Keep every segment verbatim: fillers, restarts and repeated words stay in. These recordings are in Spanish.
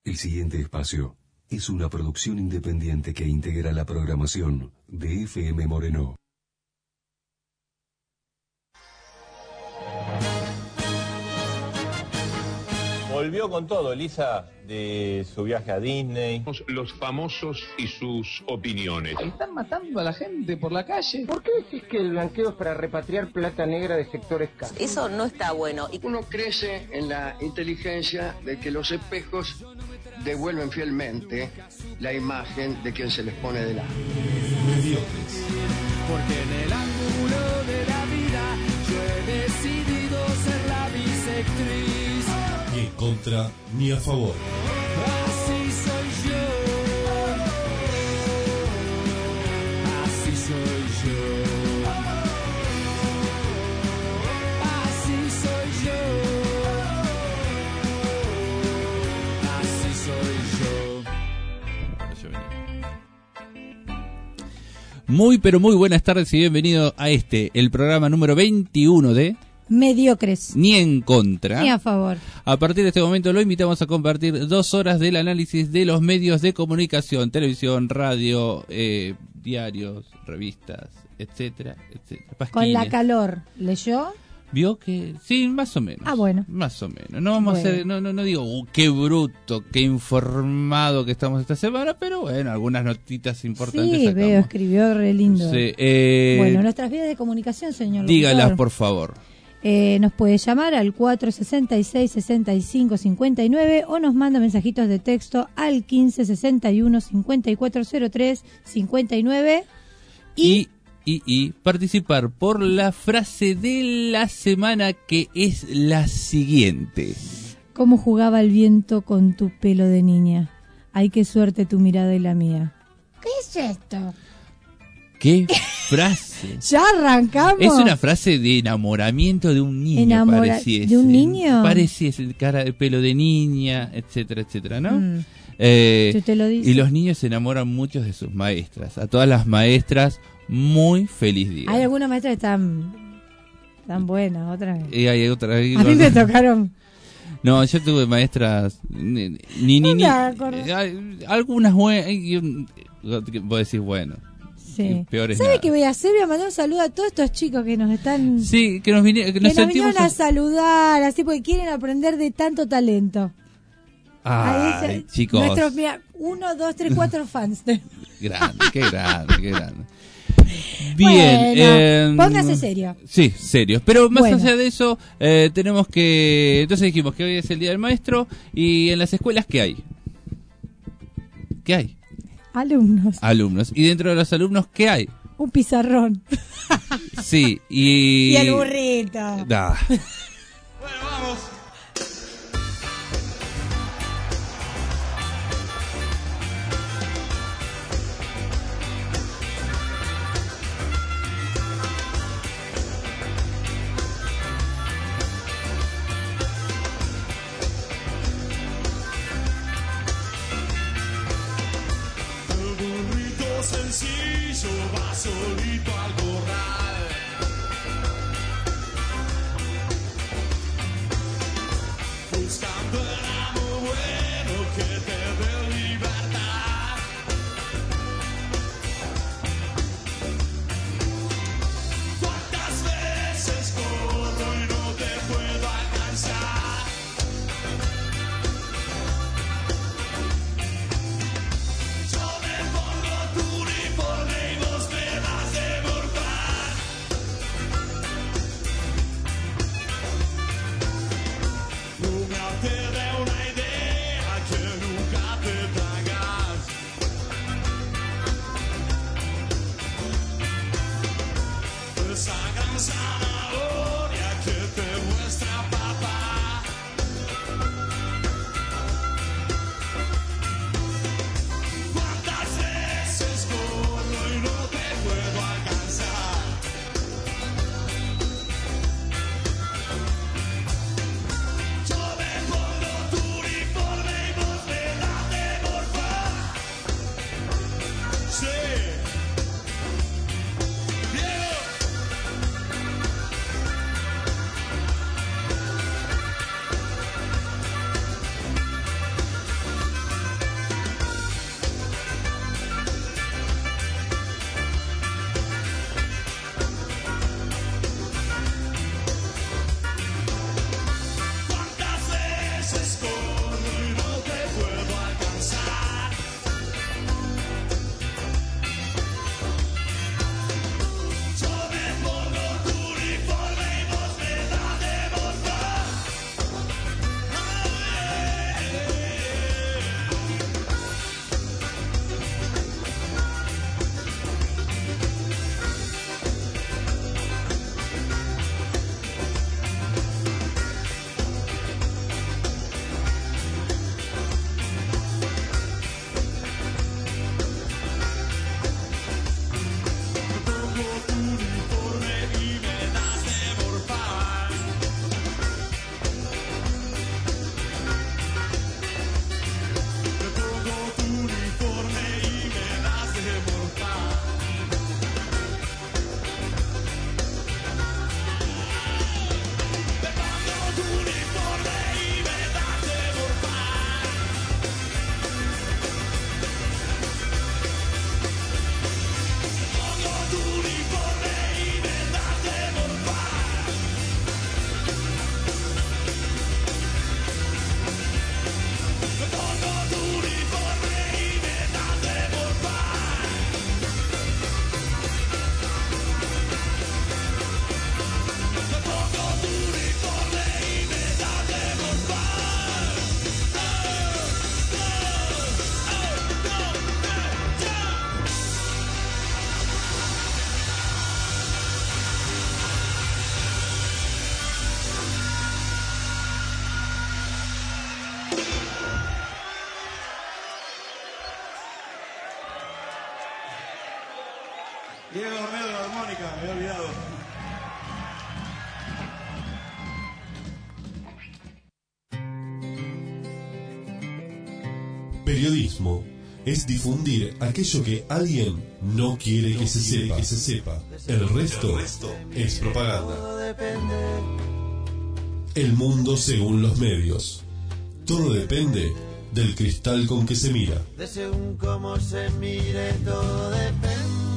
El siguiente espacio es una producción independiente que integra la programación de F M Moreno. Volvió con todo, Elisa, de su viaje a Disney. Los famosos y sus opiniones. Están matando a la gente por la calle. ¿Por qué decís que el blanqueo es para repatriar plata negra de sectores caros? Eso no está bueno. Y uno crece en la inteligencia de que los espejos devuelven fielmente la imagen de quien se les pone delante. Mediocres. Porque en el ángulo de la vida yo he decidido ser la bisectriz. Ni en contra ni a favor. Así soy yo. Así soy yo. Así soy yo. Así soy yo. Muy pero muy buenas tardes y bienvenido a este, el programa número veintiuno de Mediocres. Ni en contra. Ni a favor. A partir de este momento lo invitamos a compartir dos horas del análisis de los medios de comunicación, televisión, radio, eh, diarios, revistas, etcétera, etcétera. Pasquines. Con la calor, ¿leyó? ¿Vio que? Sí, más o menos. Ah, bueno. Más o menos. No vamos bueno. a hacer, no, no, no digo, uh, qué bruto, qué informado que estamos esta semana, pero bueno, algunas notitas importantes Sí, sacamos. veo, escribió re lindo. Sí, eh, bueno, nuestras vías de comunicación, señor. Dígalas, locutor. por favor. Eh, nos puede llamar al cuatro sesenta y seis, sesenta y cinco, cincuenta y nueve o nos manda mensajitos de texto al quince, sesenta y uno, cincuenta y cuatro cero tres, cincuenta y nueve y... y, y, y participar por la frase de la semana, que es la siguiente. ¿Cómo jugaba el viento con tu pelo de niña? Ay, qué suerte tu mirada y la mía. ¿Qué es esto? ¿Qué frase? Ya arrancamos. Es una frase de enamoramiento de un niño, Enamora... pareciese. ¿De un niño? Pareciese, cara de pelo de niña, etcétera, etcétera, ¿no? Mm. Eh, Yo te lo dice. Y los niños se enamoran mucho de sus maestras. A todas las maestras, muy feliz día. Hay algunas maestras que están, tan buenas, otras. Y hay otra, hay A mí me tocaron. No, yo tuve maestras ni ni ni, ni eh, algunas buenas. Vos decís, bueno. Sí. Peores. ¿Sabe qué voy a hacer? Voy a mandar un saludo a todos estos chicos que nos están. Sí, que nos, vine, que que nos, nos sentimos vinieron a saludar, así porque quieren aprender de tanto talento. Ay, Ahí, chicos. Nuestros, mira, uno, dos, tres, cuatro fans. Grande, qué grande, qué grande. Bien, bueno, eh, póngase serio. Sí, serio. Pero más bueno. allá de eso, eh, tenemos que. Entonces dijimos que hoy es el Día del Maestro. Y en las escuelas, ¿qué hay? ¿Qué hay? Alumnos. Alumnos. Y dentro de los alumnos, ¿qué hay? Un pizarrón. Sí, y. Y el burrito. Da. Bueno, vamos. Sencillo, va solito al corral. Diego Romero de la armónica, me he olvidado. Periodismo es difundir aquello que alguien no quiere que se sepa. Que se sepa. El resto es propaganda. El mundo según los medios. Todo depende del cristal con que se mira. De según cómo se mire, todo depende.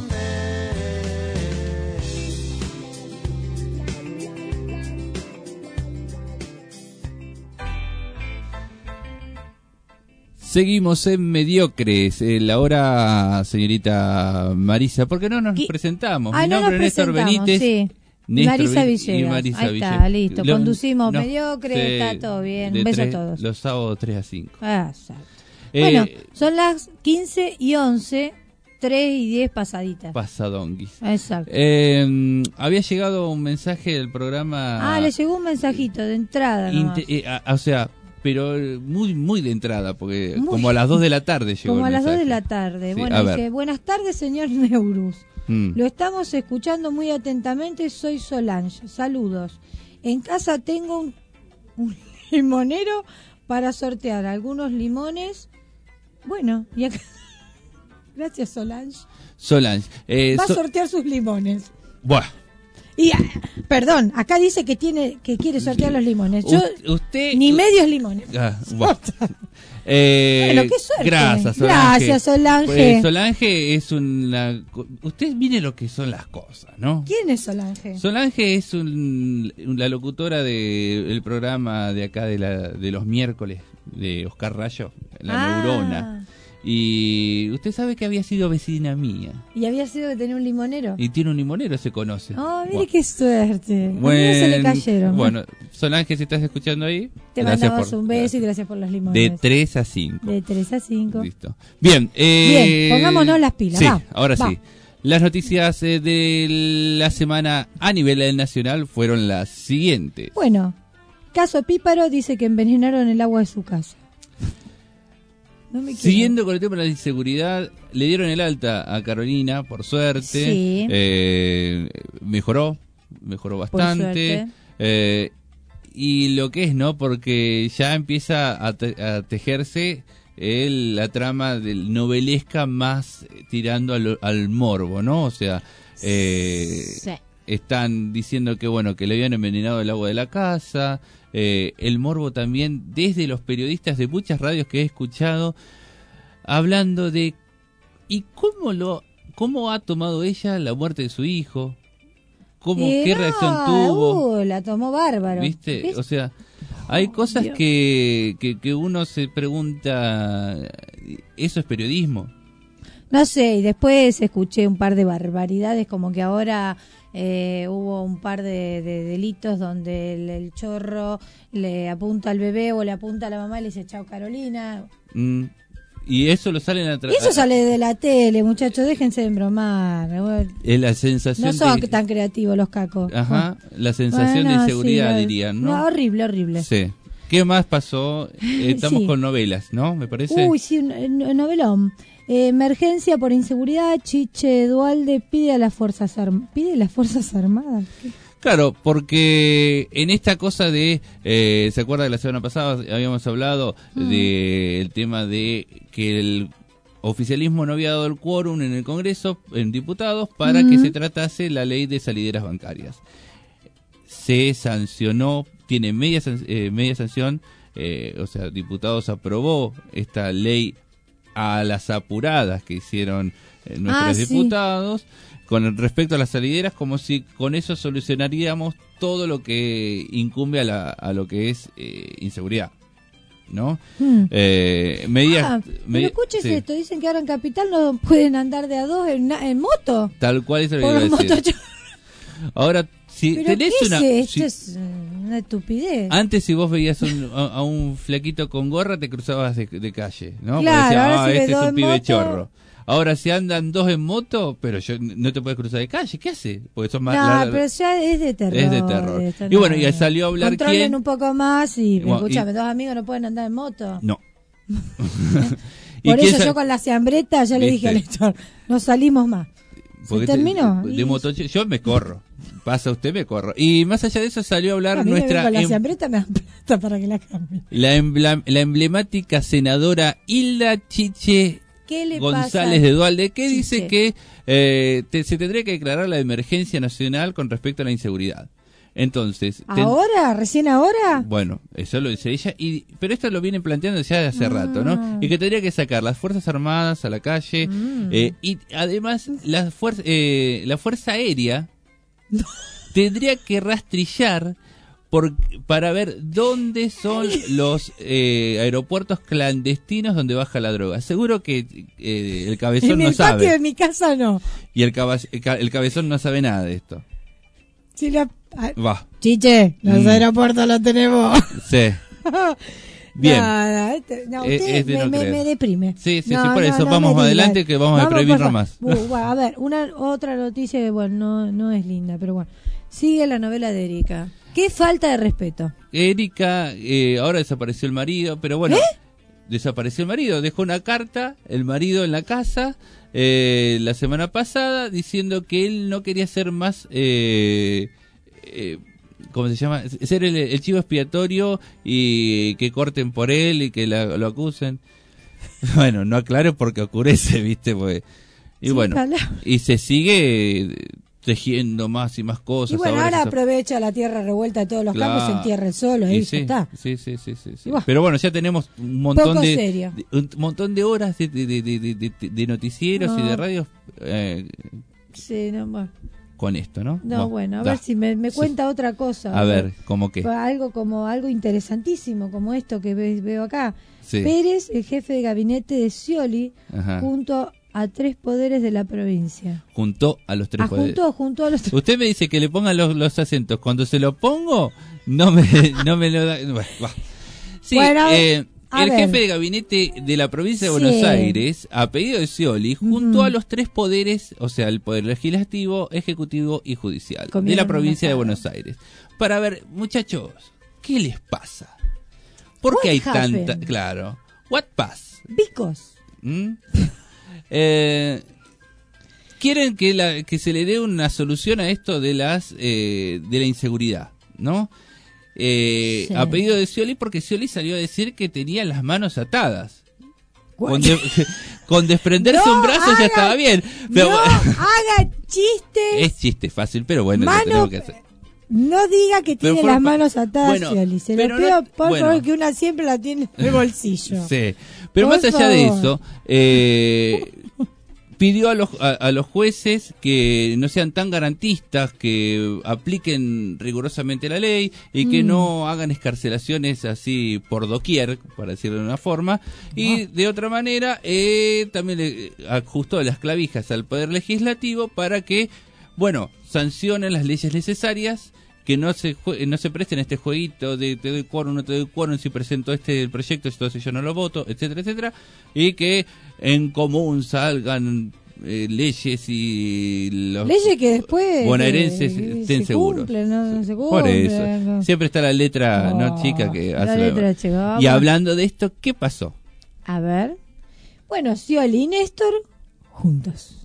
Seguimos en Mediocres. Eh, la hora, señorita Marisa, ¿por qué no nos ¿Qué? presentamos? Ah, Mi no nombre nos es Néstor presentamos, Benítez. sí. Néstor Marisa Benítez Villegas. y Marisa Ahí Villegas. está, listo. Lo- Conducimos nos- Mediocre, sí, está todo bien. de Un beso tres- a todos. Los sábados tres a cinco. Ah, exacto. Eh, Bueno, son las quince y once, tres y diez pasaditas. Pasadonguis. Exacto. Eh, había llegado un mensaje del programa. Ah, le llegó un mensajito de entrada nomás. Inte- eh, a- o sea, pero muy muy de entrada, porque Muy- como a las dos de la tarde llegó Como a el las dos de mensaje. la tarde. Sí, Bueno, a dice, ver. buenas tardes, señor Neurus. Mm. Lo estamos escuchando muy atentamente, soy Solange. Saludos. En casa tengo un, un limonero para sortear algunos limones. Bueno, y acá... Gracias, Solange. Solange. Eh, Va a so- sortear sus limones. Buah. Y, ah, perdón, acá dice que tiene que quiere sortear los limones. Yo, Ut- usted ni medios limones. Ah, buah. Eh, Bueno, qué suerte. Gracias, Solange. Gracias, Solange. Eh, Solange es una... Usted mire lo que son las cosas, ¿no? ¿Quién es Solange? Solange es un- la locutora del programa de acá de, la, de los miércoles de Oscar Rayo, La Ah. Neurona. Y usted sabe que había sido vecina mía. Y había sido que tenía un limonero. Y tiene un limonero, se conoce. Oh, mire Buah. qué suerte. A mí Bueno, se le cayeron. Bueno, Solange, si estás escuchando ahí, Te gracias mandamos por- un beso y gracias por los limones. De tres a cinco. De tres a cinco. Listo. Bien, eh, Bien, pongámonos las pilas, Sí, va, ahora va. sí. Las noticias eh, de la semana a nivel nacional fueron las siguientes. Bueno, Caso Píparo dice que envenenaron el agua de su casa. No me quiero. Siguiendo con el tema de la inseguridad, le dieron el alta a Carolina, por suerte. Sí. Eh, mejoró, mejoró Por bastante. suerte. Eh, y lo que es, ¿no? Porque ya empieza a, te- a tejerse el- la trama del novelesca más tirando al, al morbo, ¿no? O sea, eh, Sí. están diciendo que, bueno, que le habían envenenado el agua de la casa. Eh, el morbo también desde los periodistas de muchas radios que he escuchado hablando de y cómo lo cómo ha tomado ella la muerte de su hijo, cómo Eh, qué no, reacción tuvo, uh, la tomó bárbaro. ¿viste? ¿Viste? O sea, hay cosas Dios. que, que que uno se pregunta, ¿eso es periodismo? No sé, y después escuché un par de barbaridades, como que ahora eh, hubo un par de, de delitos donde el, el chorro le apunta al bebé o le apunta a la mamá y le dice chao Carolina. Mm, y eso lo salen a tra- Eso sale de la tele, muchachos, déjense de embromar. es la sensación No son de, tan creativos los cacos. ajá, la sensación Bueno, de inseguridad, sí, lo- dirían, ¿no? No, horrible, horrible. Sí. ¿Qué más pasó? Eh, estamos Sí. con novelas, ¿no? Me parece. Uy, sí, un, un novelón. Eh, emergencia por inseguridad, Chiche Dualde pide a las Fuerzas Armadas. ¿Pide a las Fuerzas Armadas? ¿Qué? Claro, porque en esta cosa de, eh, ¿se acuerda que la semana pasada habíamos hablado Mm. del tema de que el oficialismo no había dado el quórum en el Congreso, en diputados, para Mm. que se tratase la ley de salideras bancarias? Se sancionó, tiene media, san- eh, media sanción, eh, o sea, diputados aprobó esta ley a las apuradas que hicieron eh, nuestros Ah, sí. diputados con respecto a las salideras, como si con eso solucionaríamos todo lo que incumbe a, la, a lo que es eh, inseguridad, ¿no? Hmm. Eh, medidas, Ah, pero medi- escuches sí, esto, dicen que ahora en Capital no pueden andar de a dos en, na- en moto. tal cual eso lo Por iba a los decir. motochorros. Ahora, si ¿Pero tenés qué una... es si- esto? Es eh, una estupidez. Antes, si vos veías un- a, a un flaquito con gorra, te cruzabas de, de calle, ¿no? Porque Claro, decías, ahora ah, si ves este es dos un en pibe moto- chorro. Ahora, si andan dos en moto, pero yo no te puedes cruzar de calle, ¿qué hace? Porque son más... No, la- la- pero ya es de terror. es de terror. esto, Y bueno, no. y salió a hablar Controlen quién... un poco más y, Bueno, escúchame, y- dos amigos no pueden andar en moto. No. ¿Y Por quién eso sa- yo con la ciambreta ya le dije ¿Viste? al lector, no salimos más. Porque ¿Se terminó? De, de motoche- yo me corro. Pasa usted, me corro. Y más allá de eso salió a hablar A mí me nuestra... ven con la em- siambreta me dan plata para que la cambie. la, embla- la emblemática senadora Hilda Chiche ¿Qué le González pasa? de Dualde, que Chiche. dice que eh, te- se tendría que declarar la emergencia nacional con respecto a la inseguridad. Entonces... ten- ¿Ahora? ¿Recién ahora? Bueno, eso lo dice ella, y, pero esto lo vienen planteando ya de hace Ah. rato, ¿no? Y que tendría que sacar las Fuerzas Armadas a la calle, Mm. eh, y además la, fuerza eh, la Fuerza Aérea tendría que rastrillar por, para ver dónde son los eh, aeropuertos clandestinos donde baja la droga. Seguro que eh, el cabezón En no el patio de sabe, mi casa no. y el, caba- el ca- el cabezón no sabe nada de esto. Si la... ah, Va, Chiche, los Mm. aeropuertos los tenemos. sí. Bien. Nada, este- no, Eh, usted es de me, no me- creer. me deprime. Sí, sí, No, sí, por no, eso no vamos me diga. adelante que vamos a prohibirlo por más. fa- Uh, bueno, a ver, una otra noticia que, bueno, no, no es linda, pero bueno. Sigue la novela de Erika. Qué falta de respeto. Erika, eh, ahora desapareció el marido, pero bueno, ¿Eh? desapareció el marido, dejó una carta, el marido en la casa, eh, la semana pasada, diciendo que él no quería ser más, eh, eh, ¿cómo se llama? Ser el, el chivo expiatorio y que corten por él y que la- lo acusen. Bueno, no aclaro porque oscurece, ¿viste? Pues, y Sí, bueno, ojalá. y se sigue eh, tejiendo más y más cosas. Y bueno, ahora se- aprovecha la tierra revuelta de todos los Claro. campos, se entierra el solo, Y ahí sí, ya está. Sí, sí, sí, sí, sí. Y bueno. Pero bueno, ya tenemos un montón Poco de, serio. de- un montón de horas de, de, de, de, de- de noticieros No. y de radios eh, Sí, no, bueno. con esto, ¿no? No, Va, bueno, a da. ver si me, me Sí. cuenta otra cosa. A ver, ¿cómo qué? Algo como algo interesantísimo como esto que ve- veo acá. Sí. Pérez, el jefe de gabinete de Scioli, Ajá. junto a tres poderes de la provincia. Juntó a los tres Ah, poderes. junto, junto a los tres. Usted me dice que le pongan los, los acentos. Cuando se lo pongo, no me, no me lo da. Bueno, va. Sí, Bueno, eh, a el ver. jefe de gabinete de la provincia de Sí. Buenos Aires, a pedido de Scioli, juntó Ujú. a los tres poderes, o sea, el poder legislativo, ejecutivo y judicial, de Comieron la un provincia de asado. Buenos Aires, para ver, muchachos, ¿qué les pasa? ¿Por qué What hay tanta... happened? Claro, what pass? Bicos. ¿Mm? Eh, quieren que, la, que se le dé una solución a esto de las eh, de la inseguridad, ¿no? Eh, Sí. A pedido de Scioli, porque Scioli salió a decir que tenía las manos atadas. Con, What? de- con desprenderse No un brazo ya haga- estaba bien. Pero, no haga chistes. es chiste fácil, pero bueno, Mano- lo tenemos que hacer. No diga que Pero tiene por las fa- manos atadas, Bueno, Scioli. Se pero lo pido, no- por bueno. favor, que una siempre la tiene en el bolsillo. Sí, pero Por más allá de favor. eso, eh, pidió a los, a, a los jueces que no sean tan garantistas, que apliquen rigurosamente la ley y que Mm. no hagan escarcelaciones así por doquier, para decirlo de una forma. Y de otra manera, eh, también le ajustó las clavijas al Poder Legislativo para que, bueno, sancionen las leyes necesarias, que no se jue- no se presten a este jueguito de te doy quórum, no te doy quórum, si presento este proyecto, entonces yo no lo voto, etcétera, etcétera, y que en común salgan eh, leyes y los Leyes que después bonaerenses eh, estén se seguros. cumplen, no, no se Por cumplen, eso, no. siempre está la letra no Oh, chica que la hace letra chica, vamos. Y hablando de esto, ¿qué pasó? A ver. Bueno, Scioli y Néstor juntos.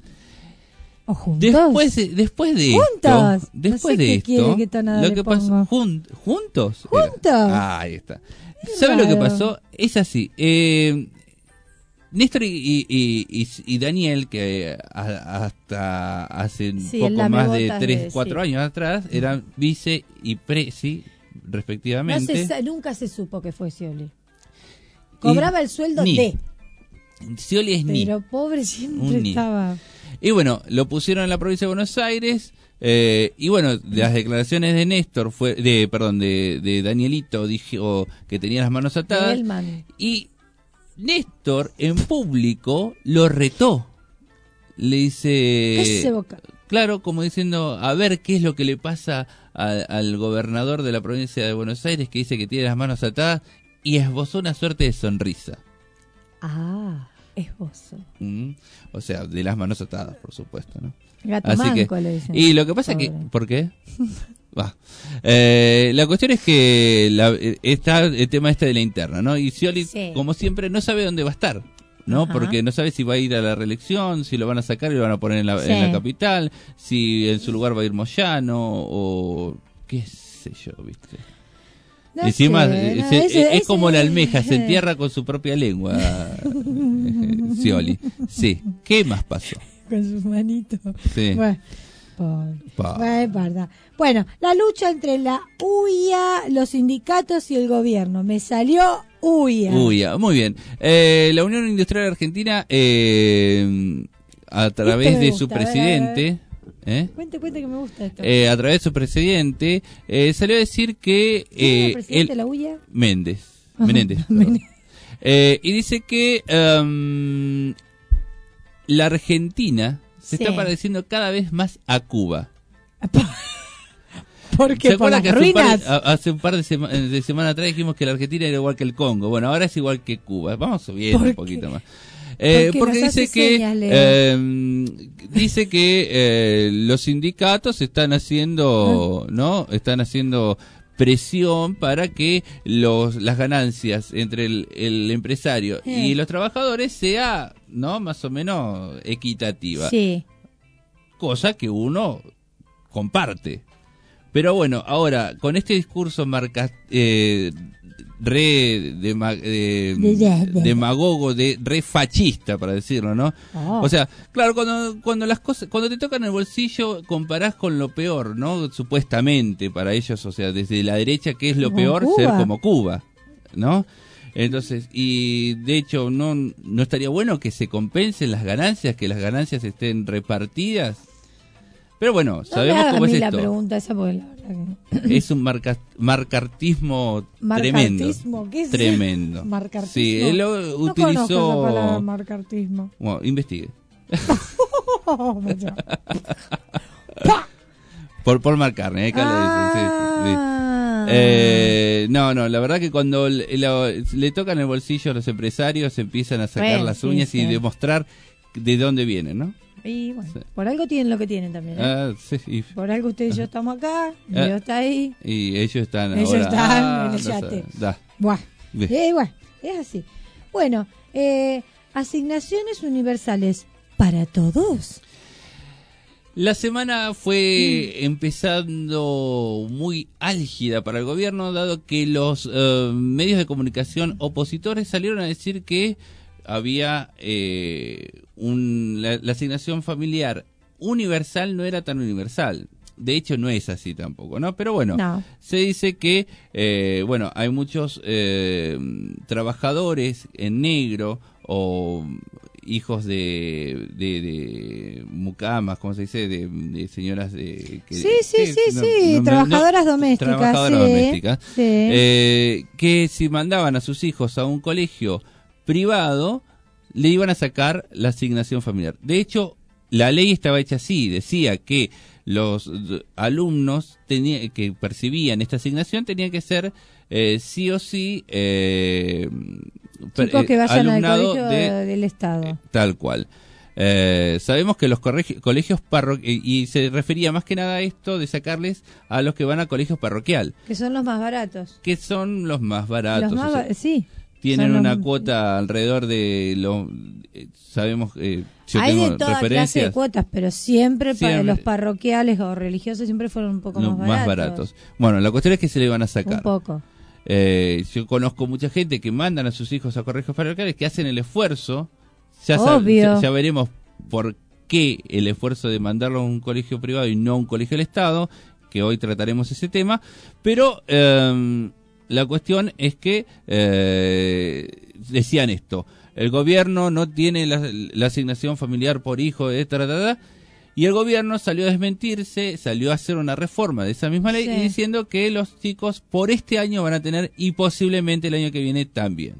O juntos. Después de, después de Juntos. esto, después No sé de qué esto, quiere, qué tonada lo le que pasó, pongo. jun- juntos, era. Juntos. Ah, ahí está. ¿Sabe lo que raro. pasó? Es así. Eh, Néstor y, y, y, y- y Daniel, que a- hasta hace un Sí, el poco más de lamebotas tres, de- cuatro sí. años atrás, eran vice y presi, No respectivamente. se sa- nunca se supo que fue Scioli. Cobraba el sueldo ni. de. Scioli es ni. Pero pobre siempre Un ni. estaba. Y bueno, lo pusieron en la provincia de Buenos Aires. Eh, y bueno, las declaraciones de Néstor, fue de perdón, de, de Danielito, dijo que tenía las manos atadas. Elman. Y Néstor, en público, lo retó. Le dice... Cállese boca. Claro, como diciendo, a ver qué es lo que le pasa a- al gobernador de la provincia de Buenos Aires, que dice que tiene las manos atadas, y esbozó una suerte de sonrisa. Ah, esbozo. Mm, O sea, de las manos atadas, por supuesto, ¿no? Gato Así manco que, le dicen. y lo que pasa que, Pobre. ¿por qué? Va. Eh, la cuestión es que la, eh, está el tema este de la interna, ¿no? Y Scioli, Sí. como siempre, no sabe dónde va a estar. ¿no? Ajá. Porque no sabe si va a ir a la reelección, si lo van a sacar y lo van a poner en la, Sí. en la capital, si en su lugar va a ir Moyano o qué sé yo, ¿viste? No Encima sé, eh, no, se- ese- es ese- como la almeja, se entierra con su propia lengua. Scioli. Sí. ¿Qué más pasó? Con sus manitos. Sí. Bueno, pobre. Pa. Bueno, es verdad. Bueno, la lucha entre la U I A, los sindicatos y el gobierno. Me salió U I A. Uy, ah, muy bien. Eh, la Unión Industrial Argentina, eh, a través me de gusta, su a ver, a ver. presidente, ¿eh? Cuente, cuente que me gusta esto. Eh, a través de su presidente, eh, salió a decir que ¿Quién era eh, el presidente él- de la U I A? Méndez, Ajá, Menéndez, Menéndez. Eh, y dice que um, la Argentina se Sí. está pareciendo cada vez más a Cuba. ¿Por ¿Se qué? ¿Por acuerdan las que hace un, par ruinas? de, a- hace un par de, sema- de semanas atrás dijimos que la Argentina era igual que el Congo? Bueno, ahora es igual que Cuba. Vamos subiendo ¿Por un qué? poquito más. Eh, Porque porque nos dice hace que señas, Leo. eh, dice que eh, los sindicatos están haciendo, ¿no? Están haciendo presión para que los las ganancias entre el, el empresario Sí. y los trabajadores sea, ¿no? Más o menos equitativa. Sí. Cosa que uno comparte. Pero bueno, ahora, con este discurso marca, eh, re dema- de- De- de- de- demagogo, de re fascista, para decirlo, ¿no? Oh. O sea, claro, cuando cuando las cosas, cuando te tocan el bolsillo, comparás con lo peor, ¿no? Supuestamente para ellos, o sea, desde la derecha, ¿qué es lo Como peor? Cuba. Ser como Cuba, ¿no? Entonces, y de hecho, no, no estaría bueno que se compensen las ganancias, que las ganancias estén repartidas. Pero bueno, No sabemos me haga cómo a es mí la esto. pregunta esa porque la verdad que... Es un marca, marcartismo tremendo. ¿Marcartismo? ¿Qué es? Tremendo. Marcartismo. Sí, él lo No utilizó. conozco esa palabra, marcartismo. Bueno, investigue. Mucho. Por Paul McCartney, ¿eh? Acá lo dice, sí, sí. Ah. Eh, no, no, la verdad que cuando le, lo- le tocan el bolsillo a los empresarios empiezan a sacar Bueno, las sí, uñas y sí. demostrar de dónde vienen, ¿no? Y bueno, Sí. por algo tienen lo que tienen también. ¿eh? Ah, sí, y, Por algo ustedes y yo estamos acá, y Ah. yo está ahí. y ellos están Ellos ahora. están ah, en el no yate. sé, da. Buah. Bien. Eh, bueno, es así. Bueno, eh, asignaciones universales para todos. La semana fue empezando muy álgida para el gobierno, dado que los eh, medios de comunicación opositores salieron a decir que había eh, un, la, la asignación familiar universal no era tan universal. De hecho, no es así tampoco, ¿no? Pero bueno, No. se dice que, eh, bueno, hay muchos eh, trabajadores en negro o hijos de, de, de mucamas, ¿cómo se dice? De, de señoras de... Que, Sí, sí, sí, no- sí, no me- trabajadoras no- domésticas. Trabajadoras sí, domésticas. sí. Eh, que si mandaban a sus hijos a un colegio privado, le iban a sacar la asignación familiar. De hecho, la ley estaba hecha así, decía que los d- alumnos tenía, que percibían esta asignación tenían que ser eh, sí o sí eh, per- Chicos que eh, vayan al alumnado colegio de- del Estado. tal cual. Eh, sabemos que los corregi- colegios parroquiales, y se refería más que nada a esto de sacarles a los que van a colegios parroquial, Que son los más baratos. que son los más baratos. los más o sea, ba- sí. tienen son una los- cuota alrededor de lo eh, sabemos eh, yo Hay tengo de toda clase de referencias cuotas, pero siempre, para Siempre. los parroquiales o religiosos siempre fueron un poco no, más más baratos. baratos. Bueno, la cuestión es que se le van a sacar. Un poco. Eh, yo conozco mucha gente que mandan a sus hijos a colegios parroquiales que hacen el esfuerzo. Ya, sab- Obvio. ya, ya veremos por qué el esfuerzo de mandarlo a un colegio privado y no a un colegio del Estado, que hoy trataremos ese tema. Pero eh, la cuestión es que eh, decían esto: el gobierno no tiene la, la asignación familiar por hijo, de ta, ta, ta, y el gobierno salió a desmentirse, salió a hacer una reforma de esa misma ley Sí. y diciendo que los chicos por este año van a tener y posiblemente el año que viene también.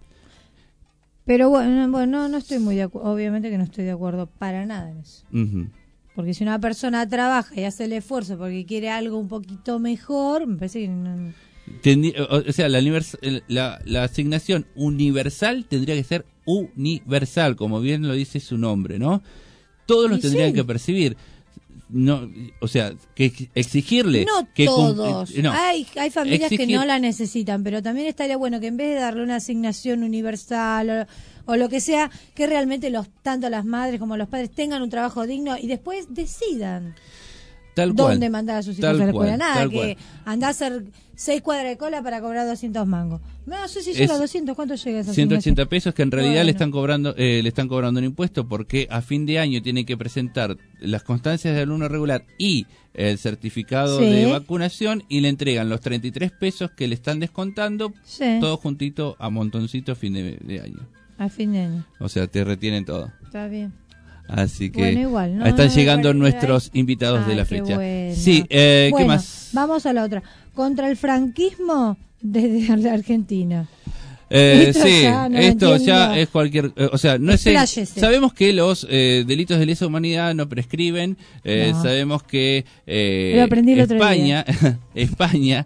Pero bueno, bueno no, no estoy muy de acuerdo. Obviamente que no estoy de acuerdo para nada en eso. Ujú. Porque si una persona trabaja y hace el esfuerzo porque quiere algo un poquito mejor, me parece que no... Tendi- o o sea, la, univers- la, la asignación universal tendría que ser universal, como bien lo dice su nombre, ¿no? Todos lo Y tendrían sí. que percibir. no, o sea, que exigirle No que todos. cum- no, hay, hay familias exigir- que no la necesitan, pero también estaría bueno que en vez de darle una asignación universal o, o lo que sea, que realmente los tanto las madres como los padres tengan un trabajo digno y después decidan tal cual, dónde mandar a sus hijos tal a la escuela. cual, Nada, tal que cual. andá a hacer seis cuadras de cola para cobrar doscientos mangos. No sé si Es llega a doscientos, ¿cuánto llega esa ciento ochenta asignación? pesos que en realidad Bueno. le están cobrando eh, le están cobrando un impuesto porque a fin de año tienen que presentar las constancias de alumno regular y el certificado Sí. de vacunación y le entregan los treinta y tres pesos que le están descontando Sí, todo juntito a montoncito a fin de, de año. a fin de año. O sea, te retienen todo. Está bien. Así que Bueno, igual, no, están no me llegando parece- nuestros invitados Ay, de la qué fecha. bueno. Sí, eh, Bueno, ¿qué más? Vamos a la otra. Contra el franquismo desde la Argentina. Eh, Esto sí, ya no esto entiendo. ya es cualquier, eh, o sea, no es, Expláyese. sabemos que los eh, delitos de lesa humanidad no prescriben, eh, No. sabemos que eh, Lo aprendí el otro España, España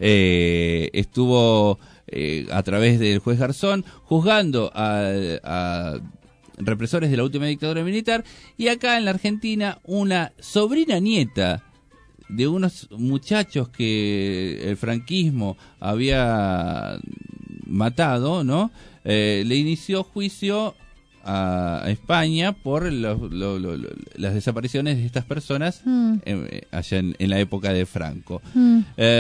eh, estuvo eh, a través del juez Garzón juzgando a, a represores de la última dictadura militar y acá en la Argentina una sobrina nieta de unos muchachos que el franquismo había matado, ¿no? Eh, le inició juicio a, a España por lo- lo- lo- lo- las desapariciones de estas personas Mm. eh, allá en, en la época de Franco. Mm.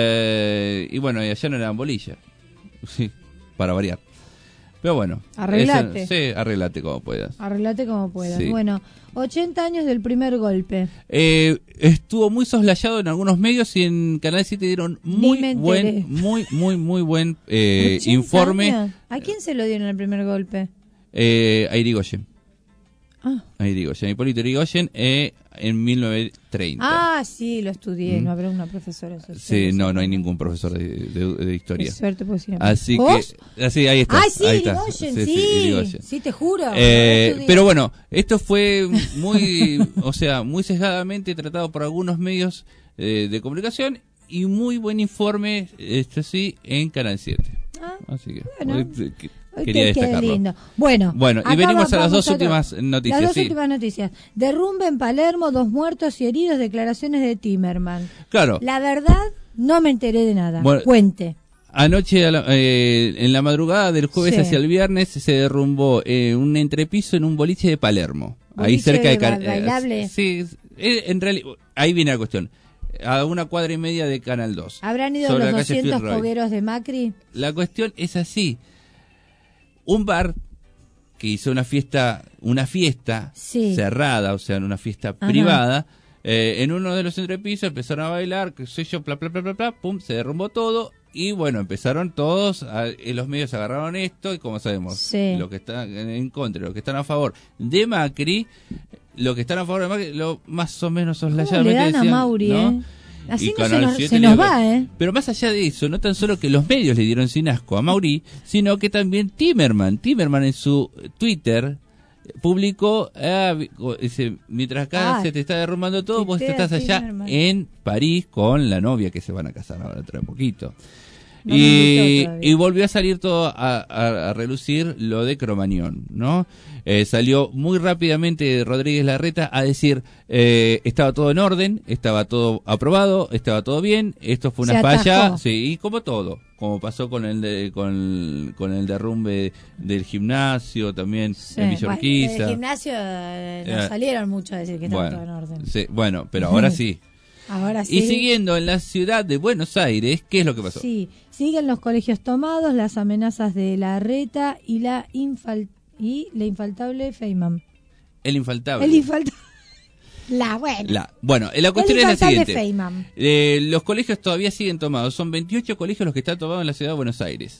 Eh, y bueno, y allá no eran bolillas, sí, para variar. Pero bueno, Arreglate. eso- sí, arreglate como puedas. Arreglate como puedas. Sí. Bueno, ochenta años del primer golpe. Eh, estuvo muy soslayado en algunos medios y en Canal siete dieron muy Ni me enteré. buen, muy, muy, muy buen eh, ochenta informe años. ¿A quién se lo dieron el primer golpe? eh, a Irigoyen. Ah. A Irigoyen, Hipólito Irigoyen eh, en mil novecientos treinta. Ah, sí, lo estudié. Mm. No habrá una profesora. Eso Sí, no, no hay ningún profesor de, de- de historia. Qué suerte, porque si no- Así ¿Vos? que, así, ahí está. Ay, sí, ahí está. Irigoyen, Sí, sí. sí, Irigoyen. Sí, te juro. Eh, Lo estudié. pero bueno, esto fue muy, o sea, muy sesgadamente tratado por algunos medios eh, de comunicación y muy buen informe, esto sí, en Canal siete. Ah, Así que, bueno. eh, que- Ay, quería qué- qué destacarlo. lindo. Bueno, Bueno, y acá venimos a las vamos dos otro- últimas noticias. Las dos sí. últimas noticias. Derrumbe en Palermo, dos muertos y heridos, declaraciones de Timerman. Claro. La verdad, no me enteré de nada. Bueno, Cuente. Anoche, a la- eh, en la madrugada del jueves Sí. hacia el viernes, se derrumbó eh, un entrepiso en un boliche de Palermo. Ahí Boliche cerca de... ba- Can- eh, bailable. sí, eh, en realidad, ahí viene la cuestión. A una cuadra y media de Canal dos. ¿Habrán ido sobre los la calle doscientos Fitzroy. fogueros de Macri? La cuestión es así. Un bar que hizo una fiesta, una fiesta Sí. cerrada, o sea, una fiesta Ajá. privada, eh, en uno de los entrepisos empezaron a bailar, qué sé yo, bla, bla, bla, bla, bla, pum, se derrumbó todo y bueno, empezaron todos, a, y los medios agarraron esto y como sabemos, Sí. lo que están en contra, lo que están a favor de Macri, lo que están a favor de Macri, lo más o menos ¿Cómo soslayadamente le dan a decían, Mauri, ¿no? eh? Así Y no se Canal nos, siete se le nos dio- va, ¿eh? Pero más allá de eso, no tan solo que los medios le dieron sin asco a Mauri, sino que también Timerman, Timerman en su Twitter publicó, ah, vi- co- dice, mientras acá Ah, se te está derrumbando todo, vos tuitea estás allá Timerman. en París con la novia que se van a casar ahora dentro de poquito. No me y, invitó todavía. y volvió a salir todo a, a- a relucir lo de Cromañón, ¿no? Eh, salió muy rápidamente Rodríguez Larreta a decir, eh, estaba todo en orden, estaba todo aprobado, estaba todo bien, esto fue una Se falla, atajó. sí, y como todo, como pasó con el de- con, con el derrumbe del gimnasio también Sí. en Villa Bueno, Urquiza. del gimnasio eh, no Eh, salieron mucho a decir que estaba Bueno, todo en orden. sí, bueno, pero ahora sí. Ahora sí. Y siguiendo en la ciudad de Buenos Aires, ¿qué es lo que pasó? Sí, siguen los colegios tomados, las amenazas de Larreta y la infal y la infaltable Feynman. El infaltable. El infaltable. La buena. La- bueno, la cuestión El es la infaltable siguiente. Feynman. Eh, los colegios todavía siguen tomados. Son veintiocho colegios los que están tomados en la ciudad de Buenos Aires.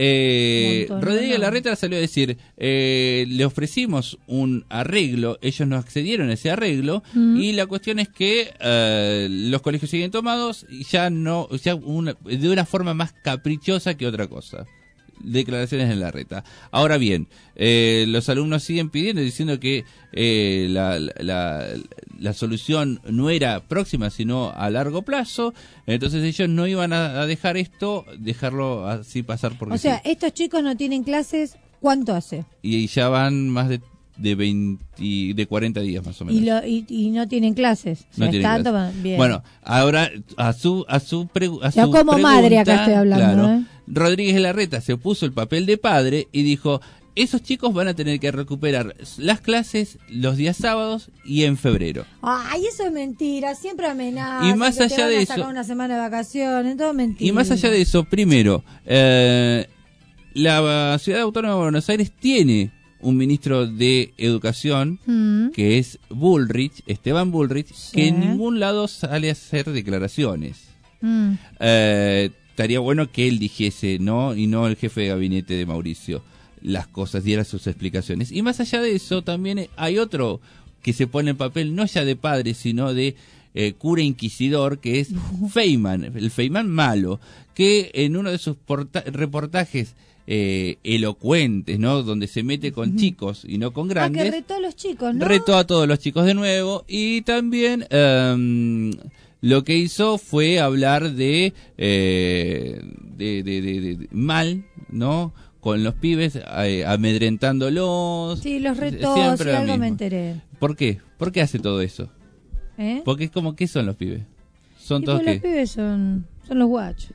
Eh, Montón, Rodríguez ¿no? Larreta salió a decir, eh, le ofrecimos un arreglo, ellos no accedieron a ese arreglo Mm. y la cuestión es que eh, los colegios siguen tomados y ya no, ya una- de una forma más caprichosa que otra cosa. Declaraciones de Larreta. Ahora bien, eh, los alumnos siguen pidiendo, diciendo que eh, la, la, la solución no era próxima, sino a largo plazo. Entonces ellos no iban a, a dejar esto, dejarlo así pasar porque O sea, sí. estos chicos no tienen clases, ¿cuánto hace? Y ya van más de de veinte, de cuarenta días más o menos. Y, lo, y, y no tienen clases. No o sea, tienen están clases. tomando- bien. Bueno, ahora a su a su, pregu- a Yo su como pregunta, madre acá estoy hablando, claro, ¿eh? Rodríguez Larreta se puso el papel de padre y dijo, esos chicos van a tener que recuperar las clases los días sábados y en febrero. Ay, eso es mentira, siempre amenazan. Y más que te allá van a de sacar eso- una semana de vacaciones, todo mentira. Y más allá de eso, primero, eh, la Ciudad Autónoma de Buenos Aires tiene un ministro de Educación, Mm. que es Bullrich, Esteban Bullrich, Sí. que en ningún lado sale a hacer declaraciones. Mm. Eh, estaría bueno que él dijese, ¿no? Y no el jefe de gabinete de Mauricio, las cosas, diera sus explicaciones. Y más allá de eso, también hay otro que se pone en papel, no ya de padre, sino de eh, cura inquisidor, que es Feynman, el Feynman malo, que en uno de sus porta- reportajes eh, elocuentes, ¿no? Donde se mete con chicos y no con Ah, grandes. que retó a los chicos, ¿no? Retó a todos los chicos de nuevo y también em, lo que hizo fue hablar de, eh, de, de, de- de- de mal, ¿no? Con los pibes, eh, amedrentándolos. Sí, los retó, Siempre sí, lo algo me mismo. enteré. ¿Por qué? ¿Por qué hace todo eso? ¿Eh? Porque es como, ¿qué son los pibes? Son Y todos pues que... los pibes son, son los guachos.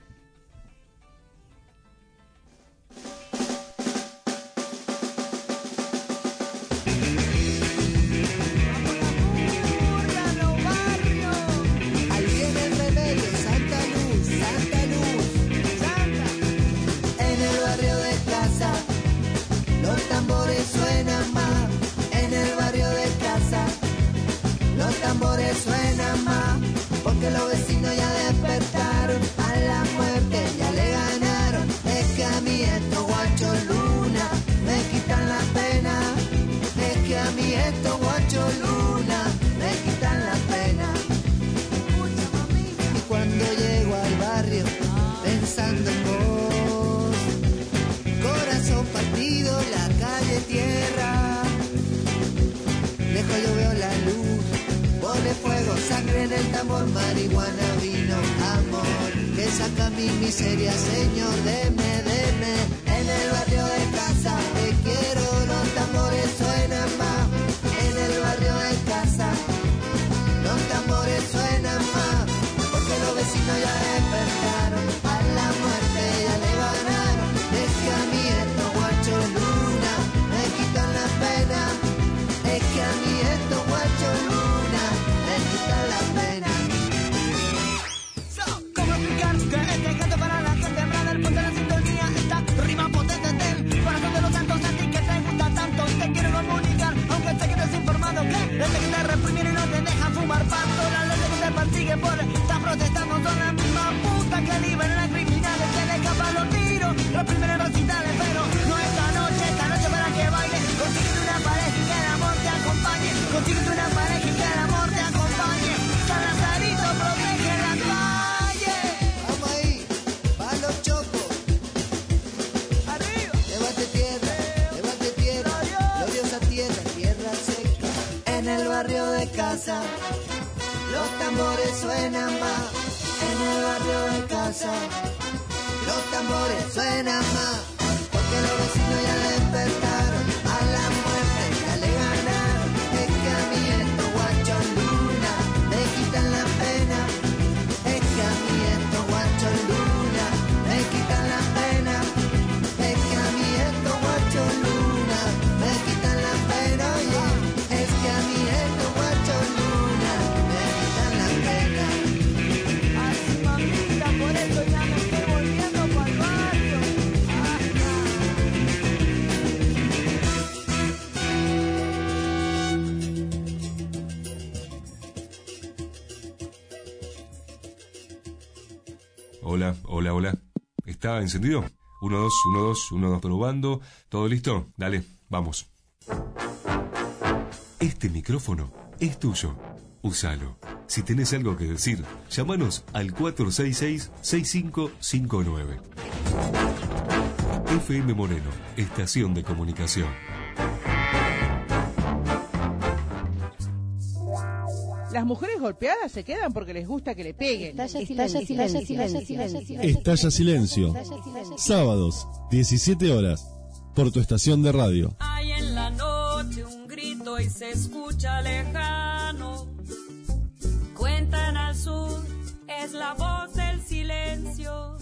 Ahí viene el remedio, Santa Luz, Santa Luz, Santa. En el barrio de casa, los tambores suenan más. En el barrio de casa, los tambores suenan más. Porque los vecinos ya despertaron, a la muerte ya le ganaron. Es que a mí estos guachos luna me quitan la pena. Es que a mí estos guachos luna me quitan la pena. Y cuando llego al barrio pensando en vos, corazón partido, la calle tierra, lejos yo veo la luz, pone fuego, sangre en el tambor, marihuana, vino, amor, que saca mi miseria, señor, deme, deme, en el barrio de casa, te quiero, los tambores suenan más, en el barrio de casa, los tambores suenan más, porque los vecinos ya despertaron, a la muerte ya le ganaron. Es que a mí estos guachos luna me quitan la pena. Es que a mí estos guachos luna me quitan la pena. ¿Cómo explicar que este canto para la gente brada, el ponte la sintonía, esta rima potente del corazón de los santos, a ti que te gusta tanto, te quiero comunicar, aunque sé que te has informado que desde que te reprimieron y no te dejan fumar pasto, las leyes que te persiguen por estar protestando son la misma puta que liberan a criminales, que le escapan los tiros, reprimen en recitales, pero no esta noche, esta noche para que baile, consíguete una pareja y que el amor te acompañe, consíguete una pareja y que el amor te acompañe, San Lazarito protege la calle. Vamos ahí, va los chocos. Arriba. Levante tierra, levante tierra, gloriosa tierra, tierra seca. En el barrio de casa, los tambores suenan más. En el barrio de casa, los tambores suenan más. Porque los vecinos ya despertaron, a la muerte ya le ganaron. Es que a mí estos guachos luna me quitan la pena. Es que a mí estos guachos luna me quitan la pena. Es que a mí estos guachos luna me quitan la pena. Oye, es que a mí estos guachos luna me quitan la pena. Así mamita, por eso ya me estoy volviendo pa'l barrio. Hola, hola, hola. ¿Está encendido? Uno, dos, uno, dos, uno, dos, probando. ¿Todo listo? Dale, vamos. Este micrófono es tuyo. Úsalo. Si tenés algo que decir, llámanos al cuatro seis seis, seis cinco cinco nueve. F M Moreno, estación de comunicación. Las mujeres golpeadas se quedan porque les gusta que le peguen. Estalla silencio. Estalla Silencio. Sábados, diecisiete horas, por tu estación de radio. Hay en la noche hoy se escucha lejano. Cuentan al sur, es la voz del silencio.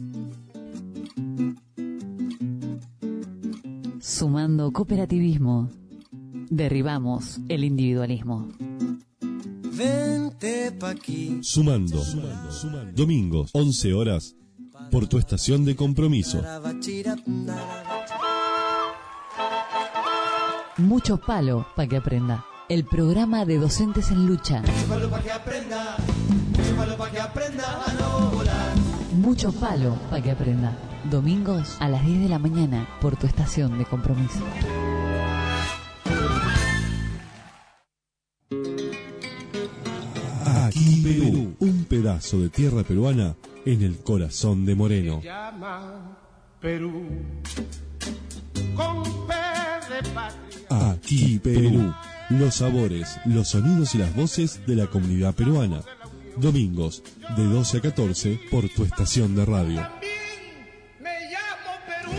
Sumando cooperativismo, derribamos el individualismo. Vente pa' aquí. Sumando. Sumando. Sumando. Domingos, once horas, por tu estación de compromiso. Mucho palo para que aprenda. El programa de docentes en lucha. Mucho palo para que aprenda. Mucho palo para que aprenda a no volar. Mucho palo para que aprenda. Domingos a las diez de la mañana por tu estación de compromiso. Aquí Perú, un pedazo de tierra peruana en el corazón de Moreno. Se llama Perú, con P de patria. Aquí Perú, los sabores, los sonidos y las voces de la comunidad peruana. Domingos, de doce a catorce, por tu estación de radio. Me llamo Perú,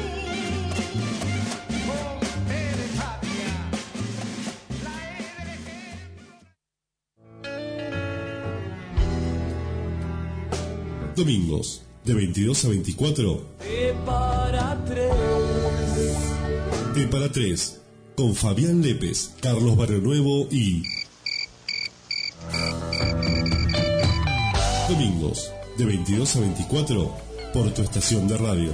con P de patria. La E del ejemplo. Domingos, de veintidós a veinticuatro. T para tres. T para tres, con Fabián Lépez, Carlos Barrionuevo y... Domingos, de veintidós a veinticuatro, por tu estación de radio.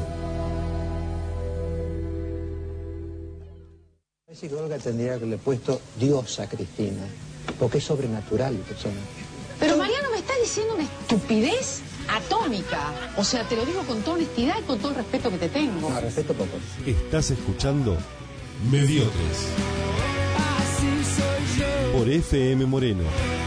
Parece que Olga tendría que haberle puesto Dios a Cristina, porque es sobrenatural el personaje. Pero Mariano, me está diciendo una estupidez atómica. O sea, te lo digo con toda honestidad y con todo el respeto que te tengo. No, respeto poco. Estás escuchando Mediocres Así soy yo. por F M Moreno.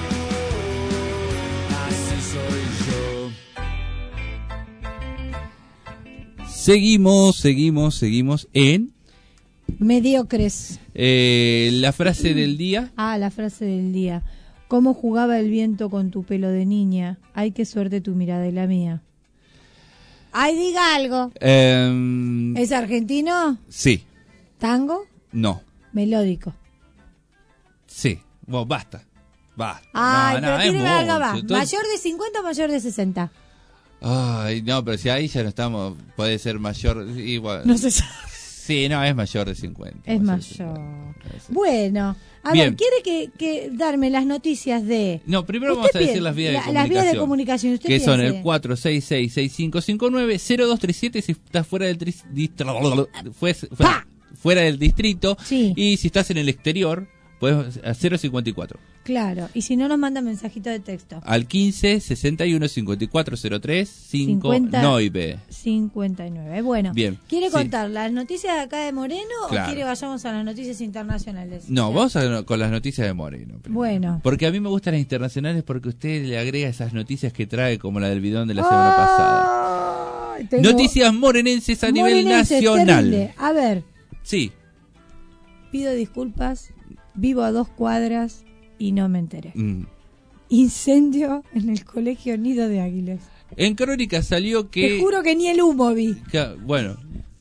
Seguimos, seguimos, seguimos en... Mediocres. Eh, la frase del día. Ah, la frase del día. ¿Cómo jugaba el viento con tu pelo de niña? Ay, qué suerte tu mirada y la mía. Ay, diga algo. Eh, ¿Es argentino? sí. ¿Tango? No. Melódico. Sí. Bueno, basta. Basta. Ay, no, pero no, tiene es algo va. mucho. Todo- ¿Mayor de cincuenta o mayor de sesenta? Ay, no, pero si ahí ya no estamos, puede ser mayor, igual. No se sabe. Sí, no, es mayor de cincuenta. Es mayor. Bueno, a Bien. ver, ¿quiere que, que darme las noticias de...? No, primero Usted vamos a decir piensa- las vías de la- comunicación. Las vías de comunicación, usted que son piense. el cuatro seis seis, seis cinco cinco nueve, cero dos tres siete si estás fuera del tris- distro- fue- fuera, fuera del distrito. Y si estás en el exterior, puedes a cero cincuenta y cuatro. Claro, y si no nos manda mensajito de texto. Al quince sesenta y uno cincuenta y cuatro cero tres cinco nueve. cincuenta y nueve. Bueno, Bien. ¿quiere Sí. contar las noticias de acá de Moreno Claro. o quiere vayamos a las noticias internacionales? No, vamos a, con las noticias de Moreno. Bueno. Porque a mí me gustan las internacionales porque usted le agrega esas noticias que trae como la del bidón de la semana pasada. Ay, tengo- Noticias morenenses a nivel Morenenses, nacional. terrible. A ver, Sí. pido disculpas, vivo a dos cuadras y no me enteré. Mm. Incendio en el colegio Nido de Águilas. En Crónica salió que... Te juro que ni el humo vi. que- bueno.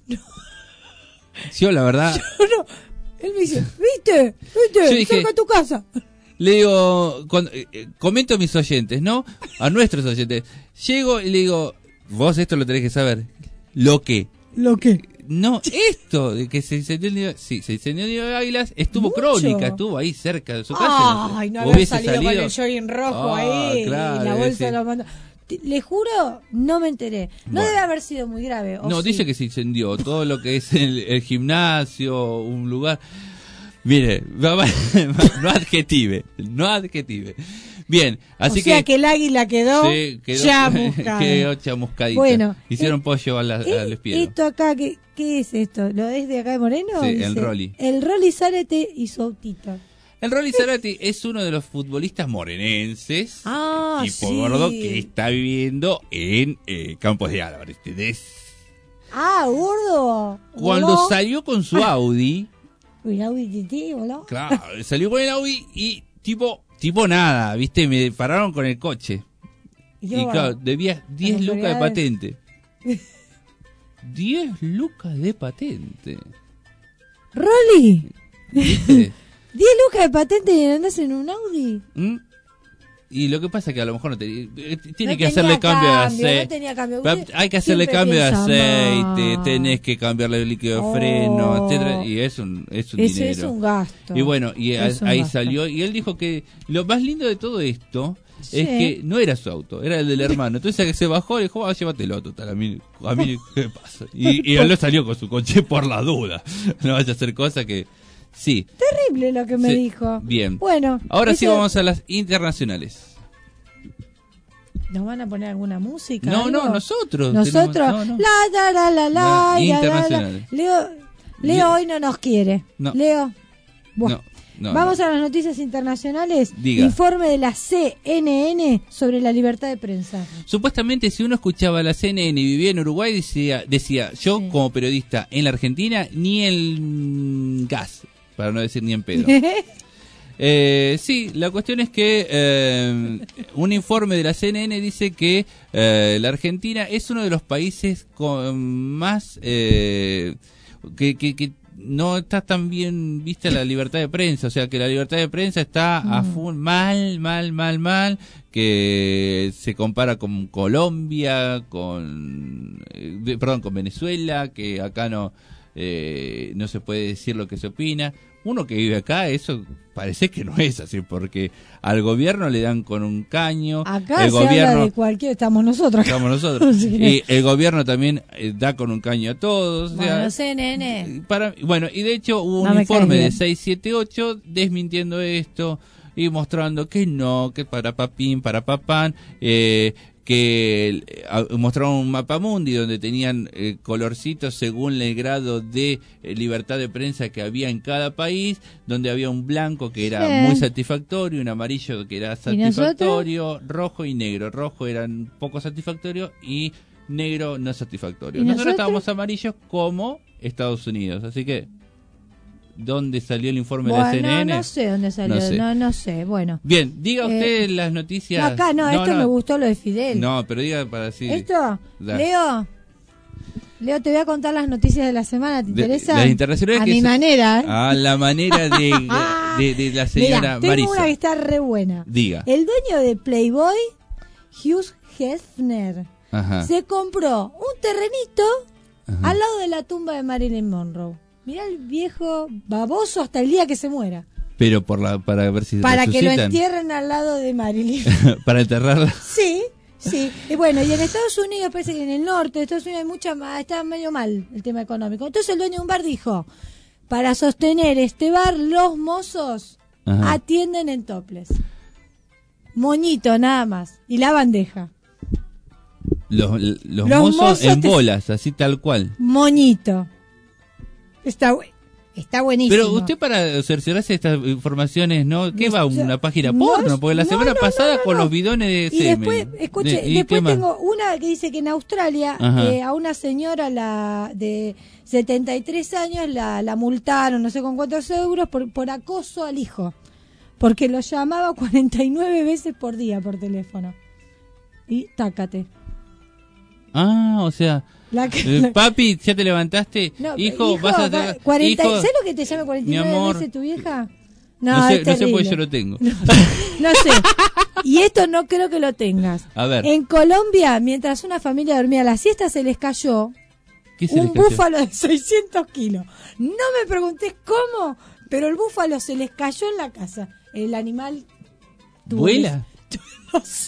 Yo la verdad... Yo no. Él me dice, ¿viste? ¿Viste? Yo dije- Cerca de tu casa. Le digo, cuando, eh, eh, comento a mis oyentes, ¿no? A nuestros oyentes. Llego y le digo, vos esto lo tenés que saber. ¿Lo qué? ¿Lo qué? No, esto, de que se incendió el nido, sí, se incendió el nido de Águilas, estuvo Mucho. Crónica, estuvo ahí cerca de su casa. Ay, no haber Hubiese salido, con el jogging rojo Ah, ahí claro, y la bolsa sí. de los mando- Te- Le juro, no me enteré. No Bueno. debe haber sido muy grave. ¿o No, sí? dice que se incendió todo lo que es el, el gimnasio, un lugar. Mire, no adjetive, no adjetive. Bien, así o sea que, que el águila quedó, sí, quedó, chamuscada. quedó chamuscadita. Bueno, Hicieron eh, pollo a la, Eh, al espiedo. Esto acá, ¿qué, ¿qué es esto? ¿Lo es de acá de Moreno? Sí, Dice, el Rolly. El Rolly Zárate y su autito. El Rolly Zarate es uno de los futbolistas morenenses, Ah, tipo sí. gordo, que está viviendo en eh, Campos de Álvarez. ¿Entendés? Ah, gordo. Cuando Gordo. salió con su Audi, Un Audi T T, ¿no? claro, salió con el Audi y tipo, tipo nada, ¿viste? Me pararon con el coche. Y Y yo, claro, bueno, debía diez las lucas de autoridades- patente. diez lucas de patente. Rolly. ¿Viste? diez lucas de patente y andás en un Audi. ¿Mm? Y lo que pasa es que a lo mejor no te, eh, tiene No que hacerle cambio, cambio, de aceite. no tenía cambio. Va- Usted Hay que hacerle siempre cambio de piensa aceite, mal. tenés que cambiarle el líquido de Oh. freno, etcétera, y es un, es un Ese dinero. es un gasto. Y bueno, y a- Es un ahí gasto. salió, y él dijo que lo más lindo de todo esto Sí. es que no era su auto, era el del hermano. Entonces que se bajó y dijo, ah, llévatelo, total, a mí, a mí ¿qué pasa? Y, y él no salió con su coche por la duda. No vaya a hacer cosa que... Sí. Terrible lo que me Sí. dijo. Bien. Bueno. Ahora sí eso- vamos a las internacionales. ¿Nos van a poner alguna música? No, algo? no, nosotros. Nosotros. tenemos- no, no. La, la, la, la, la, La- la, la, internacionales. la. Leo, Leo hoy no nos quiere. No. Leo. Bueno. No, no, Vamos no. a las noticias internacionales. Diga. Informe de la C N N sobre la libertad de prensa. Supuestamente si uno escuchaba la C N N y vivía en Uruguay decía, decía yo como periodista en la Argentina ni el gas, para no decir ni en pedo. Eh, sí, la cuestión es que eh, un informe de la C N N dice que eh, la Argentina es uno de los países con más eh, que, que, que no está tan bien vista la libertad de prensa, o sea que la libertad de prensa está a full, mal, mal, mal, mal, que se compara con Colombia, con, eh, de- perdón, con Venezuela, que acá no eh, no se puede decir lo que se opina. Uno que vive acá, eso parece que no es así, porque al gobierno le dan con un caño, Acá el se gobierno habla de cualquier... Estamos nosotros. estamos nosotros, Sí. y el gobierno también eh, da con un caño a todos. O sea, Bueno, C N N. para, bueno, y de hecho hubo No un me informe caes de bien. seiscientos setenta y ocho desmintiendo esto y mostrando que no, que para papín, para papán, eh, que eh, a- mostraron un mapamundi donde tenían eh, colorcitos según el grado de eh, libertad de prensa que había en cada país, donde había un blanco que era Sí. muy satisfactorio, un amarillo que era ¿Y nosotros? satisfactorio, rojo y negro. Rojo era un poco satisfactorio y negro no satisfactorio. ¿Y Nosotros nosotros? estábamos amarillos como Estados Unidos, así que ¿dónde salió el informe Bueno, de la C N N? no sé dónde salió. No sé. No, no sé. Bueno. Bien, diga usted Eh, las noticias. No, acá no, esto me gustó lo de Fidel. No, pero diga para decir. Esto, Da. Leo, Leo, te voy a contar las noticias de la semana, ¿te De- interesa? las internacionales A que mi se- manera, ¿eh? A la manera de, de, de la señora Mirá, tengo Marisa. una que está re buena. Diga. El dueño de Playboy, Hugh Hefner, Ajá. se compró un terrenito al lado de la tumba de Marilyn Monroe. Mirá el viejo baboso hasta el día que se muera. Pero por la, para ver si Para que lo resucitan. entierren al lado de Marilyn. Para enterrarla. Sí, sí. Y bueno, y en Estados Unidos, parece que en el norte de Estados Unidos hay mucha ma- está medio mal el tema económico. Entonces el dueño de un bar dijo, para sostener este bar, los mozos Ajá. atienden en toples. Moñito, nada más. Y la bandeja. Los, los, Los mozos, mozos en te- bolas, así tal cual. Moñito. Está, bu- está buenísimo. Pero usted para cerciorarse de estas informaciones, ¿no? ¿Qué va? ¿Una página No, porno? Porque la no, semana no, pasada no, no, con no. los bidones de Y semen. después, escuche, De- ¿y después qué más? tengo una que dice que en Australia Ajá. eh, a una señora la de setenta y tres años la, la multaron, no sé con cuántos euros, por, por acoso al hijo. Porque lo llamaba cuarenta y nueve veces por día por teléfono. Y tácate. Ah, o sea, La que- eh, papi, ¿ya te levantaste? No, hijo, vas a... va- cuarenta, hijo, ¿sabes lo que te llama cuarenta y mi nueve amor. veces tu vieja? No, No, sé, es no sé porque terrible. yo lo tengo. No sé. Y esto no creo que lo tengas. A ver. En Colombia, mientras una familia dormía la siesta, se les cayó ¿Qué se les un cayó? búfalo de seiscientos kilos. No me preguntes cómo, pero el búfalo se les cayó en la casa. El animal... tuvo ¿Vuela? que- No sé.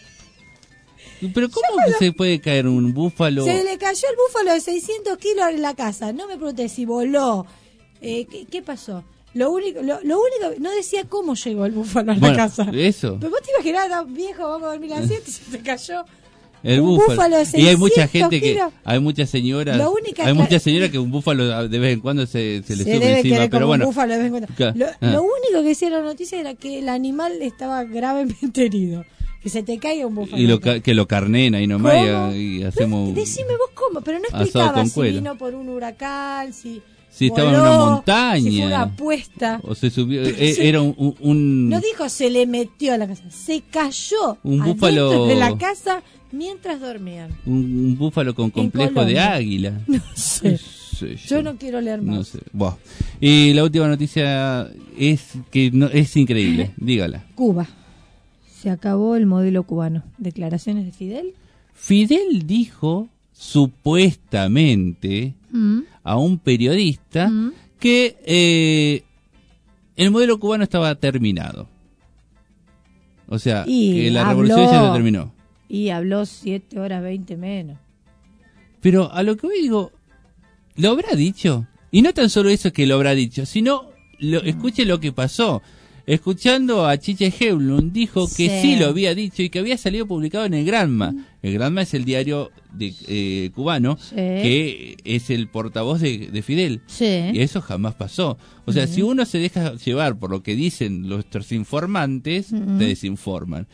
¿Pero cómo que se puede caer un búfalo? Se le cayó el búfalo de seiscientos kilos en la casa. No me preguntes si voló. Eh, ¿qué, qué pasó? Lo único, lo, lo único, no decía cómo llegó el búfalo a la Bueno, casa. eso. Pero vos te imaginás, no, viejo, vamos a dormir a las siete y se te cayó. El un búfalo. búfalo de Y hay mucha seiscientos gente que, kilos. hay muchas señoras, Lo única hay que- muchas señoras que un búfalo de vez en cuando se, se le Se sube debe encima, querer pero como bueno. un búfalo de vez en cuando. Ca- Lo, ah. lo único que decía la noticia era que el animal estaba gravemente herido. Que se te caiga un búfalo. Y lo, ca- que lo carnen ahí nomás y, ¿Cómo? y hacemos... Decime vos cómo, pero no Asado explicaba con si cuero. vino por un huracán, si... Si estaba en voló, una montaña. Si fue una apuesta. O se subió, eh, era un... un- un- No dijo se le metió a la casa, se cayó Un adentro búfalo- de la casa mientras dormían. un, un búfalo con complejo de Colombia. águila. No sé. sé yo. Yo no quiero leer más. No sé. Buah. Y la última noticia es que no, es increíble. Dígala. Cuba. Se acabó el modelo cubano. Declaraciones de Fidel. Fidel dijo, supuestamente, Mm. a un periodista Mm. que eh, el modelo cubano estaba terminado. O sea, Y que la habló- revolución ya se terminó. Y habló siete horas veinte menos. Pero a lo que hoy digo, ¿lo habrá dicho? Y no tan solo eso que lo habrá dicho, sino, lo, escuche lo que pasó. Escuchando a Chiche Heublum, dijo que sí. Sí. lo había dicho y que había salido publicado en el Granma. El Granma es el diario de, eh, cubano, Sí. que es el portavoz de, de Fidel. Sí. Y eso jamás pasó. O sea, Ujú. si uno se deja llevar por lo que dicen nuestros informantes, Ujú. te desinforman.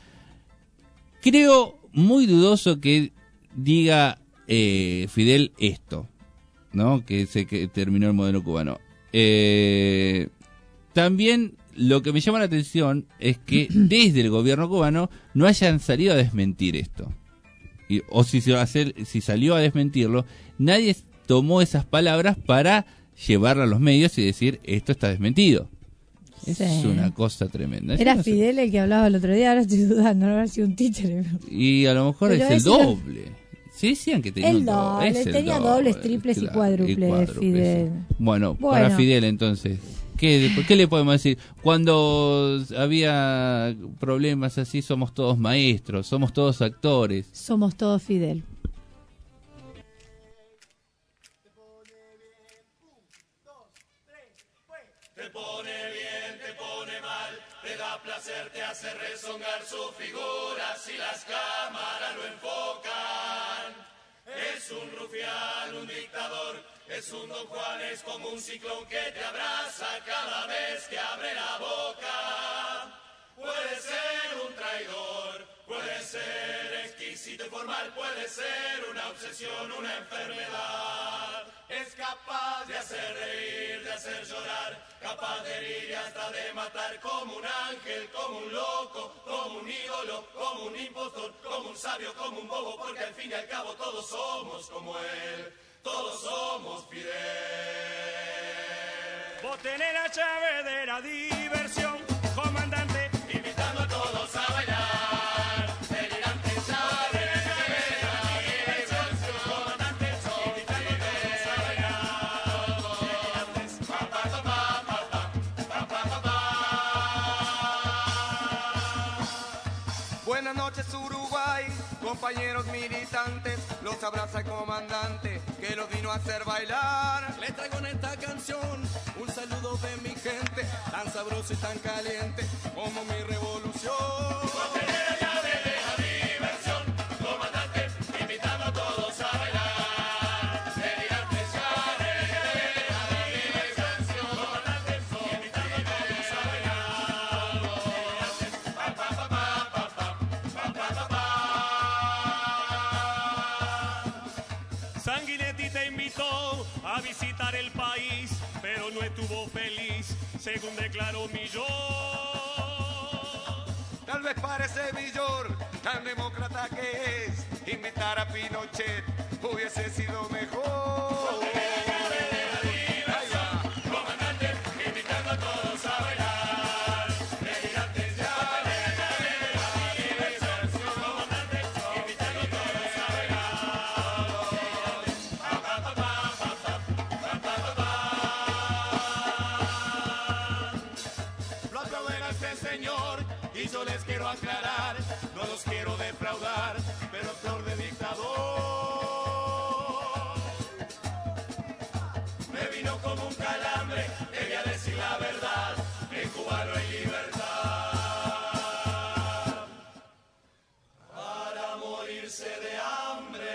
Creo muy dudoso que diga eh, Fidel esto, ¿no? Que se que terminó el modelo cubano. Eh, también lo que me llama la atención es que desde el gobierno cubano no hayan salido a desmentir esto. Y, o si, se va a hacer, si salió a desmentirlo, nadie tomó esas palabras para llevarla a los medios y decir esto está desmentido. Es Sí. una cosa tremenda. Era Yo no sé. Fidel el que hablaba el otro día, ahora estoy dudando, no habrá sido un títere. Y a lo mejor Pero es el ese era- doble. Sí, decían que tenía El un doble. doble, Es el tenía doble, dobles, triples y claro, cuádruples, cuádruples, Fidel. sí. Bueno, Bueno. para Fidel entonces, ¿qué, ¿qué le podemos decir? Cuando había problemas así, somos todos maestros, somos todos actores. Somos todos Fidel. Te pone bien, te pone mal, te da placer, te hace rezongar su figura si las cámaras lo enfocan. Es un rufián, un dictador, es un Don Juan, es como un ciclón que te abraza cada vez que abre la boca. Puede ser un traidor, puede ser exquisito y formal, puede ser una obsesión, una enfermedad. Es capaz de hacer reír, de hacer llorar, capaz de herir y hasta de matar, como un ángel, como un loco, como un ídolo, como un impostor, como un sabio, como un bobo, porque al fin y al cabo todos somos como él, todos somos Fidel. Vos tenés la llave de la diversión, comandante, invitando a todos a bailar, delirante llave de la diversión, comandante, invitando a todos a bailar, delirantes, pa pa pa pa pa pa pa pa pa. Buenas noches Uruguay, compañeros militantes, los abraza el comandante que los vino a hacer bailar. Les traigo en esta canción un saludo de mi gente, tan sabroso y tan caliente como mi revolución. Tener la llave de la diversión, comandante, invitando a todos a bailar. Delirantes llave de la diversión, comandante, invitando a todos a bailar. Delirantes, pa pa pa pa pa pa pa pa pa. Sanguinetti te invitó a visitar el país, pero no estuvo feliz, según declaró Millón. Tal vez parece Villor, tan demócrata que es, invitar a Pinochet hubiese sido mejor. Comandante, invitando a todos a bailar. Delirantes llave de la diversión, comandante, invitando a todos a bailar. Pa pa pa pa pa pa pa pa pa. Lo aplauden a este señor y yo les quiero aclarar, no los quiero defraudar, pero flor de dictador. Me vino como un calambre, debía decir la verdad, en Cuba no hay libertad. Para morirse de hambre.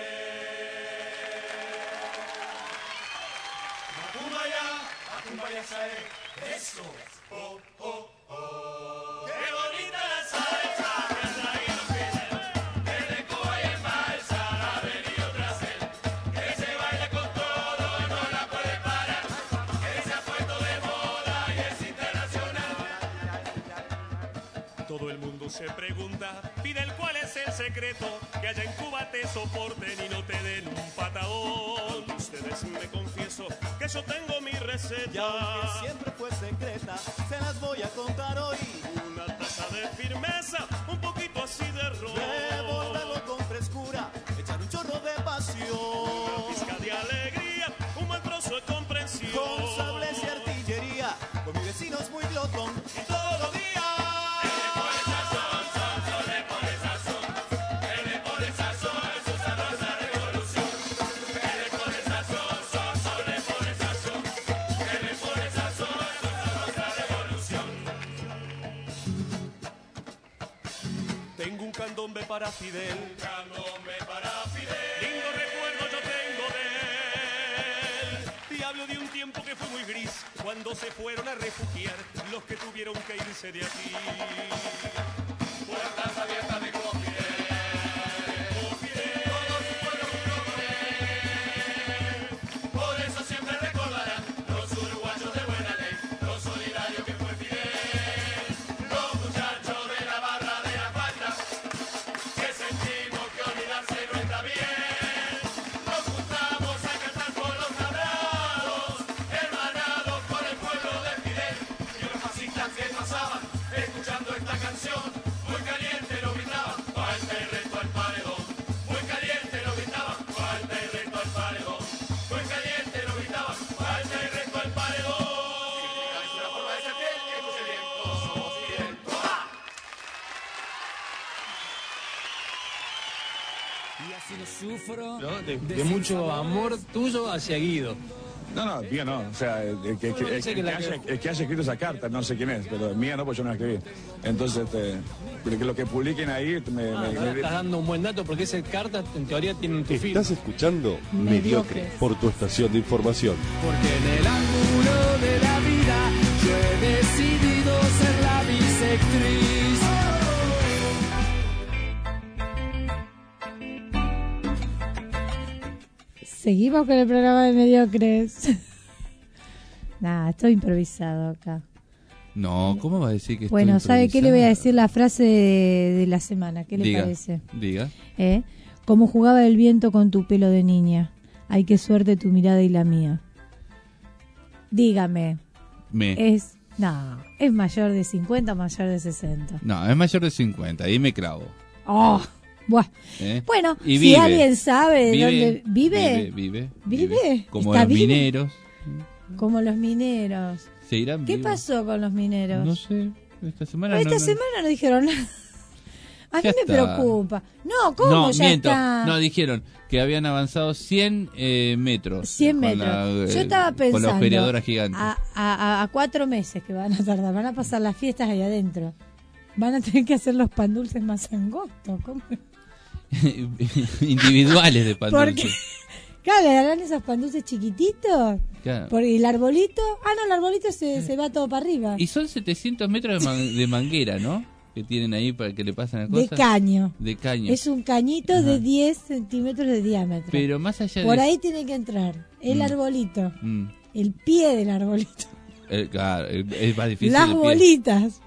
Macumbaya, Macumbaya sae, eso, oh, oh, oh. Qué bonita la salsa que ha traído Fidel, que de Cuba y en balsa ha venido tras él, que se baila con todo y no la puede parar, que se ha puesto de moda y es internacional. Todo el mundo se pregunta, Fidel, ¿cuál es el secreto que allá en Cuba te soporten y no te den un patadón. Ustedes me confieso que yo tengo mi receta. Y aunque siempre fue secreta, se las voy a contar hoy. Una taza de firmeza, un poquito así de ron. Rebordarlo con frescura, echar un chorro de pasión. Una pizca de alegría, un buen trozo de comprensión. Con sables y artillería, con mi vecino es muy glotón. Y todos los días candombe para Fidel, candombe para Fidel. Lindo recuerdo yo tengo de él. Y hablo de un tiempo que fue muy gris, cuando se fueron a refugiar los que tuvieron que irse de aquí. Puertas abiertas de con Fidel, con Fidel. Todos sus pueblos junto con él. Por eso siempre recordarán los uruguayos de buena ley, los solidarios que fue Fidel. Los muchachos de la barra de la falda, que sentimos que olvidarse no está bien. Nos juntamos a cantar por los labrados, hermanados por el pueblo de Fidel. Y los fascistas que pasaban escuchando esta canción, muy caliente lo gritaban, falta el reto al paredón. Muy caliente lo gritaban, falta el reto al paredón. Muy caliente lo gritaban, falta el reto al paredón. Si una forma de ser fiel, escuche bien, todos somos Fidel. ¡Toma! Y así lo sufro. ¿No? De, de mucho amor tuyo hacia Guido. No, no, mía no. O sea, el que, que, el, que haya, el que haya escrito esa carta, no sé quién es, pero mía no, pues yo no la escribí. Entonces, este, que lo que publiquen ahí me, Ah, me, me me- estás dando un buen dato porque esa carta en teoría tiene tu firma. Estás escuchando Mediocre. Mediocre por tu estación de información. Porque en el ángulo de la vida yo he decidido ser la bisectriz. Seguimos con el programa de Mediocres. Nada, estoy improvisado acá. No, ¿cómo va a decir que estoy Bueno, ¿sabe qué le voy a improvisado? decir la frase de, de la semana? ¿Qué le Diga, parece? Diga. ¿Eh? Como jugaba el viento con tu pelo de niña. Ay, qué suerte tu mirada y la mía. Dígame, Me. es... No, es mayor de cincuenta o mayor de sesenta. No, es mayor de cincuenta, ahí me clavo. Oh, buah. ¿Eh? Bueno, Y si vive. alguien sabe Vive, dónde Vive, vive, vive. vive, Como está los vivo. mineros. Como los mineros. ¿Se irán ¿Qué vivos? pasó con los mineros? No sé, esta semana Esta no, no- semana no dijeron nada. A Ya mí me está. preocupa. No, ¿cómo No, ya miento. está? No, dijeron que habían avanzado cien eh, metros. cien con metros. la, eh, Yo estaba Con la pensando operadora gigante. a, a, a cuatro meses que van a tardar. Van a pasar las fiestas ahí adentro. Van a tener que hacer los pan dulces más angostos. ¿Cómo? Individuales de pan Porque, dulce. claro, le darán esos pan dulces chiquititos. Claro. Porque el arbolito, ah no, el arbolito se, se va todo para arriba. Y son setecientos metros de, man- de manguera, ¿no? Que tienen ahí para que le pasen las De cosas. caño. De caño. Es un cañito Ajá. de diez centímetros de diámetro. Pero más allá Por de... ahí tiene que entrar el Mm. arbolito, Mm. el pie del arbolito, Eh, claro, eh, es más difícil. las el pie. bolitas,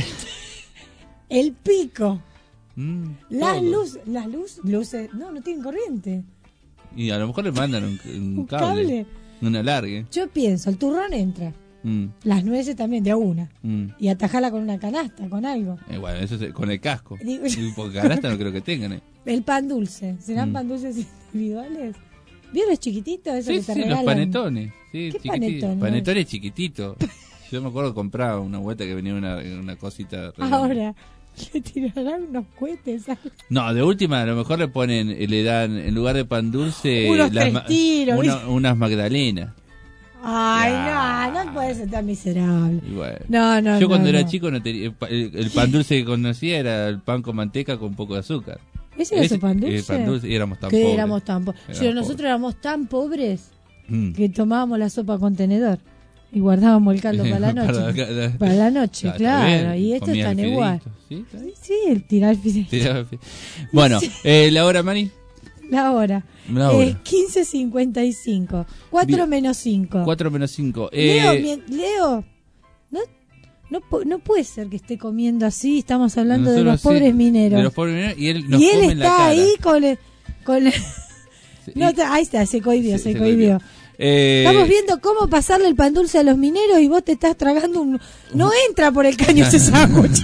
el pico, Mm, las todo. luces, las luz, luces, no, no tienen corriente. Y a lo mejor le mandan un, un Un cable. cable. Un alargue. Yo pienso, el turrón entra, Mm, las nueces también de a una, mm. y atajala con una canasta, con algo. Eh, bueno, eso es con el casco. Digo- Y porque canasta no creo que tengan. Eh. El pan dulce, ¿serán Mm. pan dulces individuales? ¿Vieron los chiquititos esos Sí, que te sí, los regalan? panetones. Sí, ¿Qué chiquititos. panetones? Panetones chiquititos. Yo me acuerdo que compraba una vuelta que venía una, una cosita. redonda. Ahora, le tirarán unos cohetes. No, de última, a lo mejor le ponen, le dan, en lugar de pan dulce, Unos las tres ma- tiros, una- ¿viste? unas magdalenas. Ay, no, no puede ser tan miserable. Y bueno. No, no, Yo no, cuando era no. chico no tenía, el, pa- el- el pan dulce que conocía era el pan con manteca con un poco de azúcar. ¿Ese era su pan el dulce? pan dulce, y éramos tan que pobres. éramos tan pobres. Éramos Pero nosotros éramos tan pobres Mm. que tomábamos la sopa con tenedor y guardábamos el caldo para la Para noche. la- para la noche, Ya, está claro. bien, Y estos comías están el igual. fideíto, ¿sí? ¿Está bien? Sí, el tirar el fideo. Tiraba el fi- Bueno, Sí. eh, la hora, Mari. La hora. La hora. Es quince cincuenta y cinco. cuatro Bien. menos cinco. cuatro menos cinco. Leo, Eh, mien- Leo, ¿no, No, po- no puede ser que esté comiendo así. Estamos hablando de Nosotros los sí, pobres mineros. De los pobres mineros, y él nos y él come en la está cara. ahí con el... Con el- no, y- te- ahí está, se cohibió, Sí, se, se cohibió. cohibió. Eh, Estamos viendo cómo pasarle el pan dulce a los mineros y vos te estás tragando un... No entra por el caño ese sándwich.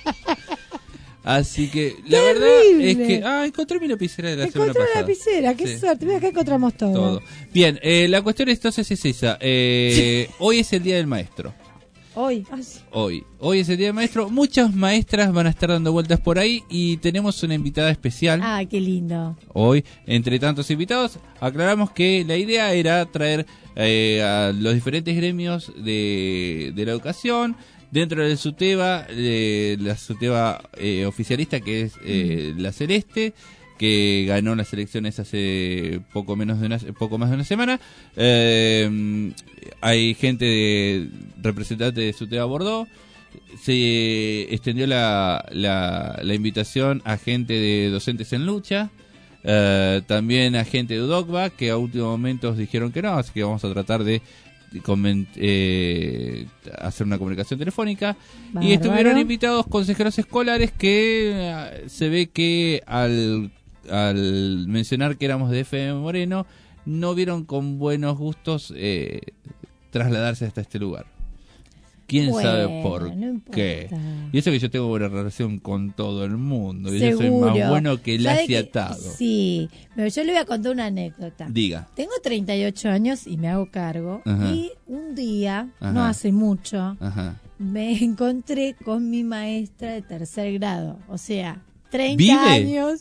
Así que la Terrible. verdad es que... Ah, encontré mi lapicera de la semana Encontró pasada. la lapicera, qué Sí. suerte. Mira, acá encontramos todo. Todo. Bien, eh, la cuestión entonces es esa. Eh, hoy es el Día del Maestro. Hoy. Ah, sí. Hoy. Hoy es el Día del Maestro. Muchas maestras van a estar dando vueltas por ahí y tenemos una invitada especial. Ah, qué lindo. Hoy, entre tantos invitados, aclaramos que la idea era traer eh, a los diferentes gremios de, de la educación. Dentro del SUTEBA, eh, la SUTEBA eh, oficialista, que es eh, la Celeste, que ganó las elecciones hace poco menos de una, poco más de una semana. Eh, hay gente de representante de SUTEBA Bordeaux. Se extendió la, la, la invitación a gente de Docentes en Lucha. Eh, también a gente de UDOCBA, que a últimos momentos dijeron que no, así que vamos a tratar de coment- eh, hacer una comunicación telefónica. Bárbaro. Y estuvieron invitados consejeros escolares que eh, se ve que al, al mencionar que éramos de F M Moreno no vieron con buenos gustos eh, trasladarse hasta este lugar. ¿Quién Bueno, sabe por no importa. qué? Y eso que yo tengo buena relación con todo el mundo. Y yo soy Seguro. más bueno que el ¿Sabe Asia qué? atado. Sí, pero yo le voy a contar una anécdota. Diga. Tengo treinta y ocho años y me hago cargo. Ajá. Y un día, Ajá. no hace mucho, Ajá. me encontré con mi maestra de tercer grado. O sea, treinta ¿Vive? años.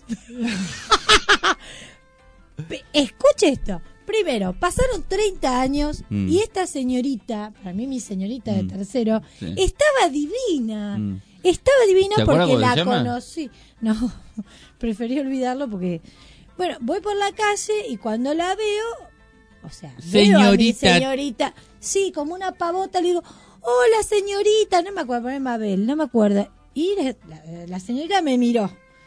Pe- Escuche esto. Primero, pasaron treinta años Mm. y esta señorita, para mí mi señorita de Mm. tercero, Sí. estaba divina. Mm. Estaba divina ¿Se acuerda porque cómo la se llama? conocí. No, preferí olvidarlo porque... Bueno, voy por la calle y cuando la veo, o sea, veo a mi Señorita. señorita, sí, como una pavota, le digo, hola señorita, no me acuerdo, poner Mabel, no me acuerdo. Y la, la- la señorita me miró.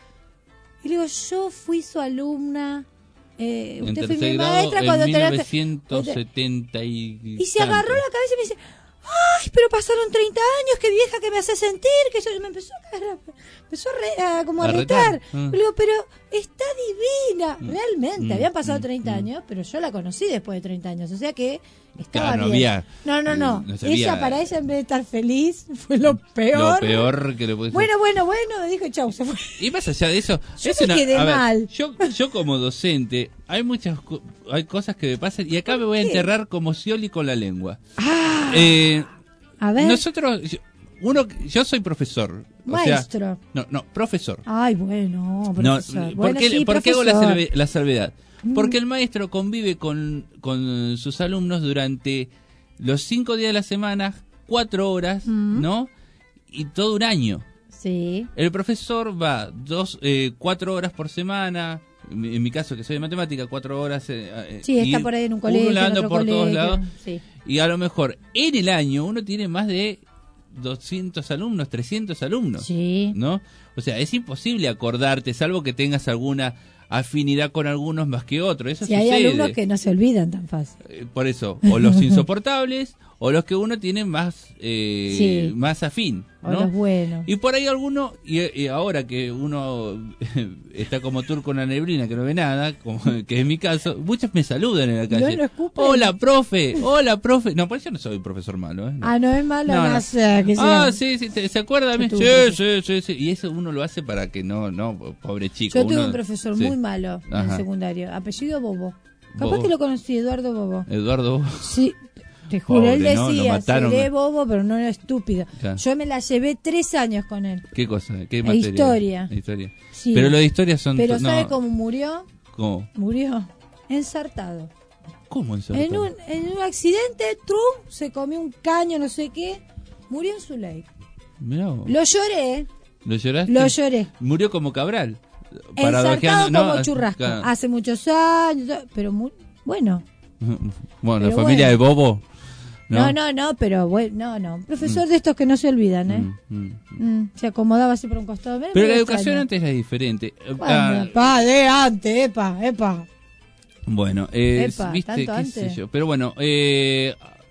Y le digo, yo fui su alumna, eh, En usted fue tercer mi grado, maestra en cuando mil tenía... novecientos setenta y... Y se agarró la cabeza y me dice, ay, pero pasaron treinta años, qué vieja que me hace sentir, que yo me empezó a caer, empezó a, re- a como a, A retar. retar. Mm. Le digo, pero está divina. Realmente, Mm, habían pasado mm, treinta mm. años, pero yo la conocí después de treinta años, o sea que estaba Claro, no bien. había- no, no, no. no sabía- ella, para ella, en vez de estar feliz, fue lo peor. Lo peor que le puede ser. Bueno, bueno, bueno, me dijo chau, se fue. Y más allá de eso, Yo es me una- quedé a ver, mal. Yo, yo como docente, hay muchas co- hay cosas que me pasan y acá me voy a qué? enterrar como Scioli con la lengua. Ah, Eh, a ver, nosotros, yo- uno, yo soy profesor. O sea, maestro. no, no, profesor. Ay, bueno, No, profesor. ¿por Bueno, qué, sí, por qué hago la, profesor. salve- la salvedad? Mm. Porque el maestro convive con, con sus alumnos durante los cinco días de la semana, cuatro horas, Mm. ¿no? Y todo un año. Sí. El profesor va dos, eh, cuatro horas por semana. En mi, en mi caso, que soy de matemática, cuatro horas. eh, eh, Sí, está y por ahí en un uno colegio, la en anda otro por todos colegio, lados. sí. Y a lo mejor en el año uno tiene más de doscientos alumnos, trescientos alumnos. Sí. ¿No? O sea, es imposible acordarte, salvo que tengas alguna afinidad con algunos más que otros. Eso Si hay sucede. alumnos que no se olvidan tan fácil. Eh, Por eso, o los insoportables, o los que uno tiene más, eh, Sí. más afín. O ¿no? los buenos. Y por ahí alguno, y, y ahora que uno está como turco en la neblina, que no ve nada, como que es mi caso, muchos me saludan en la calle. No, no escupen. Hola, profe, hola, profe. No, por eso no soy profesor malo, ¿eh? No. Ah, no es malo, No, no, no. sea, que Ah, sea. sí, sí, te- ¿se acuerda de mí? Yo Sí, tuve un sí, sí, sí. Y eso uno lo hace para que no, no, pobre chico. Yo tuve uno- un profesor sí. muy malo en Ajá. el secundario, apellido Bobo. Capaz Bobo. que lo conocí, Eduardo Bobo. Eduardo. Sí, te juro, Pobre, él ¿no? Lo decía, mataron. seré bobo, pero no era estúpido. Claro. Yo me la llevé tres años con él. ¿Qué cosa? ¿Qué E materia? historia. Historia. Sí. Pero lo de historia son... Pero no, ¿sabe cómo murió? ¿Cómo? Murió ensartado. ¿Cómo en En un, en un accidente, Trump se comió un caño, no sé qué, murió en su ley. Mirá vos. Lo lloré, ¿Lo lloraste? lo lloré. Murió como Cabral. Ensartado Paradojeando, como ¿no? churrasco. Claro. Hace muchos años, pero mu- bueno. Bueno, la Pero familia bueno. de Bobo. No, no, no, pero bueno, no, no. Profesor de estos que no se olvidan, ¿eh? Mm, mm. Mm, se acomodaba así por un costado. Me- Pero me la extraña. educación antes era diferente. ¿Cuándo? Ah, Pa, de antes, epa, epa. bueno, eh, Epa, viste, ¿tanto qué sé antes? yo. Pero bueno, eh,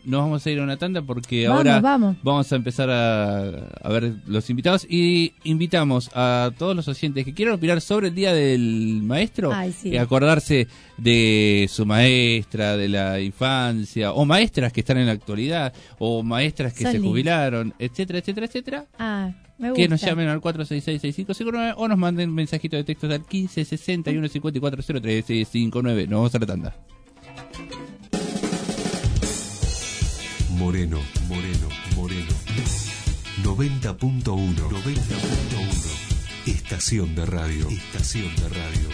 nos vamos a ir a una tanda porque Vamos, ahora vamos. vamos a empezar a, a ver los invitados y invitamos a todos los oyentes que quieran opinar sobre el Día del Maestro Ay, sí. y acordarse de su maestra, de la infancia, o maestras que están en la actualidad, o maestras que Son se lindas. jubilaron, etcétera, etcétera, etcétera. Ah, me gusta. Que nos llamen al cuatro seis seis, seis cinco cinco nueve o nos manden mensajitos de texto al quince sesenta y uno cincuenta y cuatro cero tres cincuenta y nueve. Nos vamos a la tanda. Moreno, Moreno, Moreno. noventa punto uno. noventa punto uno. Estación de radio. Estación de radio.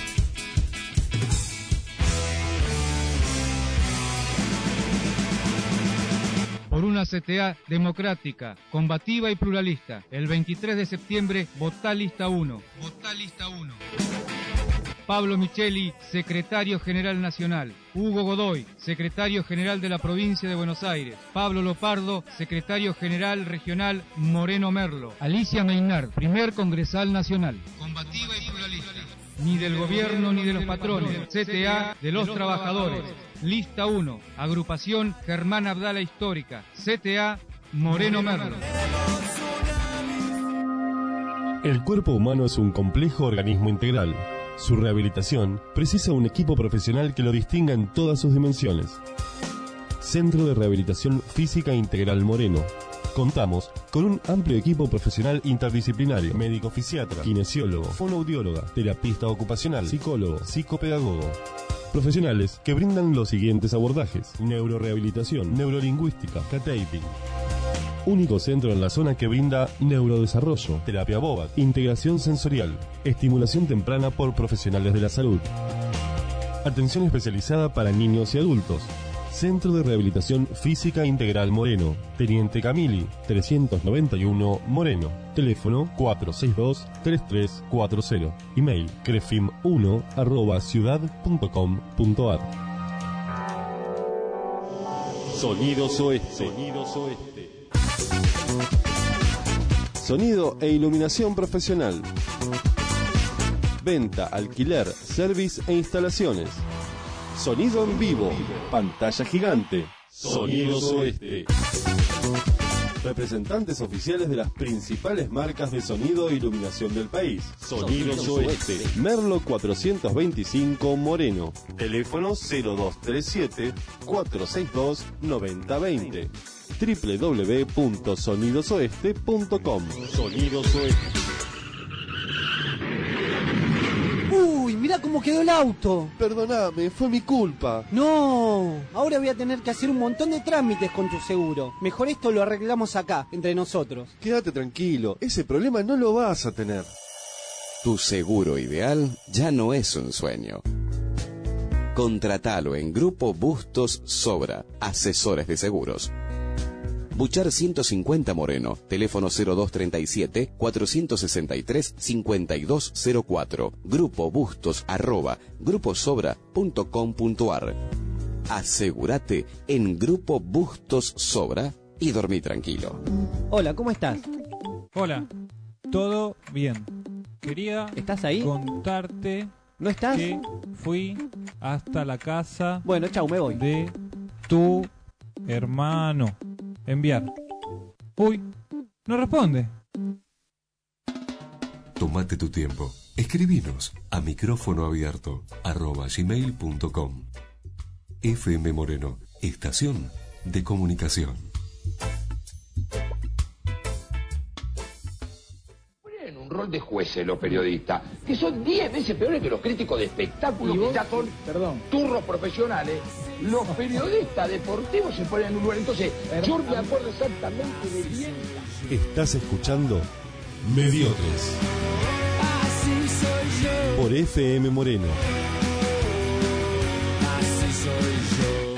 Por una C T A democrática, combativa y pluralista. El veintitrés de septiembre, votá lista uno. Votá lista uno. Pablo Micheli, secretario general nacional. Hugo Godoy, secretario general de la provincia de Buenos Aires. Pablo Lopardo, secretario general regional Moreno Merlo. Alicia Maynard, primer congresal nacional. Combativa y pluralista. Ni del gobierno ni de los patrones. C T A de los trabajadores. Lista uno. Agrupación Germán Abdala Histórica. C T A Moreno Merlo. El cuerpo humano es un complejo organismo integral. Su rehabilitación precisa un equipo profesional que lo distinga en todas sus dimensiones. Centro de Rehabilitación Física Integral Moreno. Contamos con un amplio equipo profesional interdisciplinario: médico fisiatra, kinesiólogo, fonoaudióloga, terapista ocupacional, psicólogo, psicopedagogo. Profesionales que brindan los siguientes abordajes: neurorehabilitación, neurolingüística, cataping. Único centro en la zona que brinda neurodesarrollo, terapia boba, integración sensorial, estimulación temprana por profesionales de la salud. Atención especializada para niños y adultos. Centro de Rehabilitación Física Integral Moreno, Teniente Camili, trescientos noventa y uno Moreno. Teléfono cuatro seis dos, tres tres cuatro cero. Email crefim uno arroba ciudad punto com punto ar. Sonidos Oeste. Sonidos Oeste. Sonido e iluminación profesional. Venta, alquiler, service e instalaciones. Sonido en vivo. Pantalla gigante. Sonidos Oeste. Representantes oficiales de las principales marcas de sonido e iluminación del país. Sonidos Oeste. Merlo cuatrocientos veinticinco Moreno. Teléfono cero dos tres siete, cuatro seis dos, nueve cero dos cero. doble u doble u doble u punto sonidos oeste punto com. Sonidos Oeste. Uy, mirá cómo quedó el auto. Perdóname, fue mi culpa. No, ahora voy a tener que hacer un montón de trámites con tu seguro. Mejor esto lo arreglamos acá, entre nosotros. Quédate tranquilo, ese problema no lo vas a tener. Tu seguro ideal ya no es un sueño. Contratalo en Grupo Bustos Sobra, asesores de seguros. Buchar ciento cincuenta Moreno, teléfono cero dos treinta y siete, cuatrocientos sesenta y tres, cincuenta y dos cero cuatro, Grupo Bustos arroba gruposobra punto com punto ar. Asegúrate en Grupo Bustos Sobra y dormí tranquilo. Hola, ¿cómo estás? Hola, todo bien. Quería ¿Estás ahí? contarte ¿No estás? que fui hasta la casa Bueno, chau, me voy. de tu hermano. Enviar. Uy, no responde. Tómate tu tiempo. Escribinos a micrófono abierto arroba gmail punto com. F M Moreno, estación de comunicación. En un rol de jueces los periodistas, que son diez veces peores que los críticos de espectáculos, que ya son Perdón. turros profesionales. Los periodistas deportivos se ponen en un lugar. Entonces, yo me acuerdo exactamente de bien. Estás escuchando Mediocres Así soy yo. por F M Moreno. Así soy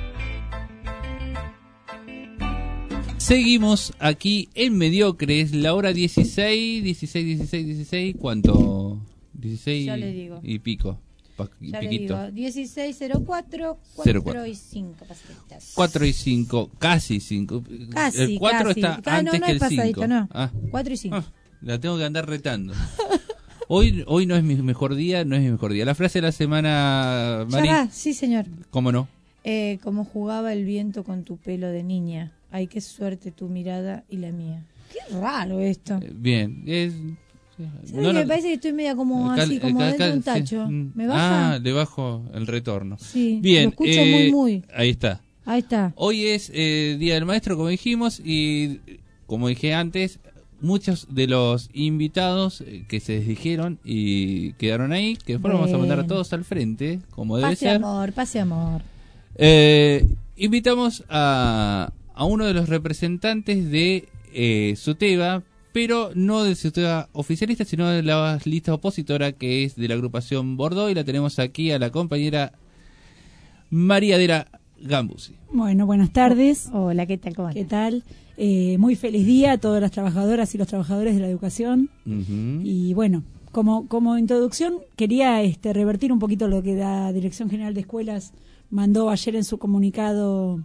yo. Seguimos aquí en Mediocres, la hora dieciséis, dieciséis, dieciséis, dieciséis, ¿cuánto? dieciséis Ya le digo. y pico. Pa- y Ya le piquito. digo, dieciséis cero cuatro, Cero cuatro cuatro. y cinco pasitas. cuatro y cinco, casi cinco. Casi, El cuatro casi. está Ah, no, antes no que es el cinco. pasadito, no. Ah. cuatro y cinco. Ah, la tengo que andar retando. Hoy hoy no es mi mejor día, no es mi mejor día. La frase de la semana, Ya Mari, va, sí, señor. ¿cómo no? Eh, como jugaba el viento con tu pelo de niña. Ay, qué suerte tu mirada y la mía. Qué raro esto. Eh, bien, es... ¿Sabes no, que no, me parece que estoy media como cal- así, como cal- dentro de un cal- tacho? sí. ¿Me baja? Ah, le bajo el retorno. Sí, bien, lo escucho eh, muy, muy. Ahí está. Ahí está. Hoy es eh, Día del Maestro, como dijimos, y como dije antes, muchos de los invitados eh, que se dijeron y quedaron ahí, que después los vamos a mandar a Bueno. todos al frente, como debe Pase ser. amor, pase amor. Eh, invitamos a, a uno de los representantes de eh, SUTEBA, pero no de SUTEBA oficialista, sino de la lista opositora, que es de la agrupación Bordeaux, y la tenemos aquí a la compañera María Adela Gambuzzi. Bueno, buenas tardes. Hola, ¿qué tal? ¿Cómo ¿Qué tal? Eh, muy feliz día a todas las trabajadoras y los trabajadores de la educación. Ujú. Y bueno, como, como introducción quería este, revertir un poquito lo que la Dirección General de Escuelas mandó ayer en su comunicado,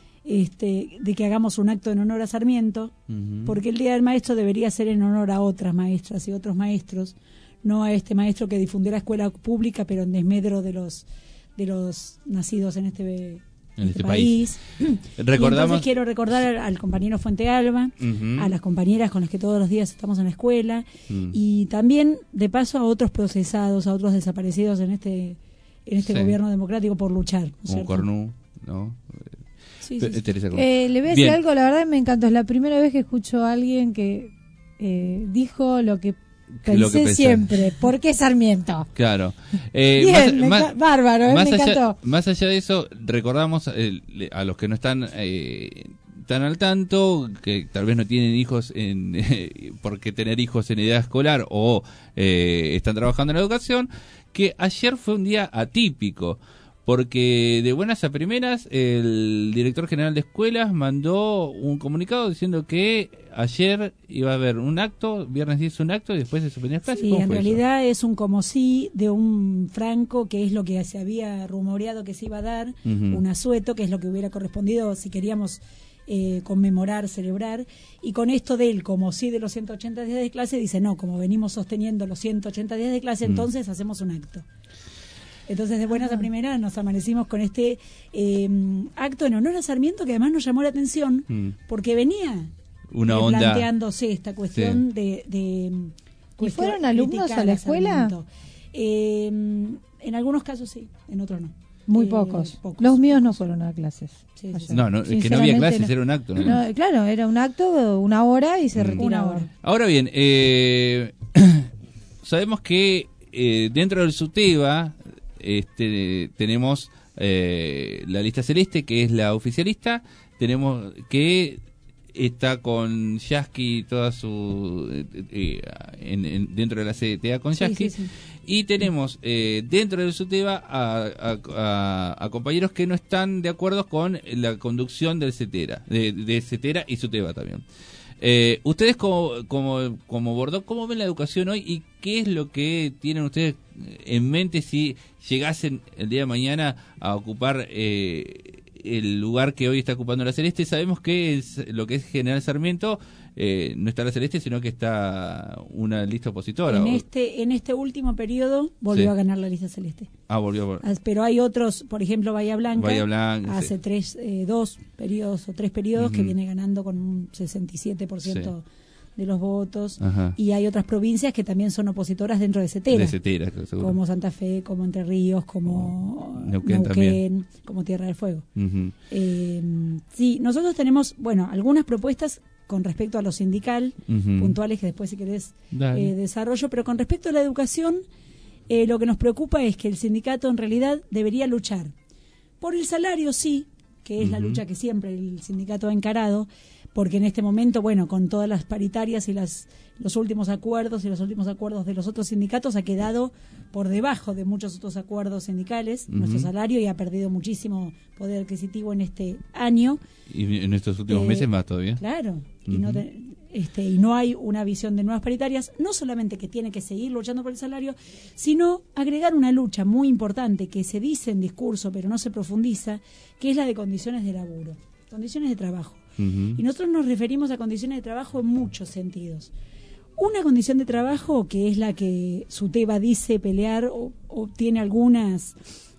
este, de que hagamos un acto en honor a Sarmiento, Ujú. porque el Día del Maestro debería ser en honor a otras maestras y otros maestros, no a este maestro que difundió la escuela pública, pero en desmedro de los de los nacidos en este, En este país. país. Y Recordamos- entonces quiero recordar al, al compañero Fuente Alba, Ujú. a las compañeras con las que todos los días estamos en la escuela, Mm. y también, de paso, a otros procesados, a otros desaparecidos en este en este Sí. gobierno democrático por luchar, ¿no es Como cierto? Cornu, ¿no? Sí, sí, sí. Teresa Cornu. Eh, le voy a decir Bien. algo, la verdad me encantó. Es la primera vez que escucho a alguien que eh, dijo lo que Que lo que pensé pensé. siempre. ¿Por qué Sarmiento? Claro. Eh, Bien, me más- enca- bárbaro, eh, más me allá, encantó. Más allá de eso, recordamos eh, le- a los que no están eh, tan al tanto, que tal vez no tienen hijos en eh, porque tener hijos en edad escolar o eh, están trabajando en la educación, que ayer fue un día atípico. Porque de buenas a primeras el director general de escuelas mandó un comunicado diciendo que ayer iba a haber un acto, viernes diez un acto y después se suspendía clases. Sí, ¿Cómo en fue eso? realidad es un como sí de un Franco, que es lo que se había rumoreado que se iba a dar, Ujú. un asueto, que es lo que hubiera correspondido si queríamos eh, conmemorar, celebrar, y con esto del como sí de los ciento ochenta días de clase, dice no, como venimos sosteniendo los ciento ochenta días de clase, Mm. entonces hacemos un acto. Entonces, de buenas a primeras nos amanecimos con este eh, acto en honor a Sarmiento, que además nos llamó la atención, Mm. porque venía Una eh, onda- planteándose esta cuestión de, de ¿Y cuestión- fueron alumnos criticar a la escuela? Sarmiento. Eh, en algunos casos sí, en otros no. Muy Eh, pocos. pocos. Los míos no fueron a clases. Sí, sí, ayer. sí. No, no, es que no había Sinceramente, clases, era un acto, ¿no? No, claro, era un acto, una hora y se Mm. retiraba. Una hora. Ahora bien, eh, sabemos que eh, dentro del SUTEBA este, tenemos eh, la lista celeste, que es la oficialista, tenemos que está con Yasky toda su eh, eh, en- en- dentro de la C T A con Sí, Yasky, sí, sí. y tenemos eh, dentro del SUTEBA a, a- a- a compañeros que no están de acuerdo con la conducción del CETERA, de, de CETERA y SUTEBA también. Eh, ustedes como, como, como Bordeaux, ¿cómo ven la educación hoy y qué es lo que tienen ustedes en mente si llegasen el día de mañana a ocupar eh, el lugar que hoy está ocupando la Celeste? Sabemos que es, lo que es General Sarmiento eh, no está la Celeste, sino que está una lista opositora. En O- este, en este último periodo volvió Sí. a ganar la lista celeste. Ah, volvió a... Ah, Pero hay otros, por ejemplo, Bahía Blanca, Bahía Blanca, hace sí. tres, eh, dos periodos o tres periodos que Ujú. viene ganando con un sesenta y siete por ciento de los votos. Ajá. Y hay otras provincias que también son opositoras dentro de CETERA. De CETERA, seguro. Como Santa Fe, como Entre Ríos, como Neuquén Neuquén, también. como Tierra del Fuego. Ujú. Eh, sí, nosotros tenemos, bueno, algunas propuestas con respecto a lo sindical, Ujú. puntuales, que después si querés Dale. eh, desarrollo, pero con respecto a la educación, eh, lo que nos preocupa es que el sindicato en realidad debería luchar por el salario, sí, que es la Ujú. lucha que siempre el sindicato ha encarado, porque en este momento, bueno, con todas las paritarias y las los últimos acuerdos y los últimos acuerdos de los otros sindicatos, ha quedado por debajo de muchos otros acuerdos sindicales Ujú. nuestro salario, y ha perdido muchísimo poder adquisitivo en este año. Y en estos últimos Eh, meses más todavía. Claro, y, no Ujú. te- este, y no hay una visión de nuevas paritarias, no solamente que tiene que seguir luchando por el salario, sino agregar una lucha muy importante que se dice en discurso pero no se profundiza, que es la de condiciones de laburo, condiciones de trabajo. Ujú. Y nosotros nos referimos a condiciones de trabajo en muchos sentidos. Una condición de trabajo que es la que SUTEBA dice pelear o, o tiene algunas